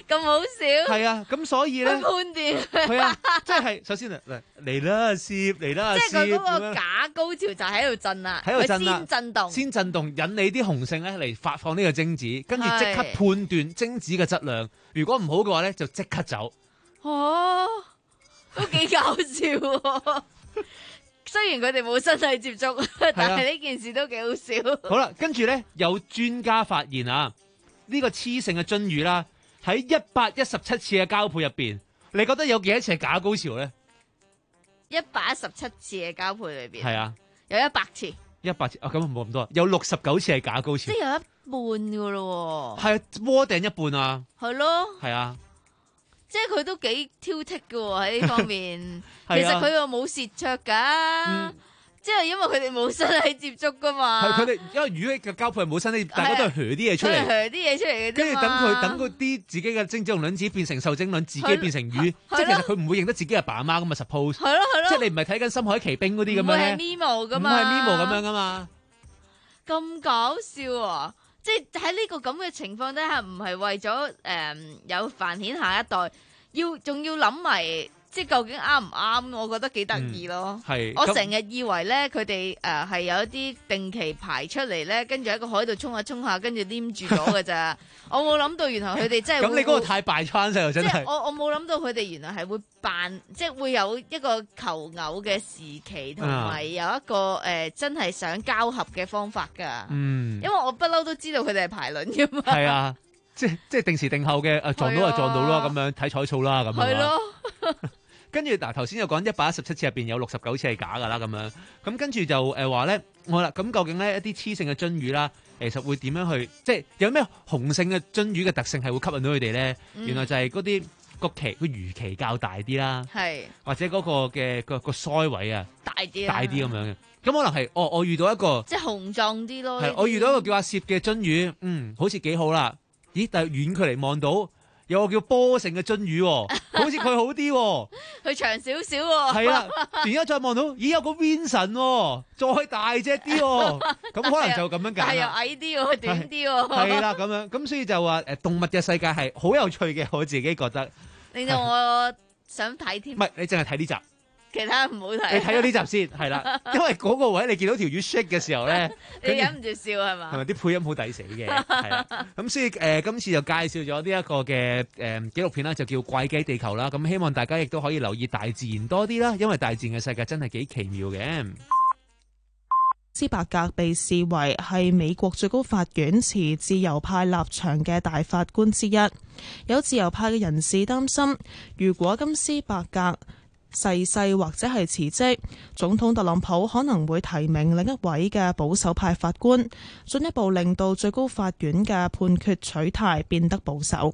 S2: 咁好笑。
S20: 係啊，咁所以咧
S2: 判斷
S20: 係啊，即係首先嚟嚟啦，攝嚟啦，
S2: 即係佢嗰個
S20: 攝
S2: 假高潮就喺度震啦，
S20: 喺度震啦
S2: 佢先震動，
S20: 先震動引你啲雄性咧嚟發放呢個精子，跟住即刻判斷精子嘅質量。如果唔好嘅話咧，就即刻走。
S2: 哦，都幾搞笑喎！雖然佢哋冇身體接觸，但係呢件事都幾好笑。
S20: 好啦，跟住咧有專家發現啊，呢、這個雌性嘅樽魚啦，喺一百一十七次嘅交配入邊，你覺得有幾多次係假高潮咧？
S2: 一百一十七次嘅交配裏邊，
S20: 係啊，
S2: 有一百次，
S20: 一百次啊，咁冇咁多，有六十九次係假高潮，
S2: 即係有一半噶咯。
S20: 係窩頂一半啊，
S2: 係咯，
S20: 係啊。
S2: 即係佢都幾挑剔嘅喎喺呢方面，其
S20: 係啊
S2: 實佢又冇蝕卓㗎，即係因為佢哋冇身體接觸㗎嘛。
S20: 係佢哋因為魚嘅交配係冇身體，大家都係噓啲嘢出嚟，
S2: 噓啲嘢出嚟嘅啫嘛。
S20: 跟住等佢等嗰啲自己嘅精子同卵子變成受精卵，自己變成魚，即係其實佢唔會認得自己阿爸阿媽咁嘛 suppose。係
S2: 咯係咯，
S20: 即係你唔係睇緊《深海奇兵》嗰啲咁樣咧，
S2: 唔係 Mimo 㗎嘛，
S20: 唔係 Mimo 咁樣㗎嘛。
S2: 咁搞笑啊！即係喺呢個咁嘅情況底下，唔係為咗誒、呃、有繁衍下一代，要仲要諗埋即係究竟啱唔啱？我覺得幾得意咯。
S20: 係、嗯，
S2: 我成日以為咧，佢哋誒係有一啲定期排出嚟咧，跟住喺個海度沖下沖下，跟住黏住咗㗎咋。我冇諗到原來佢哋真係
S20: 咁你嗰個太敗餐晒又真係。
S2: 即係我我冇諗到佢哋原來係會扮，即係會有一個求偶嘅時期，同埋有一個誒、呃、真係想交合嘅方法㗎。嗯，因為我不嬲都知道佢哋係排卵㗎嘛。係
S20: 啊，即係即係定時定候嘅，誒撞到就撞到啦，咁樣睇彩數啦，咁樣。係咯。跟住嗱，頭先又講一百一十七次入邊有六十九次係假㗎啦，咁樣。咁跟住就誒話咧，我啦，咁究竟咧一啲雌性嘅樽魚啦，其實會點樣去？即係有咩雄性嘅樽魚嘅特性係會吸引到佢哋咧？嗯、原來就係嗰啲個鰭個魚鰭較大啲啦，係或者嗰個嘅個個腮位啊
S2: 大啲，
S20: 大啲咁樣嘅。咁可能係我我遇到一個
S2: 即係雄壯啲咯。
S20: 係我遇到一個叫阿攝嘅樽魚，嗯，好似幾好啦。咦？但係遠距離望到。有個叫波性嘅樽魚，好似佢好啲，
S2: 佢長少少喎。
S20: 係啦，而家再望到，咦有個 Vincent，再大隻啲，咁可能就咁樣揀啦。
S2: 但係又矮啲喎，短啲喎。
S20: 係啦，咁樣，咁所以就話誒動物嘅世界係好有趣嘅，我自己覺得。
S2: 令到我想睇添。
S20: 唔係，你淨係睇呢集。
S2: 其他唔好睇。
S20: 你睇咗呢集先，係啦，因為嗰個位你見到條魚 shake 嘅時候咧，
S2: 你忍唔住笑係嘛？
S20: 係咪啲配音好抵死嘅？係啦，咁所以誒、呃、今次就介紹咗呢一個嘅誒、呃、紀錄片啦，就叫《怪雞地球》啦。咁希望大家亦都可以留意大自然多啲啦，因為大自然嘅世界真係幾奇妙嘅。
S10: 斯伯格被視為係美國最高法院持自由派立場嘅大法官之一。有自由派嘅人士擔心，如果金斯伯格逝世或者係辭職，總統特朗普可能會提名另一位嘅保守派法官，進一步令到最高法院嘅判決取態變得保守。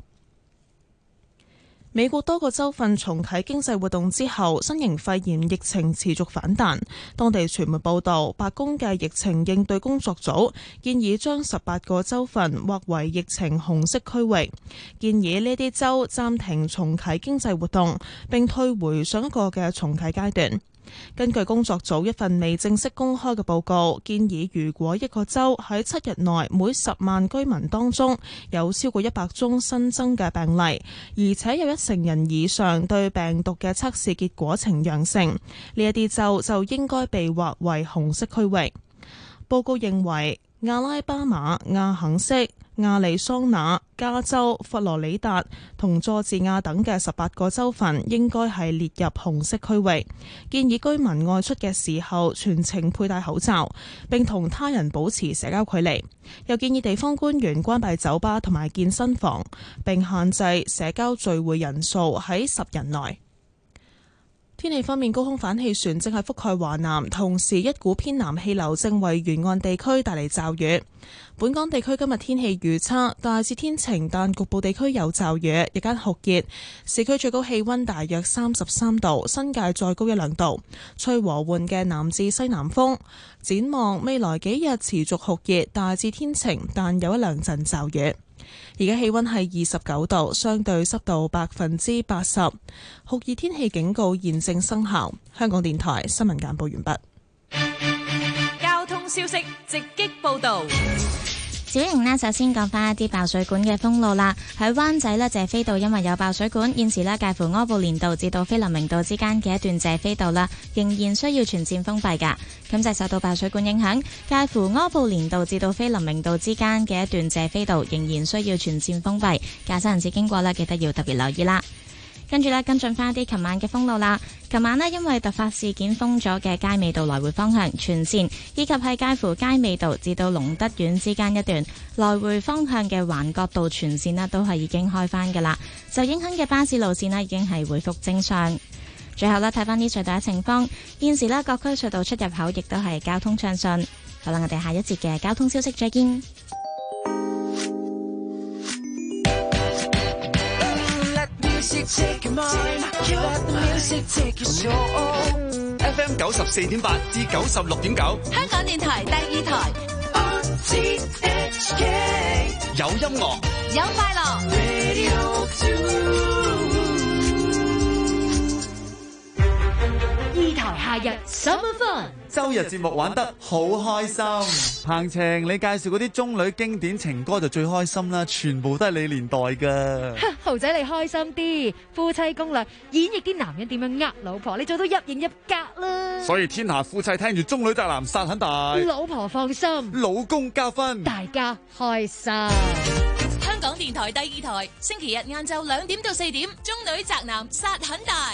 S10: 美國多個州份重啟經濟活動之後，新型肺炎疫情持續反彈。當地傳媒報道，白宮嘅疫情應對工作組建議將十八個州份劃為疫情紅色區域，建議呢啲州暫停重啟經濟活動，並退回上一個嘅重啟階段。根據工作組一份未正式公開嘅報告，建議如果一個州喺七日內每十萬居民當中有超過一百宗新增嘅病例，而且有一成人以上對病毒嘅測試結果呈陽性，呢一啲州就應該被劃為紅色區域。報告認為，阿拉巴馬、亞肯色、亞利桑那、加州、佛羅里達同佐治亞等嘅十八個州份應該係列入紅色區域，建議居民外出嘅時候全程佩戴口罩，並同他人保持社交距離。又建議地方官員關閉酒吧同埋健身房，並限制社交聚會人數喺十人內。天氣方面，高空反氣旋正係覆蓋華南，同時一股偏南氣流正為沿岸地區帶嚟驟雨。本港地區今日天氣預測大致天晴，但局部地區有驟雨，日間酷熱，市區最高氣溫大約三十三度，新界再高一兩度，吹和緩嘅南至西南風。展望未來幾日持續酷熱，大致天晴，但有一兩陣驟雨。而家氣溫係二十九度，相對濕度百分之八十，酷熱天氣警告現正生效。香港電台新聞簡報完畢。
S28: 交通消息直擊報道。
S1: 小型呢，首先講翻一啲爆水管嘅封路啦。喺灣仔呢，謝斐道因為有爆水管，現時呢，介乎柯布連道至到菲林明道之間嘅一段謝斐道啦，仍然需要全線封閉㗎。咁就受到爆水管影響，介乎柯布連道至到菲林明道之間嘅一段謝斐道仍然需要全線封閉，駕駛人士經過呢，記得要特別留意啦。跟住咧，跟進翻一啲琴晚嘅封路啦。琴晚呢，因為突發事件封咗嘅佳美道來回方向全線，以及係介乎佳美道至到龍德苑之間一段來回方向嘅環角道全線呢，都係已經開返㗎啦。受影響嘅巴士路線呢，已經係回復正常。最後呢，睇翻啲隧道嘅情況，現時呢，各區隧道出入口亦都係交通暢順。好啦，我哋下一節嘅交通消息再見。
S7: F M 九十四點八至九十六點九，
S28: 香港電台第二台。
S7: 有音樂，
S28: 有快樂。二台夏日 Summer Fun，
S11: 周日節目玩得好開心。彭晴，你介紹嗰啲中女經典情歌就最開心啦，全部都係你年代噶。
S17: 豪仔你開心啲，夫妻攻略演繹啲男人點樣呃老婆，你做到一型一格啦。
S11: 所以天下夫妻聽住中女宅男殺很大，
S17: 老婆放心，
S11: 老公加分，
S17: 大家開心。
S28: 香港電台第二台，星期日晏晝兩點到四點，中女宅男殺很大。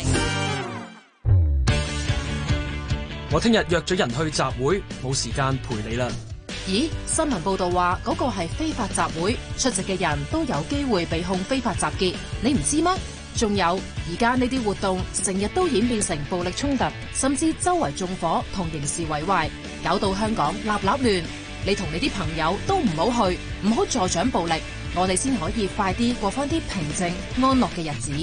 S18: 我聽日約咗人去集會，冇時間陪你啦。
S23: 咦？新聞報道話嗰個係非法集會，出席嘅人都有機會被控非法集結，你唔知咩？仲有，而家呢啲活動成日都演變成暴力衝突，甚至周圍縱火同刑事毀壞，搞到香港立立亂。你同你啲朋友都唔好去，唔好助長暴力，我哋先可以快啲過返啲平靜安樂嘅日子。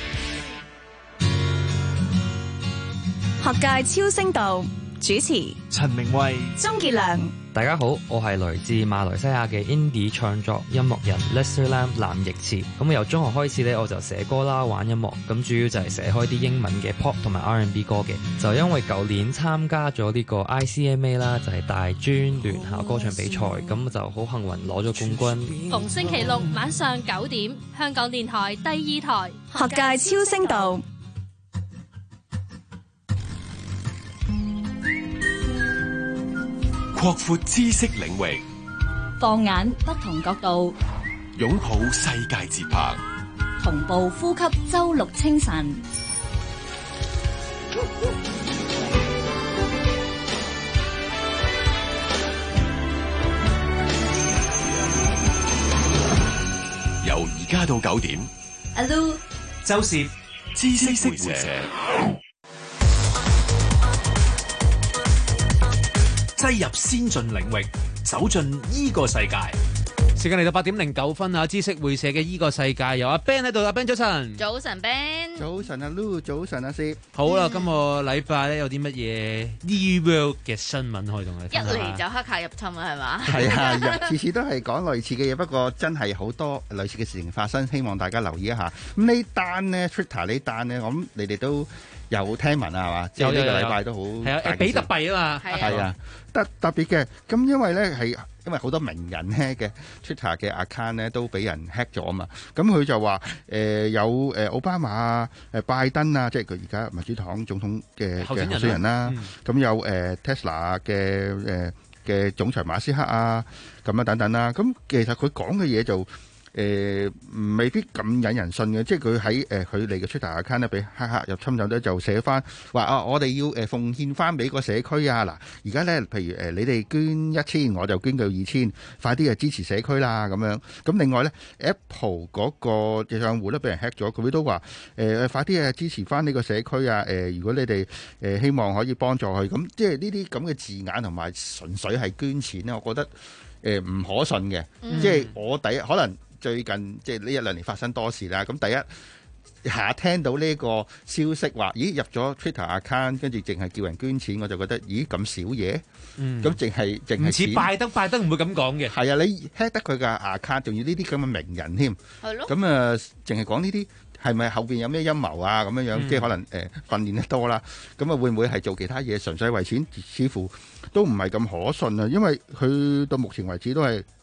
S28: 學界超聲道主持
S11: 陳明慧、
S28: 鍾傑良。
S24: 大家好，我係來自馬來西亞嘅 Indie 創作音樂人 Lester Lam 藍奕慈。咁由中學開始咧，我就寫歌啦，玩音樂。咁主要就係寫開啲英文嘅 pop 同埋 R and B 歌嘅。就因為舊年參加咗呢個 I C M A 啦，就係大專聯校歌唱比賽，咁就好幸運攞咗冠軍。
S28: 逢星期六晚上九點，香港電台第二台學界超聲道。
S19: 擴闊知識領域，
S28: 放眼不同角度，
S19: 擁抱世界節拍，
S28: 同步呼吸周六清晨。
S19: 由而家到九點，
S28: 阿 Lu、
S19: 周攝知識活社。
S11: 擠入先進領域，走進依個世界。時間嚟到八點零九分啊！知識會社嘅依個世界有阿 Ben 喺度，阿 Ben 早晨。
S2: 早晨 Ben。
S25: 早晨阿 Lu，早晨阿 Sir。
S11: 好啦，今個禮拜咧有啲乜嘢 New World 嘅新聞可以同你分享？
S2: 一嚟就黑客入侵啊，係嘛？
S25: 係啊，次次都係講類似嘅嘢，不過真係好多類似嘅事情發生，希望大家留意一下。咁呢單呢 Twitter 呢單呢，我諗你哋都有聽聞啊，係嘛？即係呢個禮拜都好
S11: 係啊，比特幣啊嘛，
S25: 係啊，特特別嘅。咁因為咧係。因為好多名人咧嘅 Twitter 嘅 account 咧都俾人 hack 咗啊嘛，咁佢就話誒、呃、有誒奧巴馬啊、誒拜登啊，即係佢而家民主黨總統嘅嘅候選人啦，咁、嗯、有誒、呃、Tesla 嘅誒嘅總裁馬斯克啊，咁啊等等啦，咁其實佢講嘅嘢就誒、呃、未必咁引人信嘅，即係佢喺誒佢哋嘅 Twitter account 咧，俾黑客入侵咗咧，就寫翻話啊，我哋要誒奉獻翻俾個社區啊！嗱，而家咧，譬如誒你哋捐一千，我就捐到二千，快啲啊支持社區啦咁樣。咁另外咧 ，Apple 嗰個嘅賬戶咧俾人 hack 咗，佢都話誒快啲啊支持翻呢個社區啊！誒、呃，如果你哋誒、呃、希望可以幫助佢，咁即係呢啲咁嘅字眼同埋純粹係捐錢咧，我覺得誒唔、呃、可信嘅。嗯、即係我第一可能。最近即係呢一兩年發生多事啦，咁第一下聽到呢個消息話，咦入咗 Twitter account，跟住淨係叫人捐錢，我就覺得咦咁少嘢，咁淨係淨係唔似拜登，拜登唔會咁講嘅。係啊，你 hack 得佢嘅 account，仲要呢啲咁嘅名人添，係咯。咁啊，淨係講呢啲係咪後邊有咩陰謀啊？咁樣樣、嗯、即係可能誒、呃、訓練得多啦。咁啊會唔會係做其他嘢純粹為錢？似乎都唔係咁可信啊，因為佢到目前為止都係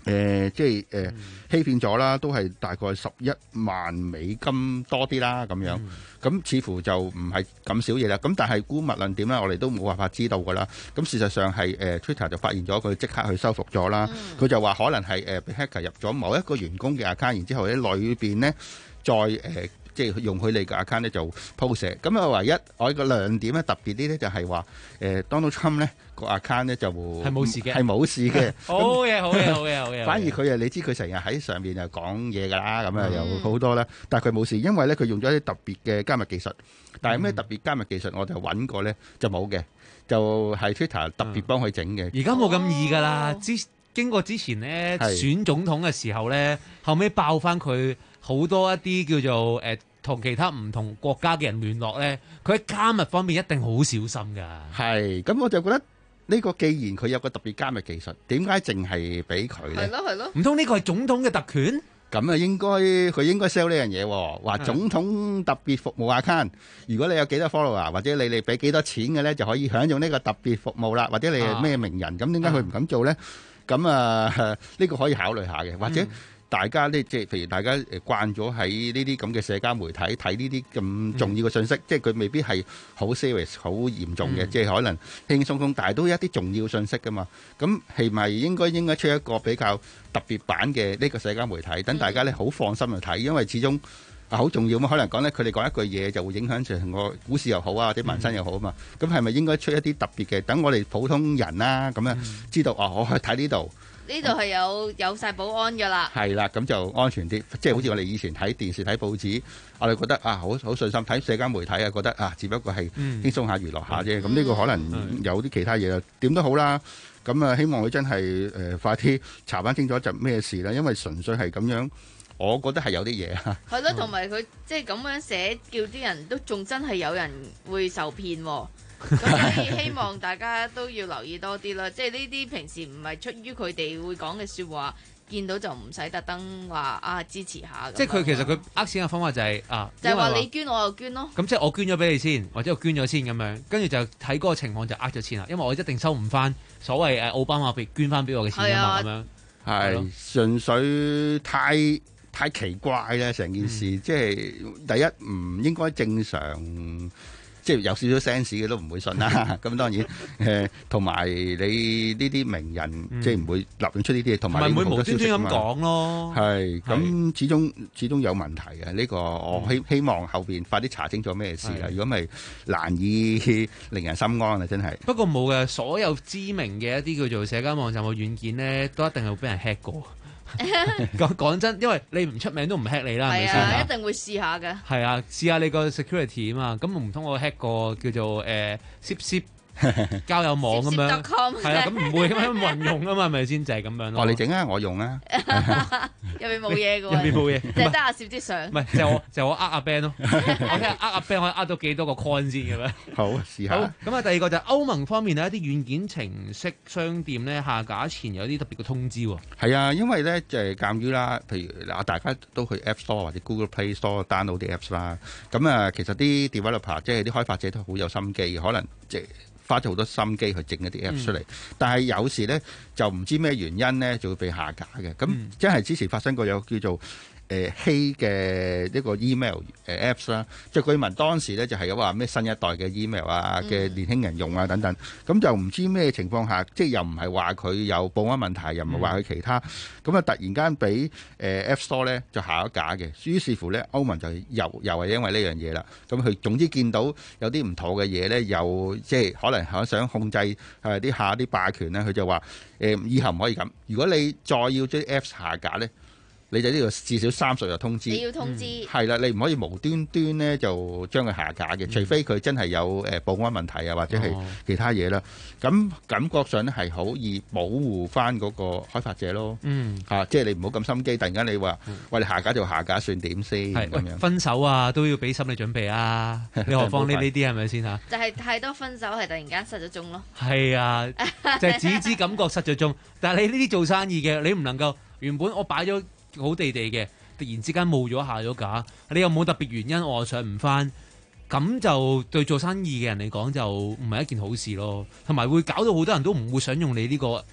S25: 誒即係誒欺騙咗啦，都係大概十一萬美金多啲啦咁樣。咁似乎就唔係咁少嘢啦。咁但係姑勿論點咧，我哋都冇辦法知道㗎啦。咁事實上係誒 Twitter 就發現咗，佢即刻去修復咗啦。佢就話可能係誒被 hacker 入咗某一個員工嘅 account，然之後喺裏邊咧再誒。即係用佢哋嘅 account 咧就 post 咁啊，唯一我一個亮點咧特別啲咧就係話誒 Donald Trump 咧個 account 咧就係
S11: 冇事嘅，
S25: 係冇事嘅。
S11: 好嘢，好嘢，好嘢，好嘢。
S25: 反而佢啊，你知佢成日喺上面就講嘢㗎啦，咁啊有好多啦。但係佢冇事，因為咧佢用咗一啲特別嘅加密技術。但係咩特別加密技術我就揾過咧就冇嘅，就係 Twitter 特別幫佢整嘅。
S11: 而家冇咁易㗎啦，之經過之前咧選總統嘅時候咧，後尾爆翻佢。好多一啲叫做誒同、呃、其他唔同國家嘅人聯絡咧，佢喺加密方面一定好小心㗎。
S25: 係，咁我就覺得呢個既然佢有個特別加密技術，點解淨係俾佢咧？
S2: 係咯係咯，
S11: 唔通呢個係總統嘅特權？
S25: 咁啊，應該佢應該 sell 呢樣嘢喎，話總統特別服務 account，如果你有幾多 follower 或者你哋俾幾多錢嘅咧，就可以享用呢個特別服務啦。或者你係咩名人，咁點解佢唔敢做咧？咁啊，呢、呢個可以考慮下嘅，或者。嗯大家呢，即係譬如大家誒慣咗喺呢啲咁嘅社交媒體睇呢啲咁重要嘅信息，嗯、即係佢未必係好 serious、好嚴重嘅，嗯、即係可能輕輕鬆鬆，但係都有一啲重要信息噶嘛。咁係咪應該應該出一個比較特別版嘅呢個社交媒體，等大家咧好放心去睇，因為始終啊好重要嘛。可能講咧，佢哋講一句嘢就會影響成個股市又好啊，或者民生又好啊嘛。咁係咪應該出一啲特別嘅，等我哋普通人啦咁樣知道啊、哦，我去睇呢度。
S2: 呢度係有有曬保安㗎啦，
S25: 係啦，咁就安全啲，即係好似我哋以前睇電視睇報紙，我哋覺得啊好好信心，睇社交媒體啊覺得啊，只不過係輕鬆下娛樂下啫，咁呢、嗯、個可能有啲其他嘢，點都好啦。咁啊，希望佢真係誒、呃、快啲查翻清楚就咩事啦，因為純粹係咁樣，我覺得係有啲嘢啊。
S2: 係咯，同埋佢即係咁樣寫，叫啲人都仲真係有人會受騙喎。咁所以希望大家都要留意多啲啦，即係呢啲平時唔係出於佢哋會講嘅説話，見到就唔使特登話啊支持下。
S11: 即係佢其實佢呃錢嘅方法就係、是、啊，
S2: 就係話你捐我又捐咯。咁
S11: 即係我捐咗俾你先，或者我捐咗先咁樣，跟住就睇嗰個情況就呃咗錢啦，因為我一定收唔翻所謂誒奧巴馬俾捐翻俾我嘅錢啊嘛，咁樣
S25: 係純粹太太奇怪啦成件事，嗯、即係第一唔應該正常。即係有少少 sense 嘅都唔會信啦。咁當然誒，同埋你呢啲名人、嗯、即係唔會立亂出呢啲嘢，同埋唔會無端端咁講咯。係咁，始終始終有問題嘅呢、呢個，我希希望後邊快啲查清楚咩事啦。如果咪難以令人心安啊，真係。
S11: 不過冇嘅，所有知名嘅一啲叫做社交網站嘅軟件咧，都一定係會俾人 hack 過。講講真，因為你唔出名都唔 hack 你啦，係咪先？
S2: 係啊，一定會試下嘅。
S11: 係啊，試下你個 security 啊嘛，咁唔通我 hack 個叫做誒 zip zip 交友網咁樣，係啊，咁唔會咁樣運用啊嘛，係咪先？就係咁樣咯。
S25: 哦，你整啊，我用啊，
S2: 入邊冇嘢嘅喎，
S11: 入邊冇嘢，
S2: 就係得阿攝啲相。
S11: 唔係，就我就我呃阿 Ben 咯，我睇下呃阿 Ben 可以呃到幾多個 coin 先嘅咩？
S25: 好，試下。
S11: 咁啊，第二個就係歐盟方面咧，一啲軟件程式商店咧下架前有啲特別嘅通知喎。
S25: 係啊，因為咧就係鑑於啦，譬如嗱，大家都去 App Store 或者 Google Play Store download 啲 apps 啦，咁啊，其實啲 developer 即係啲開發者都好有心機，可能即係花咗好多心機去整一啲 apps 出嚟，嗯、但係有時咧就唔知咩原因咧就會被下架嘅。咁、嗯、真係之前發生過有叫做誒希嘅一個 email 誒 apps 啦，即係據聞當時咧就係有話咩新一代嘅 email 啊嘅年輕人用啊等等，咁、嗯、就唔知咩情況下，即係又唔係話佢有保安問題，又唔係話佢其他，咁啊、嗯、突然間俾誒 App Store 咧就下咗架嘅，於是乎咧歐盟就又又係因為呢樣嘢啦，咁佢總之見到有啲唔妥嘅嘢咧，又即係可能想控制誒啲下啲霸權咧，佢就話誒、呃、以後唔可以咁，如果你再要將 Apps 下架咧。你就呢度至少三十日通知，
S2: 你要通知，
S25: 係啦、嗯，你唔可以無端端咧就將佢下架嘅，嗯、除非佢真係有誒保安問題啊，或者係其他嘢啦。咁、哦、感覺上咧係好易保護翻嗰個開發者咯。嗯，嚇、啊，即係你唔好咁心機，突然間你話喂你下架就下架，算點先？咁樣
S11: 分手啊都要俾心理準備啊，你何況呢呢啲係咪先嚇？
S2: 就係太多分手係突然間失咗蹤咯。係
S11: 啊，就係、是、只知感覺失咗蹤，但係你呢啲做生意嘅，你唔能夠原本我擺咗。好地地嘅，突然之間冇咗下咗架，你又冇特別原因，我又上唔翻，咁就對做生意嘅人嚟講就唔係一件好事咯，同埋會搞到好多人都唔會想用你呢個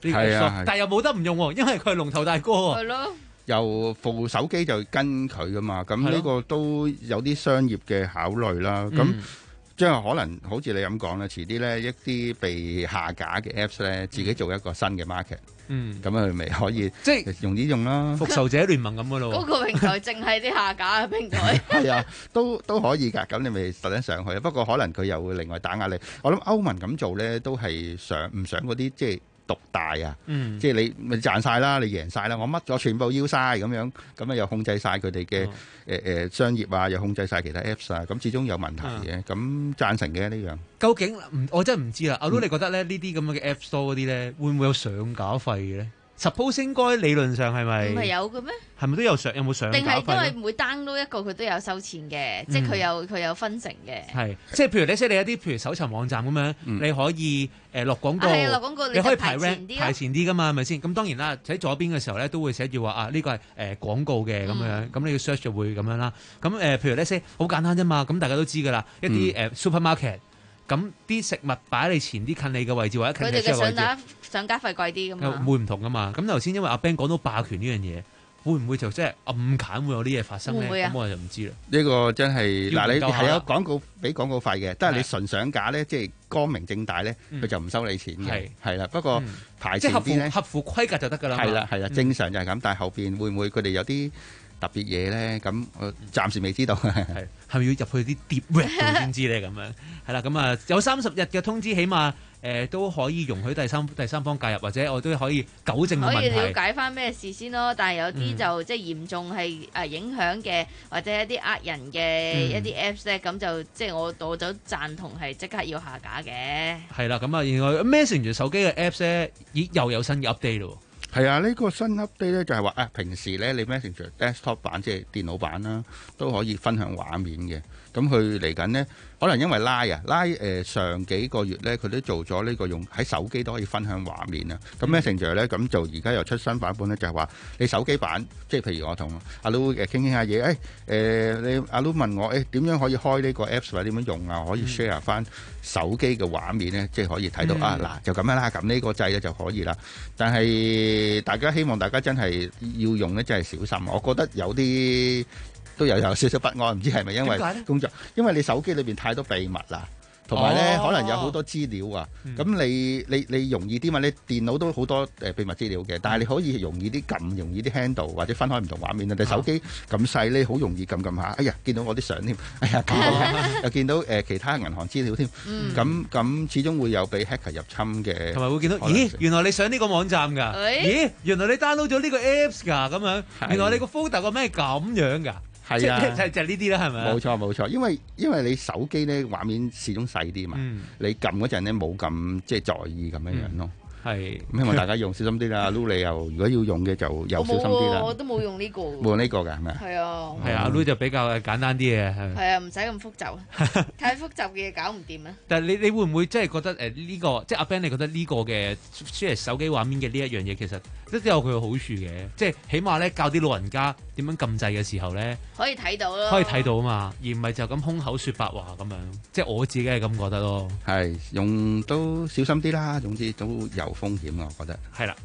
S11: 呢個 App Store，但係又冇得唔用喎，因為佢係龍頭大哥喎。
S2: 係咯。
S25: 由部手機就跟佢噶嘛，咁呢個都有啲商業嘅考慮啦。咁、嗯、即係可能好似你咁講啦，遲啲咧一啲被下架嘅 Apps 咧，自己做一個新嘅 market，嗯，咁佢咪可以即係用呢種啦，
S11: 復仇者聯盟咁噶咯。
S2: 嗰個平台淨係啲下架嘅平台。
S25: 係啊，都都可以㗎。咁你咪特登上去。不過可能佢又會另外打壓你。我諗歐盟咁做咧，都係想唔想嗰啲即係獨大啊，嗯、即係你咪賺晒啦，你贏晒啦，我乜咗全部要晒咁樣，咁啊又控制晒佢哋嘅誒誒商業啊，又控制晒其他 Apps 啊，咁始終有問題嘅，咁、嗯、贊成嘅呢樣。
S11: 究竟唔我真係唔知啦，阿 Lu 你覺得咧呢啲咁嘅 App Store 嗰啲咧，會唔會有上架費嘅咧？Suppose 應該理論上係咪？
S2: 唔係有嘅咩？
S11: 係咪都有上有冇上架費？
S2: 定係因為每 download 一個佢都有收錢嘅，嗯、即係佢有佢有分成嘅。係，
S11: 即係譬如你 set 你一啲譬如搜尋網站咁樣，嗯、你可以誒落廣告，
S2: 係落廣告，
S11: 你可以排 rank 排前啲噶嘛，係咪先？咁當然啦，喺左邊嘅時候咧，都會寫住話啊，呢、呢個係誒廣告嘅咁樣，咁、嗯、你要 search 就會咁樣啦。咁誒、呃，譬如你 set 好簡單啫嘛，咁大家都知噶啦，一啲誒、嗯 uh, supermarket。咁啲食物擺喺你前啲近你嘅位置，或者近你嘅位置，佢哋嘅上架
S2: 上架費貴啲㗎嘛，
S11: 會唔同㗎嘛？咁頭先因為阿 Ben 講到霸權呢樣嘢，會唔會就即係暗砍會有啲嘢發生咧？咁、啊、我就唔知啦。
S25: 呢個真係嗱，你係有廣告俾廣告費嘅，但係你純上架咧，即係光明正大咧，佢、嗯、就唔收你錢嘅，係啦。不過、嗯、排前啲咧，
S11: 合乎規格就得㗎啦。
S25: 係啦係啦，正常就係咁，但係後邊會唔會佢哋有啲特別嘢咧？咁我暫時未知道。
S11: 係係咪要入去啲 deep web 度先知咧？咁樣係啦，咁啊有三十日嘅通知，起碼誒、呃、都可以容許第三第三方介入，或者我都可以糾正個問題。
S2: 可以了解翻咩事先咯，但係有啲就、嗯、即係嚴重係誒影響嘅，或者一啲呃人嘅一啲 apps 咧、嗯，咁就即係我我就贊同係即刻要下架嘅。
S11: 係啦，咁啊，另外 Messenger 手機嘅 apps 咧，咦又有新嘅 update 咯。
S25: 係啊，呢、這個新 update 咧就係話啊，平時咧你 Messenger desktop 版即係電腦版啦，都可以分享畫面嘅。咁佢嚟緊呢，可能因為拉啊拉誒、呃、上幾個月咧，佢都做咗呢個用喺手機都可以分享畫面啊。咁 Messenger 咧咁就而家又出新版本咧，就係、是、話你手機版，即係譬如我同阿 Lu 誒傾傾下嘢，誒、哎、誒你阿 Lu 問我誒點、哎、樣可以開呢個 apps 或者點樣用啊？可以 share 翻手機嘅畫面咧，即係可以睇到、嗯、啊嗱就咁樣啦，撳呢個掣咧就可以啦。但係大家希望大家真係要用咧，真係小心。我覺得有啲都有有少少不安，唔知係咪因為工作？因為你手機裏邊太多秘密啦，同埋咧可能有好多資料啊。咁、嗯、你你你容易啲嘛？你電腦都好多誒秘密資料嘅，但係你可以容易啲撳，容易啲 handle 或者分開唔同畫面啊。但係手機咁細咧，好容易撳撳下，哎呀見到我啲相添，哎呀見到又見到誒、呃、其他銀行資料添。咁、嗯、咁始終會有被 hacker 入侵嘅，
S11: 同埋會見到咦原來你上呢個網站㗎？咦原來你 download 咗呢個 apps 㗎？咁樣原來你個 folder 個咩咁樣㗎？係啊，就就呢啲啦，係咪？冇錯冇錯，因為因為你手機咧畫面始終細啲嘛，嗯、你撳嗰陣咧冇咁即係在意咁樣樣咯。係、嗯，咁希望大家用小心啲啦。Lu 你又如果要用嘅就又小心啲啦。
S2: 我都冇用呢、這個。
S25: 冇用呢個㗎係咪？
S2: 係啊。
S11: 係啊，Lu 就比較簡單啲嘅。
S2: 係啊，唔使咁複雜，太複雜嘅嘢搞唔掂啊。
S11: 但係你你會唔會即係覺得誒呢、這個即係阿 Ben 你覺得呢個嘅 share 手機畫面嘅呢一樣嘢其實都有佢嘅好處嘅，即係起碼咧教啲老人家點樣撳掣嘅時候咧
S2: 可以睇到咯，
S11: 可以睇到啊嘛，而唔係就咁空口說白話咁樣，即係我自己係咁覺得咯。
S25: 係用都小心啲啦，總之都有風險啊，我覺得。
S11: 係啦。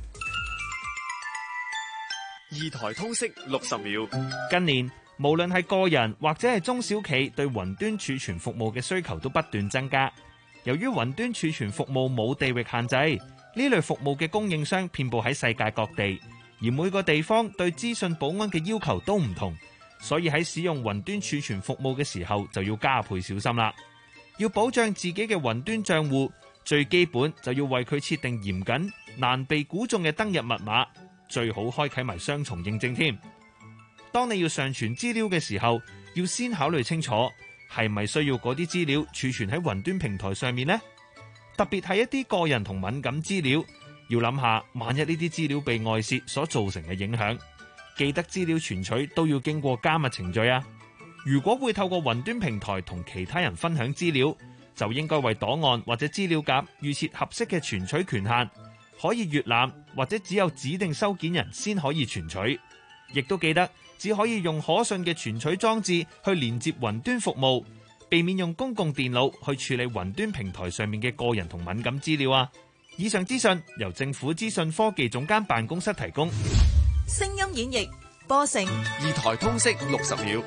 S3: 二台通識六十秒。近年無論係個人或者係中小企對雲端儲存服務嘅需求都不斷增加。由於雲端儲存服務冇地域限制，呢類服務嘅供應商遍佈喺世界各地，而每個地方對資訊保安嘅要求都唔同，所以喺使用雲端儲存服務嘅時候就要加倍小心啦。要保障自己嘅雲端賬戶，最基本就要為佢設定嚴謹、難被估中嘅登入密碼，最好開啟埋雙重認證添。當你要上傳資料嘅時候，要先考慮清楚係咪需要嗰啲資料儲存喺雲端平台上面呢？特別係一啲個人同敏感資料，要諗下萬一呢啲資料被外泄所造成嘅影響，記得資料存取都要經過加密程序啊！如果會透過雲端平台同其他人分享資料，就應該為檔案或者資料夾預設合適嘅存取權限，可以閲覽或者只有指定收件人先可以存取。亦都記得只可以用可信嘅存取裝置去連接雲端服務，避免用公共電腦去處理雲端平台上面嘅個人同敏感資料啊！ 以上資訊由政府資訊科技總監辦公室提供。
S4: 聲音演繹播成
S7: 二台通識六十秒。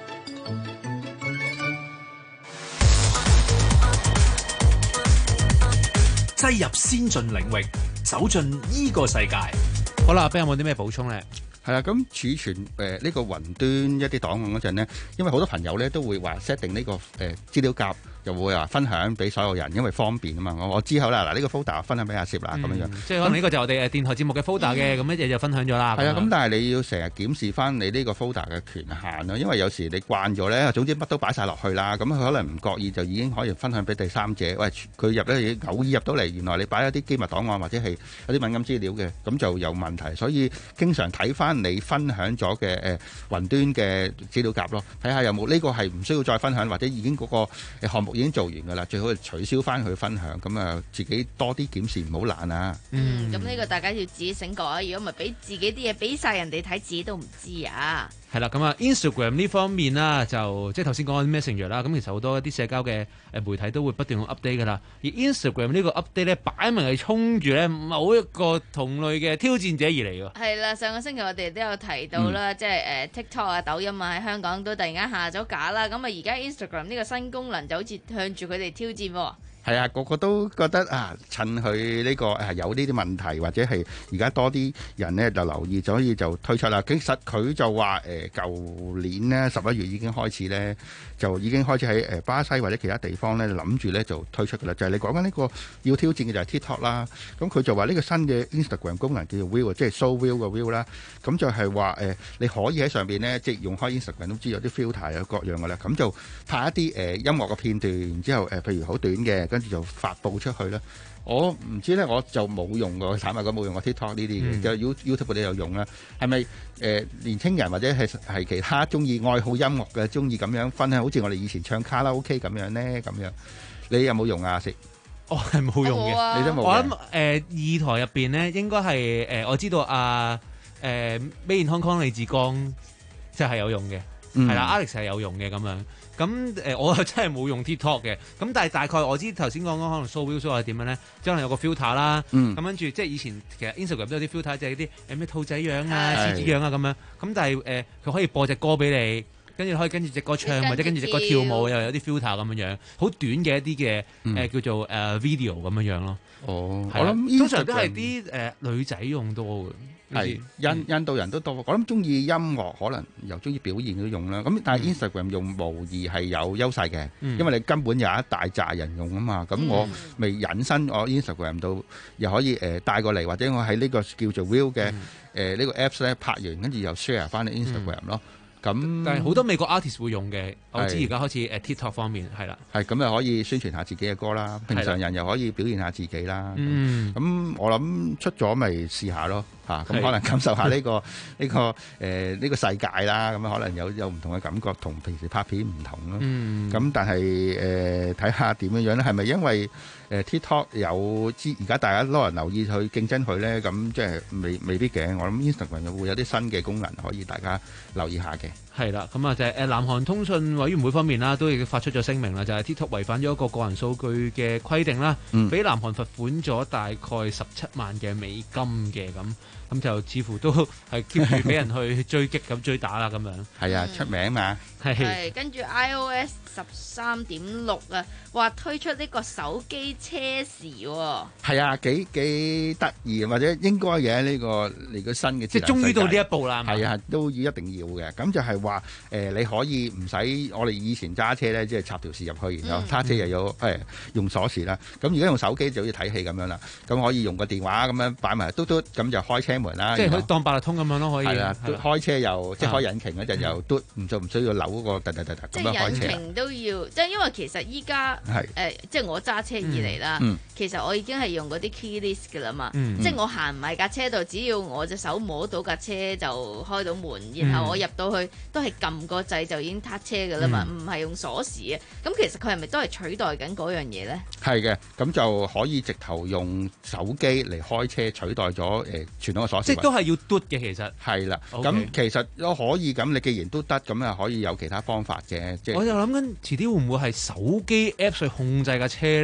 S18: 擠入先進領域，走進呢個世界。
S20: 好啦，阿 Ben 有冇啲咩補充咧？
S25: 係啦，咁儲存誒呢、呃這個雲端一啲檔案嗰陣咧，因為好多朋友咧都會話 set 定呢、這個誒、呃、資料夾，又會話分享俾所有人，因為方便啊嘛。我我之後啦，嗱、這、呢個 folder 分享俾阿攝啦，咁、嗯、樣樣。
S20: 即係可能呢個就係我哋誒電台節目嘅 folder 嘅，咁、嗯、一嘢就分享咗啦。
S25: 係啊，咁但係你要成日檢視翻你呢個 folder 嘅權限咯，因為有時你慣咗咧，總之乜都擺晒落去啦，咁佢可能唔覺意就已經可以分享俾第三者。喂，佢入咧偶爾入到嚟，原來你擺一啲機密檔案或者係有啲敏感資料嘅，咁就有問題。所以經常睇翻你分享咗嘅誒雲端嘅資料夾咯，睇下有冇呢、這個係唔需要再分享，或者已經嗰個項目已經做完㗎啦。最好係取消翻佢分享，咁啊自己多啲檢視，唔好懶啊。
S2: 嗯，咁呢個大家要自己醒覺啊！如果唔係俾自己啲嘢俾晒人哋睇，自己都唔知啊。
S20: 係啦，咁啊 Instagram 呢方面啦，就即係頭先講緊 Messenger 啦，咁其實好多一啲社交嘅誒媒體都會不斷咁 update 噶啦。而 Instagram 呢個 update 咧，擺明係衝住咧某一個同類嘅挑戰者而嚟㗎。
S2: 係啦，上個星期我哋都有提到啦，嗯、即係誒 TikTok 啊、抖音啊喺香港都突然間下咗架啦。咁啊，而家 Instagram 呢個新功能就好似向住佢哋挑戰喎。
S25: 係啊，個個都覺得啊，趁佢呢個誒有呢啲問題，或者係而家多啲人咧就留意，所以就推出啦。其實佢就話誒舊年呢十一月已經開始咧，就已經開始喺誒巴西或者其他地方咧諗住咧就推出㗎啦。就係、是、你講緊呢個要挑戰嘅就係 TikTok 啦。咁佢就話呢個新嘅 Instagram 功能叫做 View， 即係 Show View 嘅 View 啦。咁就係話誒你可以喺上邊咧，即係用開 Instagram 都知有啲 filter 有各樣㗎啦。咁就拍一啲誒、呃、音樂嘅片段，然之後誒、呃、譬如好短嘅。跟住就發布出去啦。我唔知咧，我就冇用過，坦白講冇用過 TikTok 呢啲嘅，就 YouTube 你有用啦。係咪誒年青人或者係係其他中意愛好音樂嘅，中意咁樣分享，好似我哋以前唱卡拉 OK 咁樣咧？咁樣你有冇用啊？食
S20: 我係冇用嘅，
S2: 啊、
S20: 你都冇。我諗誒、呃、二台入邊咧，應該係誒、呃、我知道啊誒 Made in Hong Kong 李志剛即係有用嘅，係、嗯、啦 Alex 係有用嘅咁樣。咁誒、呃，我真係冇用 TikTok 嘅。咁但係大概我知頭先講講可能 show view show 係點樣咧？即係有個 filter 啦。咁跟住即係以前其實 Instagram 都有啲 filter，即係啲誒咩兔仔樣啊、獅子樣啊咁樣。咁但係誒，佢、呃、可以播隻歌俾你，跟住可以跟住隻歌唱，或者跟住隻歌跳舞，又有啲 filter 咁樣樣，好短嘅一啲嘅誒叫做誒、呃、video 咁樣樣咯。哦，我諗通常都係啲誒女仔用多嘅。
S25: 係印印度人都多，我諗中意音樂可能又中意表現都用啦。咁但係 Instagram 用無疑係有優勢嘅、嗯，因為你根本有一大扎人用啊嘛。咁、嗯、我未引申我 Instagram 到，又可以誒、呃、帶過嚟，或者我喺呢個叫做 View 嘅誒呢個 Apps 咧拍完，跟住又 share 翻你 Instagram 咯。咁、嗯、
S20: 但係好多美國 artist 會用嘅，我知而家開始誒 TikTok 方面係啦，
S25: 係咁又可以宣傳下自己嘅歌啦，平常人又可以表現下自己啦。嗯，咁我諗出咗咪試下咯。咁、啊、可能感受下呢、這個呢、這個誒呢、呃這個世界啦，咁可能有有唔同嘅感覺，同平時拍片唔同咯。咁、嗯、但係誒睇下點樣樣咧，係咪因為誒、呃、TikTok 有知而家大家多人留意去競爭佢咧？咁即係未未必嘅。我諗 Instagram 又會有啲新嘅功能可以大家留意下嘅。
S20: 係啦，咁啊就係誒南韓通訊委員會方面啦，都已經發出咗聲明啦，就係、是、TikTok 違反咗一個個人數據嘅規定啦，俾、嗯、南韓罰款咗大概十七萬嘅美金嘅咁。咁就似乎都係 keep 住俾人去追擊咁追打啦咁樣。係
S25: 啊，出名嘛。
S2: 係跟住 iOS 十三點六啊，話推出呢個手機車時喎。
S25: 係啊，幾幾得意，或者應該嘅呢個嚟個新嘅。
S20: 即係終於到呢一步啦。
S25: 係啊，都要一定要嘅。咁就係話誒，你可以唔使我哋以前揸車咧，即係插條匙入去，然後揸車又有誒、嗯哎、用鎖匙啦。咁而家用手機就好似睇戲咁樣啦。咁可以用個電話咁樣擺埋嘟嘟，咁就開車門啦。
S20: 即係可以當八達通咁樣咯，可以。係啦，
S25: 開車又即係開引擎嗰陣又嘟，唔就唔需要扭嗰個突突突突咁樣開車。
S2: 即係引擎都要，即係因為其實依家誒，即係我揸車以嚟啦、嗯嗯，其實我已經係用嗰啲 keyless 㗎啦嘛。嗯、即係我行埋架車度，只要我隻手摸到架車就開到門，然後我入到去都係撳個掣就已經撻車㗎啦嘛，唔、嗯、係用鎖匙啊。咁其實佢係咪都係取代緊嗰樣嘢咧？
S25: 係嘅，咁就可以直頭用手機嚟開車取代咗誒、呃、傳統嘅鎖匙。
S20: 即係都係要嘟嘅，其實
S25: 係啦。咁、okay. 其實都可以咁，你既然都得，咁啊可以有其他方法嘅。即係
S20: 我就諗緊，遲啲會唔會係手機 app 去控制架車咧？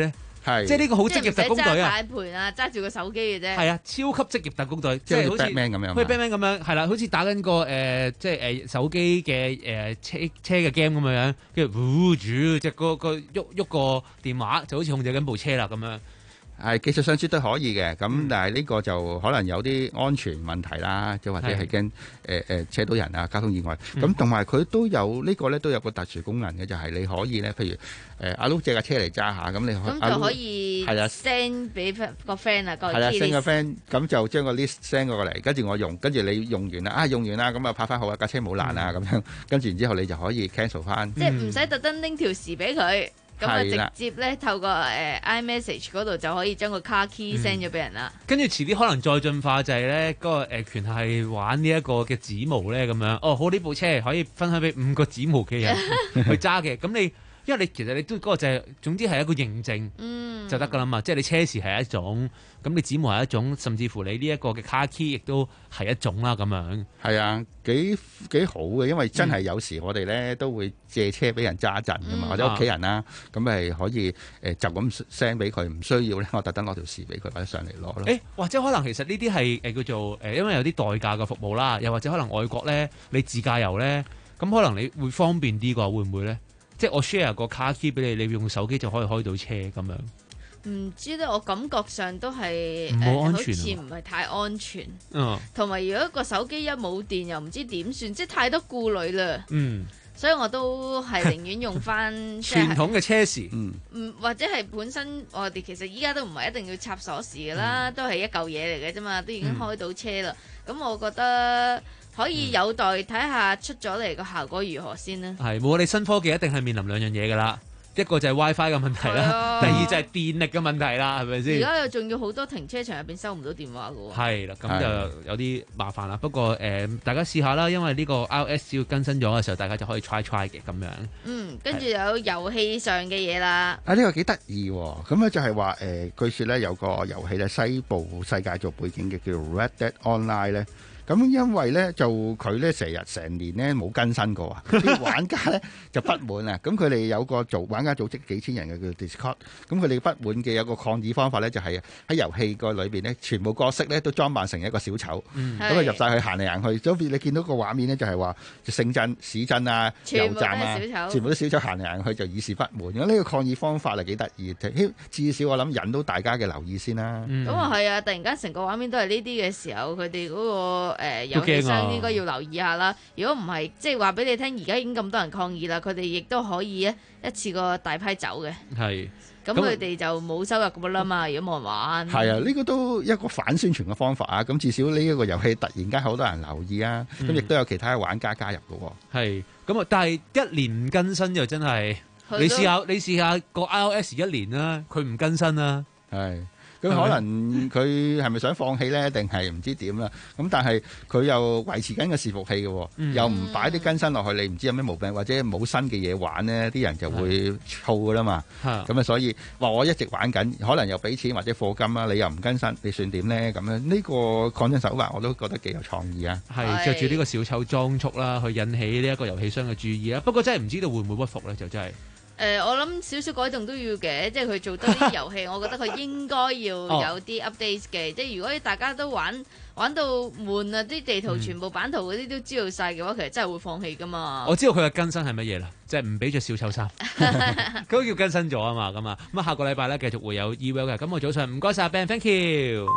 S25: 係
S11: 即係呢個好職業特工隊啊！
S2: 大盤啊，揸住個手機嘅啫。
S11: 係啊，超級職業特工隊，
S25: 即係好似
S11: 好似
S25: Batman 咁樣，
S11: 好似 Batman 咁樣，係啦，好似打緊個誒，即係誒手機嘅誒車車嘅 game 咁樣，跟住呼住即係個個喐喐個電話，就好似控制緊部車啦咁樣。
S25: 係技術上絕對可以嘅，咁但係呢個就可能有啲安全問題啦，即係或者係驚誒誒車到人啊，交通意外。咁同埋佢都有呢個咧，都有個特殊功能嘅，就係你可以咧，譬如誒阿 Lu 借架車嚟揸下，咁你
S2: 咁就可以係啊 send 俾個 friend 啊，個
S25: 係啦 send 個 friend，咁就將個 list send 過嚟，跟住我用，跟住你用完啦，啊用完啦，咁啊拍翻好啊，架車冇爛啊咁樣，跟住然之後你就可以 cancel 翻，
S2: 即係唔使特登拎條匙俾佢。咁啊，直接咧透過誒 iMessage 嗰度就可以將個 car key send 咗俾人啦。
S11: 跟住遲啲可能再進化就係咧，嗰個誒權係玩呢一個嘅指模咧咁樣。哦，好，呢部車可以分享俾五個指模嘅人去揸嘅。咁你因為你其實你都嗰個就係總之係一個認證就得㗎啦嘛。即係你車匙係一種，咁你指模係一種，甚至乎你呢一個嘅 car key 亦都係一種啦咁樣。
S25: 係啊，幾幾好嘅，因為真係有時我哋咧都會借車俾人揸一陣㗎嘛，或者屋企人啦，咁咪可以誒就咁 send 俾佢，唔需要咧我特登攞條匙俾佢或者上嚟攞咯。
S11: 誒，或者可能其實呢啲係誒叫做誒，因為有啲代價嘅服務啦，又或者可能外國咧你自駕遊咧，咁可能你會方便啲啩，會唔會咧？即係我 share 個 car key 俾你，你用手機就可以開到車咁樣。
S2: 唔知咧，我感覺上都係
S11: 唔好安全，
S2: 好似唔係太安全。
S11: 嗯，
S2: 同埋如果個手機一冇電，又唔知點算，即係太多顧慮啦。
S11: 嗯，
S2: 所以我都係寧願用翻
S11: 傳統嘅車匙。
S25: 嗯，
S2: 唔或者係本身我哋其實依家都唔係一定要插鎖匙噶啦，嗯、都係一嚿嘢嚟嘅啫嘛，都已經開到車啦。咁、嗯、我覺得。可以有待睇下出咗嚟個效果如何先啦。
S11: 係冇，你新科技一定係面臨兩樣嘢㗎啦，一個就係 WiFi 嘅問題啦，啊、第二就係電力嘅問題啦，係咪先？
S2: 而家又仲要好多停車場入邊收唔到電話㗎喎。
S11: 係啦，咁就有啲麻煩啦。不過誒、呃，大家試下啦，因為呢個 iOS 只要更新咗嘅時候，大家就可以 try try 嘅咁樣。
S2: 嗯，跟住有遊戲上嘅嘢啦。
S25: 啊，呢、呢個幾得意喎！咁咧就係話誒，據說咧有個遊戲咧西部世界做背景嘅，叫做 Red Dead Online 咧。咁因為咧就佢咧成日成年咧冇更新過啊，啲玩家咧就不滿啊。咁佢哋有個組玩家組織幾千人嘅叫 Discord，咁佢哋不滿嘅有個抗議方法咧就係喺遊戲個裏邊咧，全部角色咧都裝扮成一個小丑，咁啊、嗯、入晒去行嚟行去，所以你見到個畫面咧就係話城鎮、市鎮啊、油站啊，全部都小丑行嚟行去就以示不滿。咁呢個抗議方法係幾得意，至少我諗引到大家嘅留意先啦。
S2: 咁啊係啊，突然間成個畫面都係呢啲嘅時候，佢哋嗰個。誒遊戲商應該要留意下啦。如果唔係，即係話俾你聽，而家已經咁多人抗議啦，佢哋亦都可以一一次過大批走嘅。
S25: 係。
S2: 咁佢哋就冇收入㗎啦嘛。如果冇人玩。
S25: 係啊，呢、呢個都一個反宣傳嘅方法啊。咁至少呢一個遊戲突然間好多人留意啊。咁亦都有其他玩家加入嘅喎。
S11: 係。咁啊，但係一年唔更新就真係，你試下你試下個 iOS 一年啦，佢唔更新啦。
S25: 係。咁可能佢係咪想放棄咧？定係唔知點啦？咁但係佢又維持緊個伺服器嘅，嗯、又唔擺啲更新落去，你唔知有咩毛病，或者冇新嘅嘢玩咧，啲人就會燥噶啦嘛。咁啊，所以話我一直玩緊，可能又俾錢或者課金啦，你又唔更新，你算點咧？咁樣呢個抗爭手法我都覺得幾有創意啊！
S11: 係着住呢個小丑裝束啦，去引起呢一個遊戲商嘅注意啦。不過真係唔知道會唔會屈服咧，就真係。
S2: 誒、呃，我諗少少改動都要嘅，即係佢做多啲遊戲，我覺得佢應該要有啲 update 嘅。哦、即係如果大家都玩玩到悶啊，啲地圖全部版圖嗰啲都知道晒嘅話，嗯、其實真係會放棄噶嘛。
S11: 我知道佢嘅更新係乜嘢啦，即係唔俾着小丑衫，佢叫更新咗啊嘛，咁啊，咁啊下個禮拜咧繼續會有 email 嘅。咁我早上唔該晒 Ben，thank you。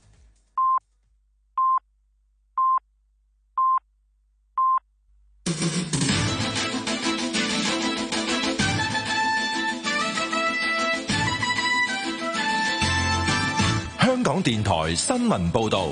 S19: 香港電台新聞報道，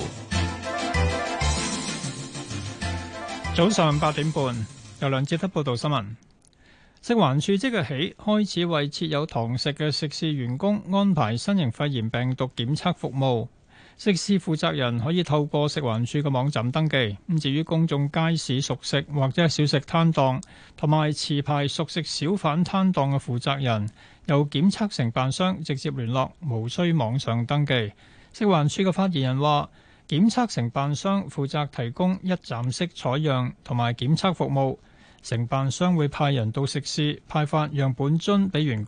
S6: 早上八點半，由梁志德報道新聞。食環署即日起開始為設有堂食嘅食肆員工安排新型肺炎病毒檢測服務。食肆負責人可以透過食環署嘅網站登記。咁至於公眾街市熟食或者係小食攤檔同埋持牌熟食小販攤檔嘅負責人，由檢測承辦商直接聯絡，無需網上登記。食環署嘅發言人話，檢測承辦商負責提供一站式採樣同埋檢測服務，承辦商會派人到食肆派發樣本樽俾員工，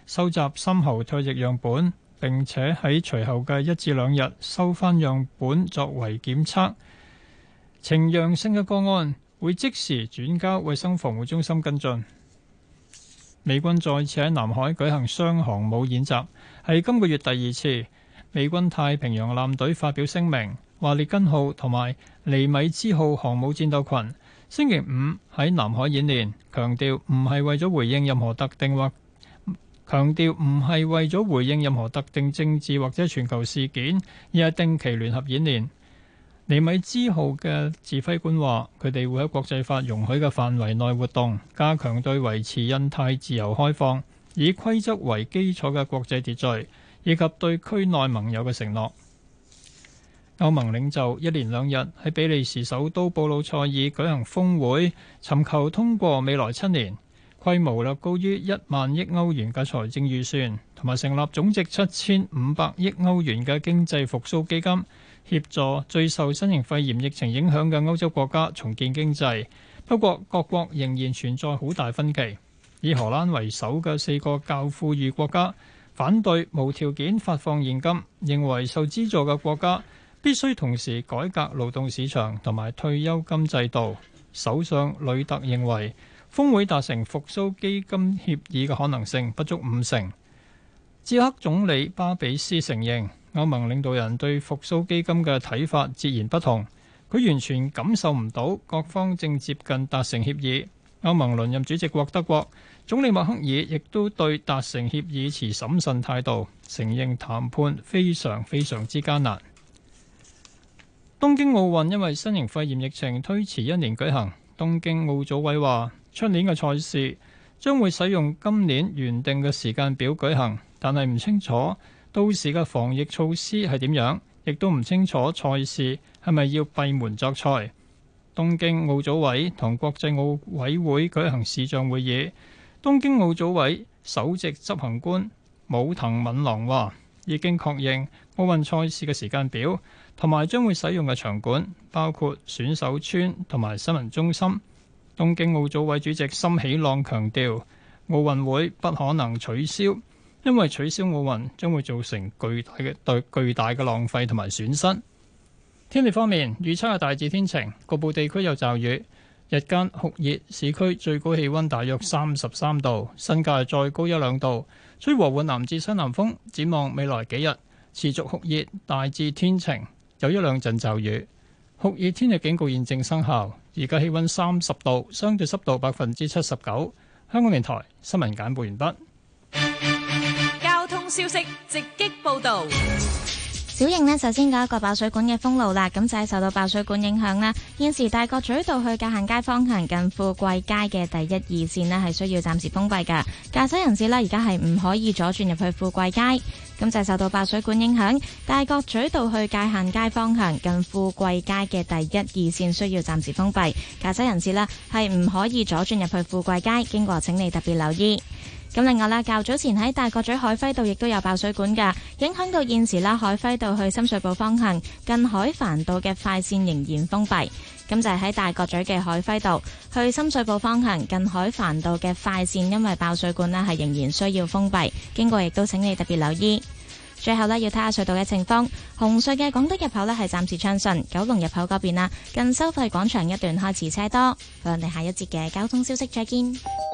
S6: 收集深喉唾液樣本，並且喺隨後嘅一至兩日收翻樣本作為檢測。呈陽性嘅個案會即時轉交衛生防護中心跟進。美軍再次喺南海舉行雙航母演習，係今個月第二次。美軍太平洋艦隊發表聲明，話列根號同埋尼米茲號航母戰鬥群星期五喺南海演練，強調唔係為咗回應任何特定或強調唔係為咗回應任何特定政治或者全球事件，而係定期聯合演練。尼米茲號嘅指揮官話：佢哋會喺國際法容許嘅範圍內活動，加強對維持印太自由開放、以規則為基礎嘅國際秩序，以及對區內盟友嘅承諾。歐盟領袖一連兩日喺比利時首都布魯塞爾舉行峰會，尋求通過未來七年規模略高於一萬億歐元嘅財政預算，同埋成立總值七千五百億歐元嘅經濟復甦基金，協助最受新型肺炎疫情影響嘅歐洲國家重建經濟。不過各國仍然存在好大分歧，以荷蘭為首嘅四個較富裕國家反對無條件發放現金，認為受資助嘅國家必須同時改革勞動市場同埋退休金制度。首相呂特認為峰會達成復甦基金協議嘅可能性不足五成。捷克總理巴比斯承認歐盟領導人對復甦基金嘅睇法截然不同，佢完全感受唔到各方正接近達成協議。歐盟輪任主席國德國總理默克爾亦都對達成協議持審慎態度，承認談判非常非常之艱難。東京奧運因為新型肺炎疫情推遲一年舉行，東京奧組委話出年嘅賽事將會使用今年原定嘅時間表舉行，但係唔清楚到時嘅防疫措施係點樣，亦都唔清楚賽事係咪要閉門作賽。東京奧組委同國際奧委會舉行視像會議，東京奧組委首席執行官武藤敏郎話已經確認奧運賽事嘅時間表同埋將會使用嘅場館，包括選手村同埋新聞中心。東京奧組委主席森喜朗強調，奧運會不可能取消，因為取消奧運將會造成巨大嘅對巨大嘅浪費同埋損失。天氣方面，預測係大致天晴，局部地區有驟雨，日間酷熱，市區最高氣溫大約三十三度，新界再高一兩度，吹和緩南至西南風。展望未來幾日持續酷熱，大致天晴，有一兩陣驟雨。酷熱天氣警告現正生效，而家氣溫三十度，相對濕度百分之七十九。香港電台新聞簡報完畢。
S4: 交通消息直擊報道。
S1: 小型呢，首先講一個爆水管嘅封路啦，咁就係受到爆水管影響啦。現時大角咀道去界限街方向近富貴街嘅第一二線呢，係需要暫時封閉㗎。駕駛人士呢，而家係唔可以左轉入去富貴街。咁就係受到爆水管影響，大角咀道去界限街方向近富貴街嘅第一二線需要暫時封閉。駕駛人士呢，係唔可以左轉入去富貴街，經過請你特別留意。咁另外啦，較早前喺大角咀海輝道亦都有爆水管㗎，影響到現時啦，海輝道去深水埗方向近海帆道嘅快線仍然封閉。咁就係喺大角咀嘅海輝道去深水埗方向近海帆道嘅快線，因為爆水管呢係仍然需要封閉，經過亦都請你特別留意。最後呢，要睇下隧道嘅情況，紅隧嘅港島入口呢係暫時暢順，九龍入口嗰邊啦，近收費廣場一段開始車多。好，我哋下一節嘅交通消息再見。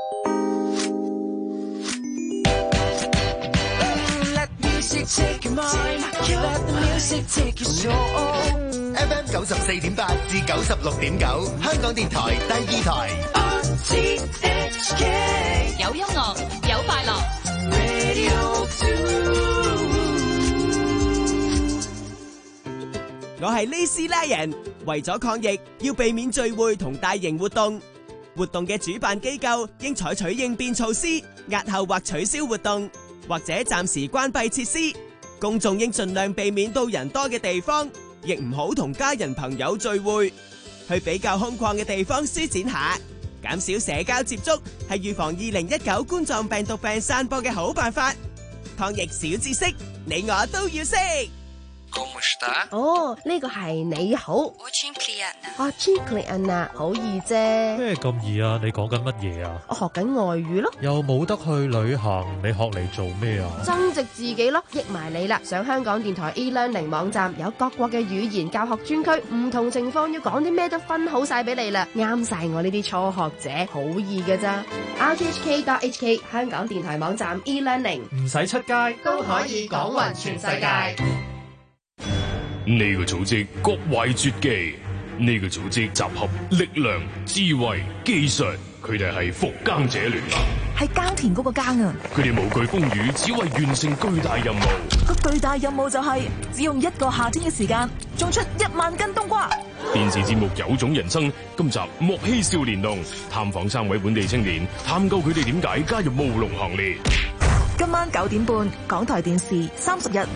S8: F M 九十四點八至九十六點九，香港電台第二台。
S4: 有音樂，有快樂。
S9: 我係呢斯拉人，為咗抗疫，要避免聚會同大型活動。活動嘅主辦機構應採取應變措施，押後或取消活動，或者暫時關閉設施。公眾應盡量避免到人多嘅地方，亦唔好同家人朋友聚會。去比較空曠嘅地方舒展下，減少社交接觸，係預防二零一九冠狀病毒病散播嘅好辦法。抗疫小知識，你我都要識。
S12: 哦，呢個係你好。 啊 Chiclian 啊，好易啫。
S13: 咩咁易啊？你講緊乜嘢啊？
S12: 我學緊外語咯。
S13: 又冇得去旅行，你學嚟做咩啊？
S12: 增值自己咯，益埋你啦。上香港電台 e-learning 網站有各國嘅語言教學專區，唔同情況要講啲咩都分好晒俾你啦，啱晒我呢啲初學者，好易㗎咋。r t h k dot h k 香港電台網站 e-learning，
S13: 唔使出街
S12: 都可以講勻全世界。
S14: 呢個組織各懷絕技，呢個組織集合力量、智慧、技術，佢哋係復耕者聯盟，
S16: 係耕田嗰個耕啊！
S14: 佢哋無懼風雨，只為完成巨大任務。
S16: 個巨大任務就係只用一個夏天嘅時間，種出一萬斤冬瓜。
S14: 電視節目《有種人生》今集莫欺少年農，探訪三位本地青年，探究佢哋點解加入務農行列。
S16: 今晚九點半，港台電視三十日。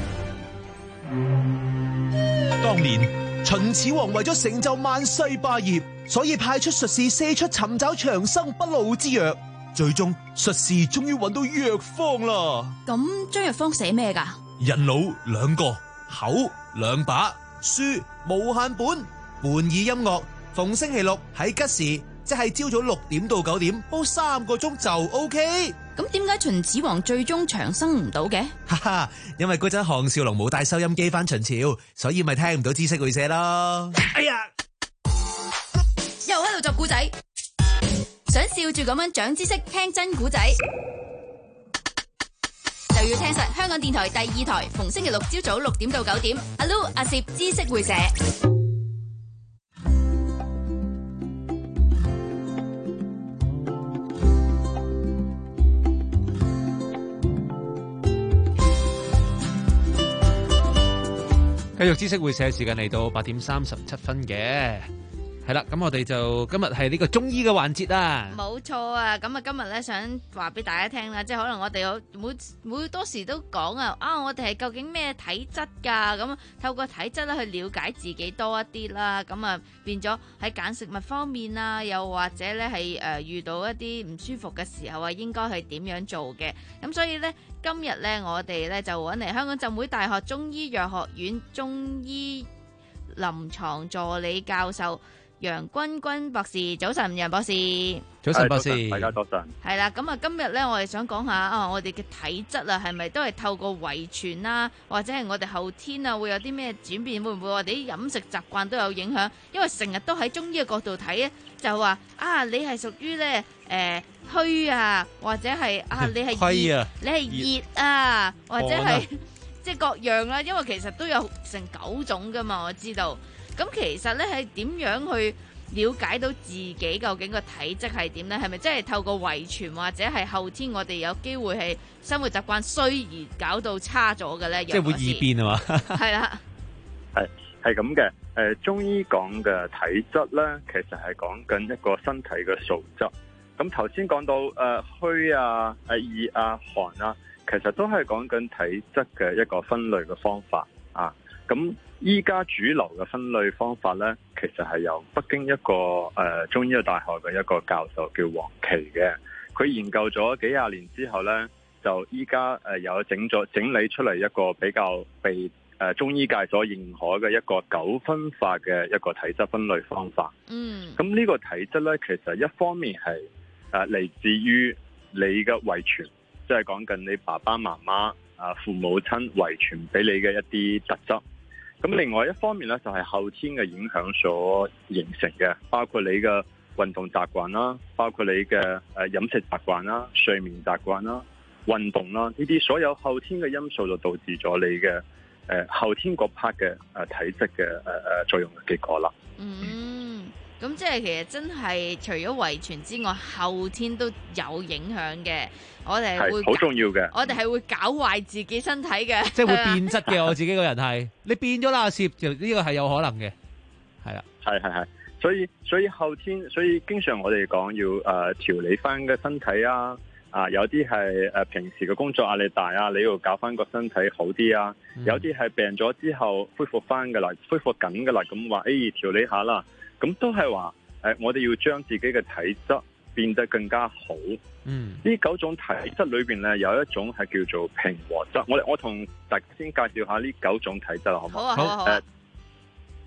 S21: 當年秦始皇為咗成就萬世霸業，所以派出術士四出尋找長生不老之藥。最終術士終於揾到藥方啦。
S28: 咁張藥方寫咩噶？
S21: 人腦兩個，口兩把，書無限本，伴以音樂。逢星期六喺吉時，即係朝早六點到九點，煲三個鐘就 OK。
S28: 咁點解秦始皇最終長生唔到嘅？
S21: 哈哈，因為嗰陣項少龍冇帶收音機返秦朝，所以咪聽唔到知識會社咯。哎呀，
S28: 又喺度作古仔，想笑住咁樣長知識，聽真古仔，就要聽實香港電台第二台，逢星期六朝早六點到九點，阿 Lu 阿攝知識會社。
S11: 繼續知識會社時間嚟到八點三十七分嘅，係啦，咁我哋就今日係呢個中醫嘅環節啦。
S2: 冇錯啊，咁啊今日咧想話俾大家聽啦，即係可能我哋有每每多時都講啊，啊我哋係究竟咩體質㗎？咁透過體質咧去了解自己多一啲啦，咁啊變咗喺揀食物方面啊，又或者咧係誒遇到一啲唔舒服嘅時候啊，應該係點樣做嘅？咁所以咧。今日咧，我哋咧就揾嚟香港浸會大學中醫藥學院中醫臨床助理教授楊君君博士。早晨，楊博士。
S11: 早晨，博士。
S22: 大家早晨。
S2: 係啦，咁啊，今日咧，我哋想講下啊，我哋嘅體質啊，係咪都係透過遺傳啦，或者係我哋後天啊，會有啲咩轉變？會唔會我哋啲飲食習慣都有影響？因為成日都喺中醫嘅角度睇咧，就話啊，你係屬於咧誒虛啊，或者係啊，你係熱，你係熱啊，或者係即係各樣啦。因為其實都有成九種噶嘛，我知道。咁其實咧係點樣去了解到自己究竟個體質係點咧？係咪真係透過遺傳或者係後天我哋有機會係生活習慣衰而搞到差咗嘅咧？
S11: 即係會異變啊嘛？
S2: 係啦，
S22: 係係咁嘅。誒，中醫講嘅體質咧，其實係講緊一個身體嘅素質。咁頭先講到誒虛啊、誒熱啊、寒啊，其實都係講緊體質嘅一個分類嘅方法啊。咁依家主流嘅分類方法咧，其實係由北京一個誒、呃、中醫嘅大學嘅一個教授叫黃琦嘅，佢研究咗幾廿年之後咧，就依家誒有整咗整理出嚟一個比較被誒、呃、中醫界所認可嘅一個九分化嘅一個體質分類方法。嗯，咁呢個體質咧，其實一方面係誒嚟自於你嘅遺傳，即係講緊你爸爸媽媽啊、父母親遺傳俾你嘅一啲特質。咁另外一方面咧，就係後天嘅影響所形成嘅，包括你嘅運動習慣啦，包括你嘅誒飲食習慣啦、睡眠習慣啦、運動啦，呢啲所有後天嘅因素就導致咗你嘅誒後天嗰 part 嘅誒體質嘅誒誒作用嘅結果啦。
S2: 嗯，咁即係其實真係除咗遺傳之外，後天都有影響嘅。我哋係會
S22: 好重要嘅，
S2: 我哋係會搞壞自己身體嘅，
S11: 即係會變質嘅。我自己個人係你變咗啦，阿攝就呢個係有可能嘅，係啦，
S22: 係係係，所以所以後天，所以經常我哋講要誒、呃、調理翻嘅身體啊，啊有啲係誒平時嘅工作壓力大啊，你要搞翻個身體好啲啊，嗯、有啲係病咗之後恢復翻嘅啦，恢復緊嘅啦，咁話誒調理下啦，咁都係話誒我哋要將自己嘅體質變得更加好。嗯，呢九種體質裏邊咧，有一種係叫做平和質。我我同大家先介紹下呢九種體質啦，好唔好？
S2: 好啊，好啊。誒、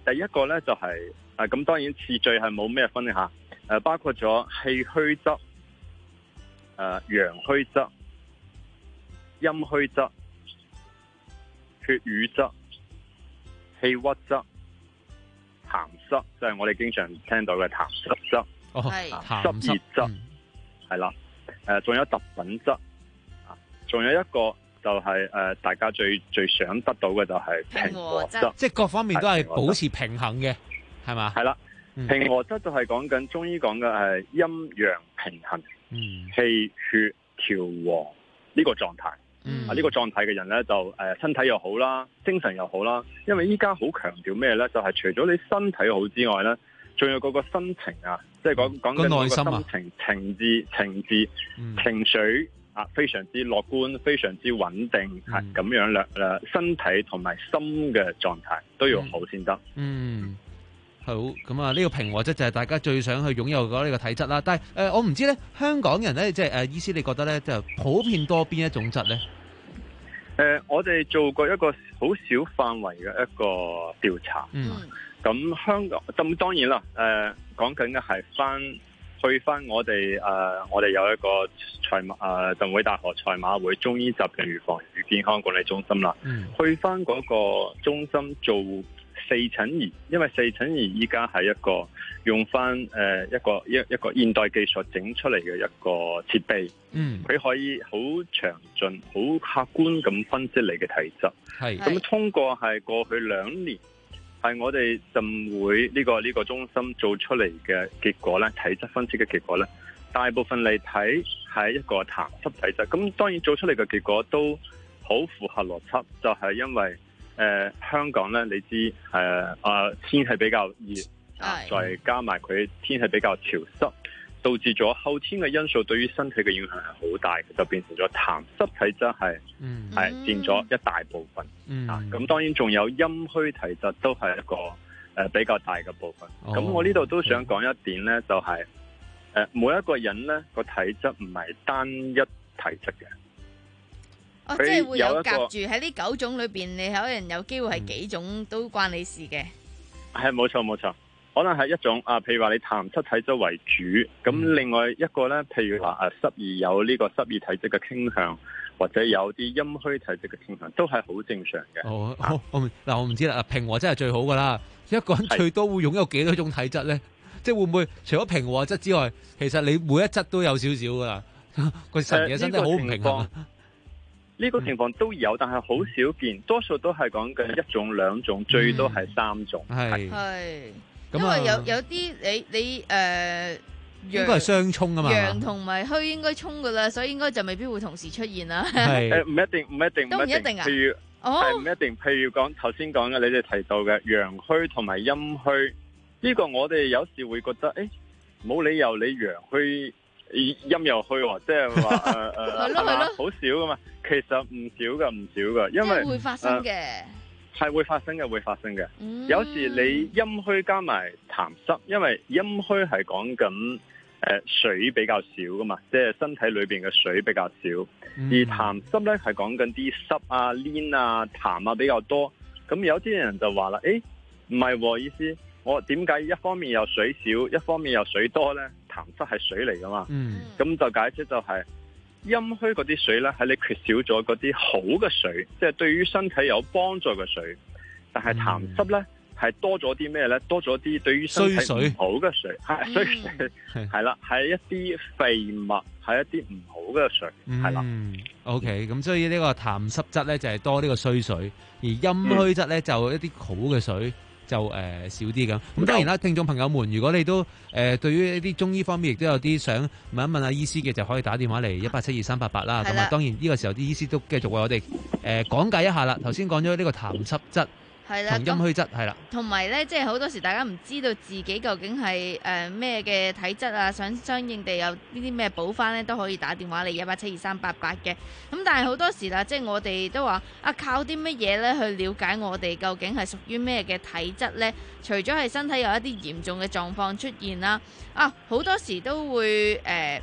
S22: 第一個咧就係誒咁，當然次序係冇咩分嘅嚇。誒包括咗氣虛質、誒、呃、陽虛質、陰虛質、血瘀質、氣鬱質、痰濕，即係我哋經常聽到嘅痰濕質。
S11: 哦，
S22: 係濕熱質，係啦。誒，仲有特品質。啊，仲有一個就係誒，大家最最想得到嘅就係平和質，
S11: 即係各方面都係保持平衡嘅，係嘛？
S22: 係啦。平和質就係講緊中醫講嘅係陰陽平衡、嗯、氣血調和呢個狀態。嗯、啊，呢、呢個狀態嘅人咧就誒、呃、身體又好啦，精神又好啦。因為依家好強調咩咧？就係、是、除咗你身體好之外咧，仲有嗰個心情啊，即係講講緊嗰個心情、情志、情志、嗯、情緒啊，非常之樂觀，非常之穩定，係咁、嗯、樣啦。誒，身體同埋心嘅狀態都要好先得。
S11: 嗯。嗯好咁啊！呢個平和質就係大家最想去擁有嗰呢個體質啦。但係誒、呃，我唔知咧，香港人咧，即係誒，醫師你覺得咧，就普遍多邊一種質咧？誒、
S22: 呃，我哋做過一個好小範圍嘅一個調查。嗯。咁香港咁當然啦，誒、呃，講緊嘅係翻去翻我哋誒、呃，我哋有一個賽馬誒，浸會大學賽馬會中醫疾病預防與健康管理中心啦。嗯。去翻嗰個中心做四診儀，因為四診儀依家係一個用翻誒一個一一個現代技術整出嚟嘅一個設備，嗯，佢可以好詳盡、好客觀咁分析你嘅體質。係咁通過係過去兩年係我哋浸會呢個呢個中心做出嚟嘅結果咧，體質分析嘅結果咧，大部分嚟睇係一個痰濕體質。咁當然做出嚟嘅結果都好符合邏輯，就係因為。誒、呃、香港咧，你知誒啊、呃、天氣比較熱，再加埋佢天氣比較潮濕，導致咗後天嘅因素對於身體嘅影響係好大嘅，就變成咗痰濕體質係係佔咗一大部分。嗯、啊，咁當然仲有陰虛體質都係一個誒、呃、比較大嘅部分。咁、哦、我呢度都想講一點咧，就係、是、誒、呃、每一個人咧個體質唔係單一體質嘅。
S2: 哦，即係會有夾住喺呢九種裏邊，你可能有機會係幾種都關你事嘅。
S22: 係冇錯冇錯，可能係一種啊，譬如話你痰濕體質為主，咁、嗯、另外一個咧，譬如話啊濕熱有呢個濕熱體質嘅傾向，或者有啲陰虛體質嘅傾向，都係好正常嘅。
S11: 哦，好，我嗱我唔知啦，平和真係最好噶啦。一個人最多會擁有幾多種體質咧？即係會唔會除咗平和質之外，其實你每一質都有少少噶啦？個神嘅身體好唔平衡。
S22: 呢個情況都有，但係好少見，多數都係講緊一種、兩種，最多係三種。係、
S2: 嗯，因為有有啲你你誒、呃，
S11: 應該係相沖啊嘛，
S2: 陽同埋虛應該沖噶啦，所以應該就未必會同時出現啦。
S22: 係誒，唔一定，唔一定，
S2: 都唔一定啊。
S22: 譬如係唔一定，譬如講頭先講嘅，你哋提到嘅陽虛同埋陰虛，呢、這個我哋有時會覺得，誒，冇理由你陽虛。陰又虛喎，即係話誒誒係嘛，好少噶嘛，其實唔少噶，唔少噶，因為
S2: 會發生嘅，
S22: 係、呃、會發生嘅，會發生嘅、嗯。有時你陰虛加埋痰濕，因為陰虛係講緊誒水比較少噶嘛，即係身體裏邊嘅水比較少，嗯、而痰濕咧係講緊啲濕啊、黏啊、痰啊比較多。咁有啲人就話啦，誒唔係意思，我點解一方面有水少，一方面有水多咧？痰濕係水嚟噶嘛，咁、嗯、就解釋就係陰虛嗰啲水咧，係你缺少咗嗰啲好嘅水，即係對於身體有幫助嘅水。但係痰濕咧係多咗啲咩咧？多咗啲對於身體唔好嘅水，係衰水，係啦，係一啲廢物，係一啲唔好嘅水，係啦。
S11: OK，咁所以呢個痰濕質咧就係多呢個衰水，而陰虛質咧就一啲好嘅水。就誒、呃、少啲咁，咁當然啦，聽眾朋友們，如果你都誒、呃、對於一啲中醫方面亦都有啲想問一問阿醫師嘅，就可以打電話嚟一八七二三八八啦。咁啊，當然呢個時候啲醫師都繼續為我哋誒、呃、講解一下啦。頭先講咗呢個痰濕質。係啦，同陰虛質係啦，
S2: 同埋咧，即係好多時大家唔知道自己究竟係誒咩嘅體質啊，想相應地有呢啲咩補翻咧，都可以打電話嚟一八七二三八八嘅。咁但係好多時啦，即係我哋都話啊，靠啲乜嘢咧去了解我哋究竟係屬於咩嘅體質咧？除咗係身體有一啲嚴重嘅狀況出現啦，啊好多時都會誒。呃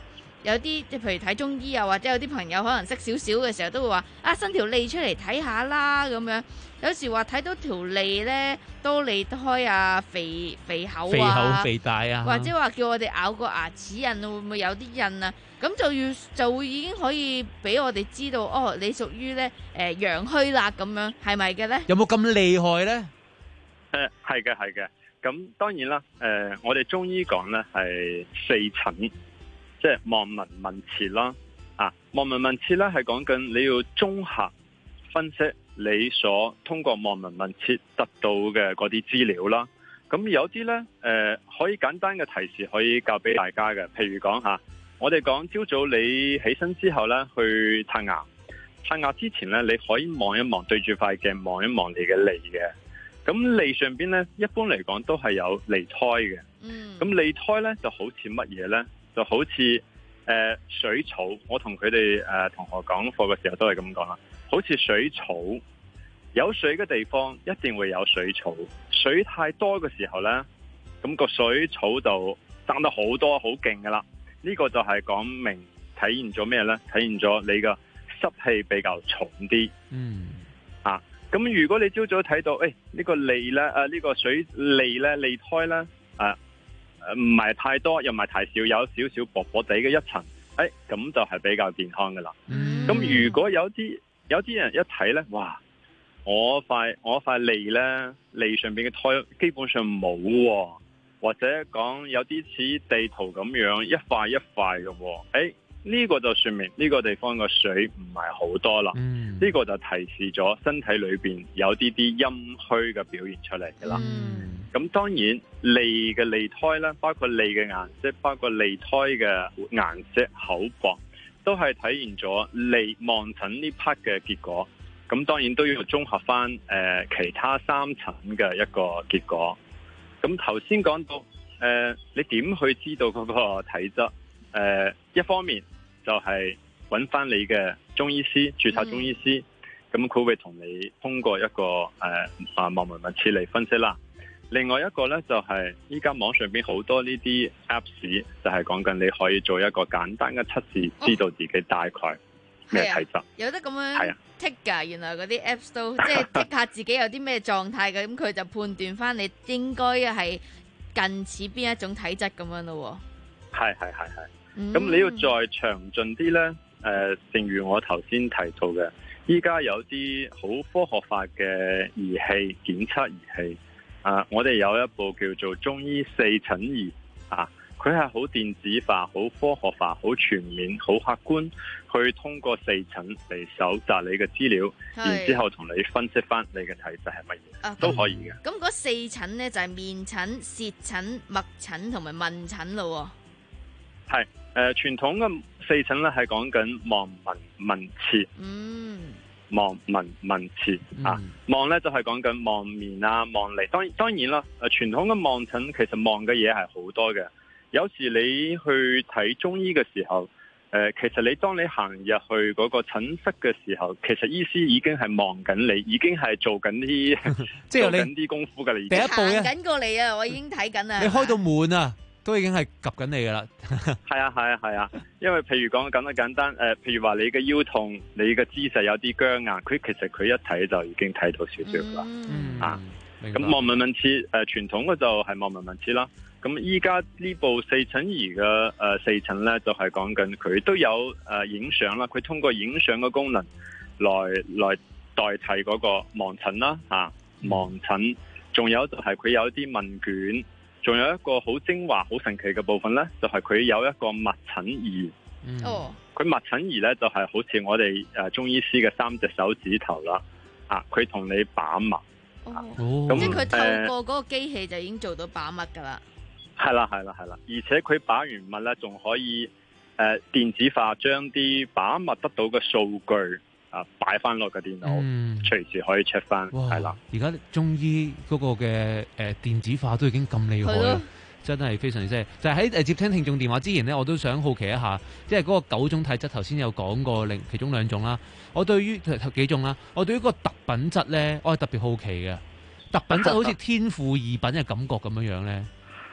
S2: 有啲即係譬如睇中醫啊，或者有啲朋友可能識少少嘅時候都會話啊，伸條脷出嚟睇下啦咁樣。有時話睇到條脷咧多脷開啊，肥肥口啊，
S11: 肥口肥大啊，
S2: 或者話叫我哋咬個牙齒印會唔會有啲印啊？咁就要就會已經可以俾我哋知道哦，你屬於咧誒陽虛啦咁樣，係咪嘅咧？
S11: 有冇咁厲害咧？
S22: 誒係嘅係嘅，咁當然啦，誒、呃、我哋中醫講咧係四診，即係望聞問切啦。啊，望聞問切咧係講緊你要綜合分析你所通過望聞問切得到嘅嗰啲資料啦。咁有啲咧誒可以簡單嘅提示可以教俾大家嘅，譬如講吓，我哋講朝早你起身之後咧去刷牙，刷牙之前咧你可以望一望，對住塊鏡望一望你嘅脷嘅。咁脷上邊咧，一般嚟講都係有脷苔嘅。嗯。咁脷苔咧就好似乜嘢咧？就好似誒、呃、水草。我同佢哋誒同學講課嘅時候都係咁講啦。好似水草，有水嘅地方一定會有水草。水太多嘅時候咧，咁個水草就生得好多好勁噶啦。呢、這個就係講明體現咗咩咧？體現咗你嘅濕氣比較重啲。嗯。啊。咁如果你朝早睇到，誒、哎、呢、這個脷咧，誒、啊、呢、這個水脷咧，脷苔咧，誒誒唔係太多，又唔係太少，有少少薄薄地嘅一層，誒、哎、咁就係比較健康噶啦。咁、嗯、如果有啲有啲人一睇咧，哇！我塊我塊脷咧，脷上邊嘅苔基本上冇喎，或者講有啲似地圖咁樣一塊一塊嘅喎，誒、哎。呢個就說明呢個地方嘅水唔係好多啦，呢、嗯這個就提示咗身體裏邊有啲啲陰虛嘅表現出嚟嘅啦。咁、嗯、當然脷嘅脷苔咧，包括脷嘅顏色，包括脷苔嘅顏色、厚薄，都係體現咗脷望診呢 part 嘅結果。咁當然都要綜合翻誒、呃、其他三層嘅一個結果。咁頭先講到誒、呃，你點去知道嗰個體質？誒、呃，一方面。就係揾翻你嘅中醫師，註冊中醫師，咁、嗯、佢會同你通過一個誒啊望聞問切嚟分析啦。另外一個呢，就係依家網上邊好多呢啲 Apps， 就係講緊你可以做一個簡單嘅測試，哦、知道自己大概咩體質。
S2: 有得咁樣剔㗎，原來嗰啲 Apps 都即係剔下自己有啲咩狀態嘅，咁佢就判斷翻你應該係近似邊一種體質咁樣咯。
S22: 係係係係。咁、嗯、你要再詳盡啲呢？誒、呃，正如我頭先提到嘅，依家有啲好科學化嘅儀器檢測儀器，啊、呃，我哋有一部叫做中醫四診儀，啊，佢係好電子化、好科學化、好全面、好客觀，去通過四診嚟搜集你嘅資料，然之後同你分析翻你嘅體質係乜嘢，都可以嘅。
S2: 咁嗰四診呢，就係、是、面診、舌診、脈診同埋問診咯。
S22: 係誒、呃，傳統嘅四診咧係講緊望聞問切，嗯，望聞問切啊，望咧就係講緊望面啊，望脷。當然當然啦，誒，傳統嘅望診其實望嘅嘢係好多嘅。有時你去睇中醫嘅時候，誒、呃，其實你當你行入去嗰個診室嘅時候，其實醫師已經係望緊你，已經係做緊啲即係做緊啲功夫噶啦，已經
S11: 第一步啊，
S2: 行緊過嚟啊，我已經睇緊啦。
S11: 你開到門啊！都已經係及緊你噶啦，
S22: 係啊係啊係啊，因為譬如講咁樣簡單，誒、呃，譬如話你嘅腰痛，你嘅姿勢有啲僵硬，佢其實佢一睇就已經睇到少少啦，嗯、啊，咁望聞問切，誒、呃，傳統嘅就係望聞問切啦，咁依家呢部四診儀嘅誒四診咧，就係講緊佢都有誒影相啦，佢通過影相嘅功能來來代替嗰個望診啦，啊，望診，仲有就係佢有啲問卷。仲有一個好精華、好神奇嘅部分呢，就係、是、佢有一個脈診儀。哦、嗯，佢脈診儀呢，就係、是、好似我哋誒中醫師嘅三隻手指頭啦。啊，佢同你把脈。哦，
S2: 咁即係佢透過嗰個機器就已經做到把脈噶啦。
S22: 係啦，係啦，係啦，而且佢把完脈呢，仲可以誒、呃、電子化將啲把脈得到嘅數據。啊！擺翻落個電腦，嗯、隨時可以 check 翻，係啦。
S11: 而家中醫嗰個嘅誒、呃、電子化都已經咁厲害，真係非常之犀利。就係喺誒接聽聽眾電話之前呢，我都想好奇一下，即係嗰個九種體質頭先有講過，另其中兩種啦。我對於幾種啦，我對於嗰個特品質咧，我係特別好奇嘅。特品質好似天賦異稟嘅感覺咁樣樣咧。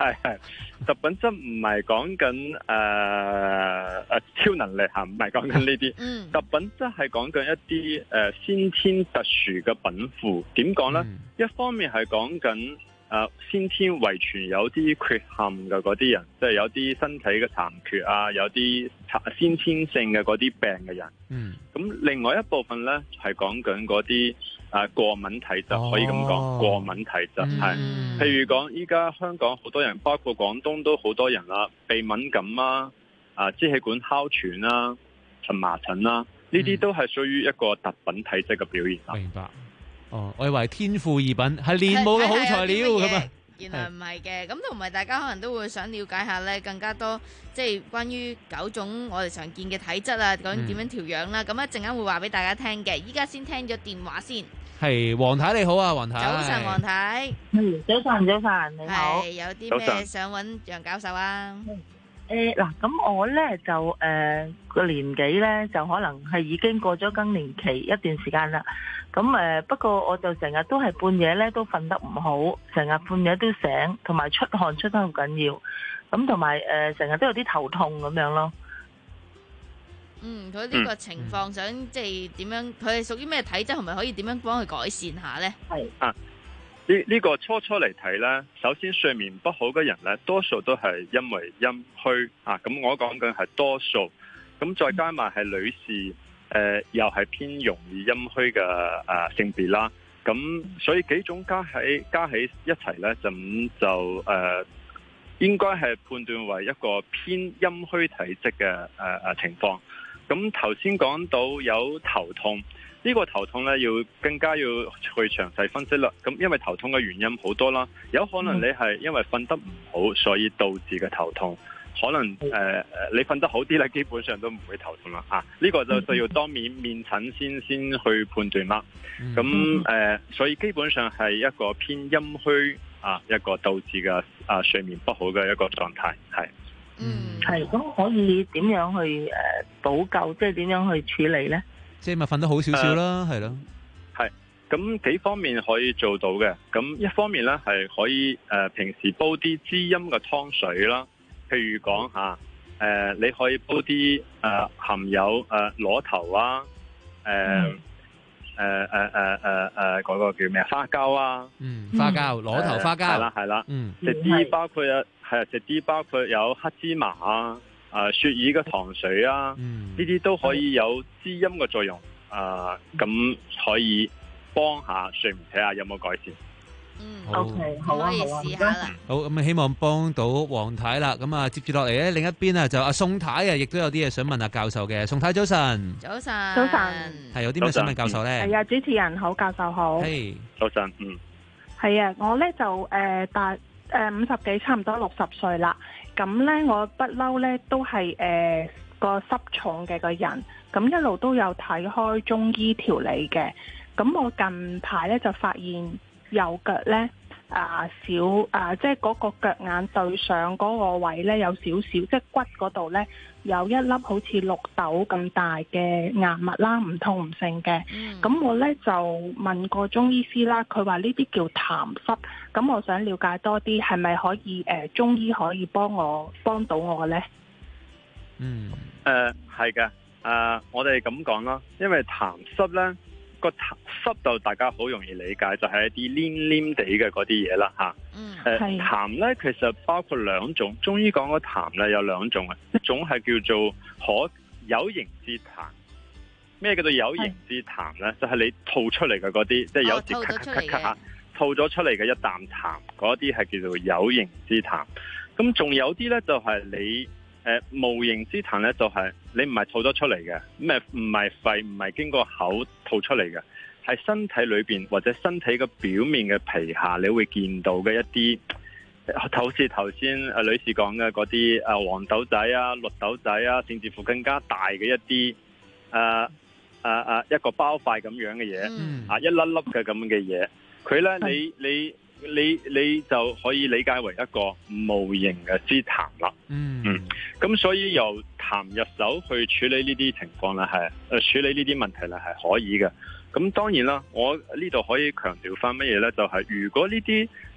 S22: 係係特品質唔係講緊誒誒超能力嚇，唔係講緊呢啲。
S2: 嗯，
S22: 特品質係講緊一啲誒、呃、先天特殊嘅稟賦。點講咧？
S11: 嗯、
S22: 一方面係講緊誒先天遺傳有啲缺陷嘅嗰啲人，即係有啲身體嘅殘缺啊，有啲先天性嘅嗰啲病嘅人。
S11: 嗯，
S22: 咁另外一部分咧係講緊嗰啲。啊，過敏體質、哦、可以咁講，過敏體質係，
S11: 嗯、
S22: 譬如講依家香港好多人，包括廣東都好多人啦，鼻敏感啦，啊支氣管哮喘啦、蕁麻疹啦，呢啲都係屬於一個特品體質嘅表現啦。
S11: 明白。哦，我以為天賦異稟係練武嘅好材料咁啊。
S2: 原來唔係嘅，咁同埋大家可能都會想了解下咧，更加多即係關於九種我哋常見嘅體質啊，究竟點樣調養啦？咁一陣間會話俾大家聽嘅。依家先聽咗電話先。
S11: 係黃太你好啊，黃太。
S2: 早晨，黃太。
S5: 嗯，早晨，早晨，你好。
S2: 係有啲咩想揾楊教授啊？
S5: 誒嗱，咁我咧就誒個年紀咧就可能係已經過咗更年期一段時間啦。咁誒不過我就成日都係半夜咧都瞓得唔好，成日半夜都醒，同埋出汗出得好緊要。咁同埋誒成日都有啲頭痛咁樣咯。
S2: 嗯，佢呢個情況想即係點樣？佢係屬於咩體質？係咪可以點樣幫佢改善下咧？
S5: 係
S22: 啊。呢呢、這個初初嚟睇呢，首先睡眠不好嘅人呢，多數都係因為陰虛啊。咁我講緊係多數，咁再加埋係女士，誒、呃、又係偏容易陰虛嘅誒性別啦。咁所以幾種加喺加喺一齊呢，就咁就誒、呃、應該係判斷為一個偏陰虛體質嘅誒誒情況。咁頭先講到有頭痛。呢個頭痛咧，要更加要去詳細分析啦。咁因為頭痛嘅原因好多啦，有可能你係因為瞓得唔好，所以導致嘅頭痛。可能誒誒、呃，你瞓得好啲咧，基本上都唔會頭痛啦。啊，呢、這個就需要當面面診先先去判斷啦。咁誒、呃，所以基本上係一個偏陰虛啊，一個導致嘅啊睡眠不好嘅一個狀態係。
S5: 嗯，係咁可以點樣去誒補救？即係點樣去處理咧？
S11: 即係咪瞓得好少少啦，係咯、
S22: 呃？係咁幾方面可以做到嘅。咁一方面咧係可以誒、呃、平時煲啲滋陰嘅湯水啦，譬如講吓誒你可以煲啲誒、呃、含有誒螺頭啊，誒誒誒誒誒誒嗰個叫咩花膠啊，
S11: 嗯，花膠螺頭花膠係啦
S22: 係啦，
S11: 嗯，
S22: 食啲包括啊係啊食啲包括有黑芝麻啊。誒、呃，雪耳嘅糖水啊，呢啲、嗯、都可以有滋陰嘅作用，啊、呃，咁可以幫下睡眠，睇下有冇改善。
S2: 嗯
S5: ，O K，好啊，好啊，
S2: 試下啦。
S11: 好，咁啊，希望幫到黃太啦。咁啊，接住落嚟咧，另一邊啊，就阿宋太啊，亦都有啲嘢想問下教授嘅。宋太早晨，
S2: 早晨，
S10: 早晨，
S11: 係有啲咩想問教授咧？
S10: 係啊，主持人好，教授好。
S11: 係、hey.
S22: 早晨，嗯，
S10: 係啊，我咧就誒、呃、大誒五十幾，差唔多六十歲啦。咁咧，我不嬲咧都係誒、呃、個濕重嘅個人，咁一路都有睇開中醫調理嘅。咁我近排咧就發現右腳咧啊少啊，即係嗰個腳眼對上嗰個位咧有少少，即係骨嗰度咧有一粒好似綠豆咁大嘅硬物啦，唔痛唔痠嘅。咁、嗯、我咧就問過中醫師啦，佢話呢啲叫痰濕。咁我想了解多啲，係咪可以誒、呃、中醫可以幫我幫到我咧？
S22: 嗯，誒係嘅，誒我哋咁講啦，因為痰濕咧個濕就大家好容易理解，就係、是、一啲黏黏地嘅嗰啲嘢啦吓。嗯，誒痰咧其實包括兩種，中醫講嘅痰咧有兩種嘅，一種係叫做可有形之痰。咩叫做有形之痰咧？就係、是、你吐出嚟嘅嗰啲，即係有時咳咳咳咳啊。吐咗出嚟嘅一啖痰，嗰啲係叫做有形之痰。咁仲有啲呢，就係、是、你誒、呃、無形之痰呢，就係、是、你唔係吐咗出嚟嘅，咩唔係肺，唔係經過口吐出嚟嘅，係身體裏邊或者身體嘅表面嘅皮下，你會見到嘅一啲，好似頭先誒女士講嘅嗰啲誒黃豆仔啊、綠豆仔啊，甚至乎更加大嘅一啲誒誒誒一個包塊咁樣嘅嘢，嗯、啊一粒粒嘅咁嘅嘢。佢咧，你你你你就可以理解為一個無形嘅之痰啦。嗯嗯，咁所以由痰入手去處理呢啲情況咧，係誒處理呢啲問題咧係可以嘅。咁當然啦，我呢度可以強調翻乜嘢咧？就係、是、如果呢啲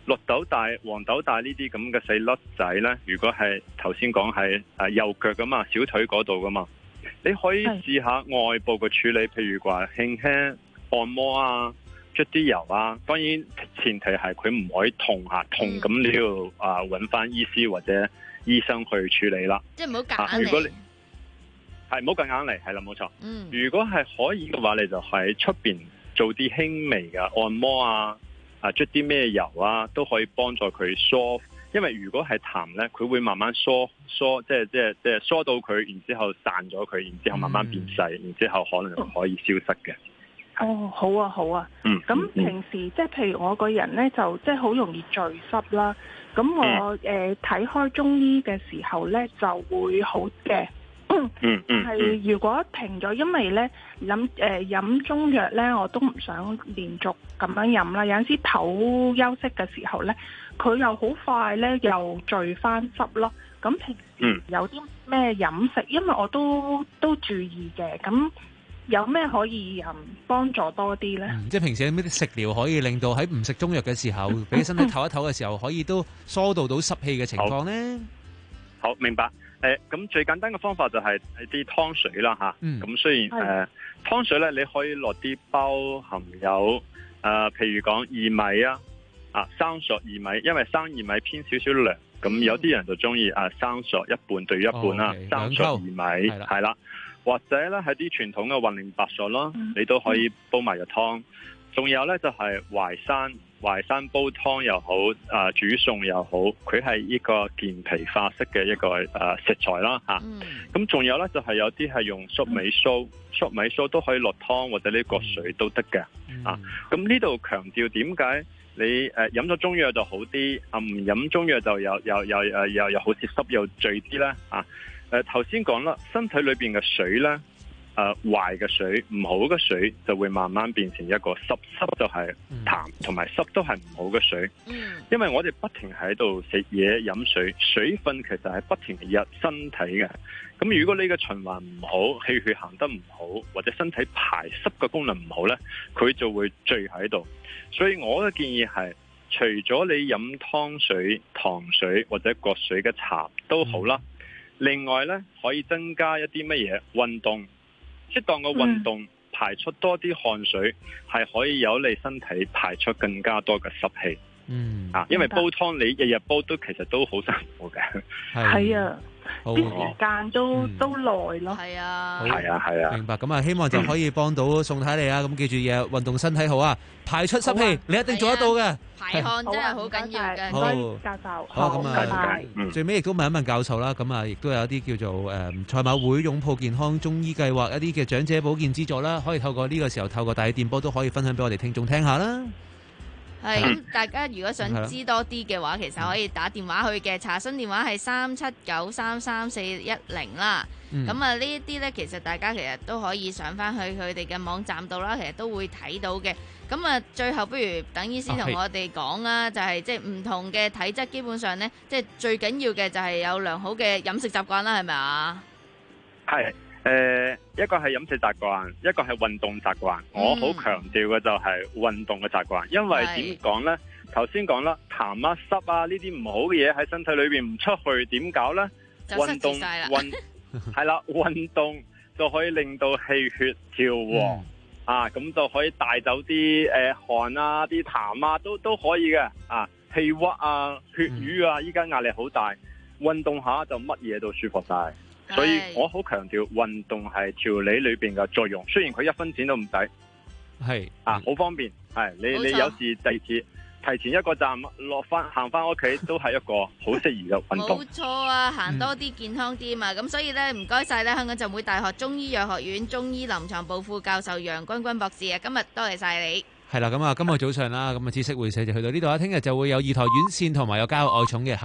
S22: 綠豆大、黃豆大呢啲咁嘅細粒仔呢，如果係頭先講係誒右腳噶嘛，小腿嗰度噶嘛，你可以試下外部嘅處理，譬如話輕輕按摩啊，捽啲油啊。當然前提係佢唔可以痛嚇，痛咁你要啊揾翻醫師或者醫生去處理啦。
S2: 即係唔好夾硬嚟。
S22: 如果你係唔好夾硬嚟，係啦，冇錯。
S2: 嗯。
S22: 如果係可以嘅話，你就喺出邊做啲輕微嘅按摩啊。啊，捽啲咩油啊，都可以幫助佢疏。因為如果係痰咧，佢會慢慢疏疏，即係即係即係疏到佢，然之後散咗佢，然之後慢慢變細，嗯、然之後可能可以消失嘅。
S10: 哦，好啊，好啊。嗯。咁平時即係譬如我個人咧，就即係好容易聚濕啦。咁我誒睇開中醫嘅時候咧，就會好嘅。嗯嗯嗯，係如果停咗，因為咧飲誒飲中藥咧，我都唔想連續咁樣飲啦。有陣時唞休息嘅時候咧，佢又好快咧又聚翻濕咯。咁平時有啲咩飲食？因為我都都注意嘅。咁有咩可以嗯幫助多啲咧？
S11: 嗯、即係平時有咩啲食療可以令到喺唔食中藥嘅時候，俾身體唞一唞嘅時候，可以都疏導到濕氣嘅情況咧？
S22: 好，明白。誒，咁最簡單嘅方法就係啲湯水啦吓。咁、嗯、雖然誒、呃、湯水咧，你可以落啲包含有誒、呃，譬如講薏米啊，啊生熟薏米，因為生薏米偏少少涼，咁、嗯、有啲人就中意啊生熟一半對一半啦，哦 okay，生熟薏米係啦，或者咧係啲傳統嘅混寧白術咯，嗯、你都可以煲埋個湯。仲有咧就係淮山。淮山煲湯又好，啊、呃、煮餸又好，佢係一個健脾化濕嘅一個誒、呃、食材啦吓。咁仲、嗯、有咧就係、是、有啲係用粟米酥，粟米酥都可以落湯或者呢個水都得嘅。嗯、啊，咁呢度強調點解你誒飲咗中藥就好啲，啊唔飲中藥就又又又誒又又好似濕又醉啲咧？啊，誒頭先講啦，身體裏邊嘅水咧。誒壞嘅水，唔好嘅水就會慢慢變成一個濕，濕就係痰，同埋濕都係唔好嘅水。嗯、因為我哋不停喺度食嘢飲水，水分其實係不停入身體嘅。咁如果你嘅循環唔好，氣血行得唔好，或者身體排濕嘅功能唔好呢，佢就會聚喺度。所以我嘅建議係，除咗你飲湯水、糖水或者葛水嘅茶都好啦。嗯、另外呢，可以增加一啲乜嘢運動。適當嘅運動、嗯、排出多啲汗水，係可以有你身體排出更加多嘅濕氣。嗯，啊，因為煲湯你日日煲都其實都好辛苦嘅。
S10: 係啊，啲時間都、
S11: 嗯、
S10: 都耐咯。
S2: 係啊，
S22: 係啊，係啊。
S11: 明白。咁啊，希望就可以幫到宋太你啊。咁、嗯、記住嘢，運動身體好啊，排出濕氣，啊、你一定做得到嘅。
S2: 排汗真係好緊要嘅。
S11: 好，
S10: 教授。
S11: 好，咁啊，最尾亦都問一問教授啦。咁啊，亦都有一啲叫做誒賽馬會擁抱健康中醫計劃一啲嘅長者保健資助啦，可以透過呢個時候透過大氣電波都可以分享俾我哋聽眾聽下啦。
S2: 係咁，大家如果想知多啲嘅話，其實可以打電話去嘅，查詢電話係三七九三三四一零啦。咁啊，呢一啲呢，其實大家其實都可以上翻去佢哋嘅網站度啦，其實都會睇到嘅。咁啊，最後不如等醫師同我哋講啦，就係即係唔同嘅體質，基本上呢，即係最緊要嘅就係有良好嘅飲食習慣啦，係咪啊？
S22: 係。誒、呃，一個係飲食習慣，一個係運動習慣。嗯、我好強調嘅就係運動嘅習慣，因為點講呢？頭先講啦，痰啊、濕啊呢啲唔好嘅嘢喺身體裏邊唔出去，點搞呢？運動運係啦，運動就可以令到氣血調和、嗯、啊，咁就可以帶走啲誒、呃、汗啊、啲痰啊，都都可以嘅啊，氣鬱啊、血瘀啊，依家壓力好大，運動下就乜嘢都舒服晒。所以我好強調運動係調理裏邊嘅作用，雖然佢一分錢都唔使，係啊，好方便，係你你有時地鐵提前一個站落翻行翻屋企都係一個好適宜嘅運動。冇
S2: 錯啊，行多啲健康啲嘛，咁、嗯、所以咧唔該晒咧香港浸會大學中醫藥學院中醫臨床部副教授楊君君博士啊，今日多謝晒你。
S11: 係啦，咁啊，今日早上啦，咁啊知識會社就去到呢度啦，聽日就會有二台院線同埋有交愛寵嘅。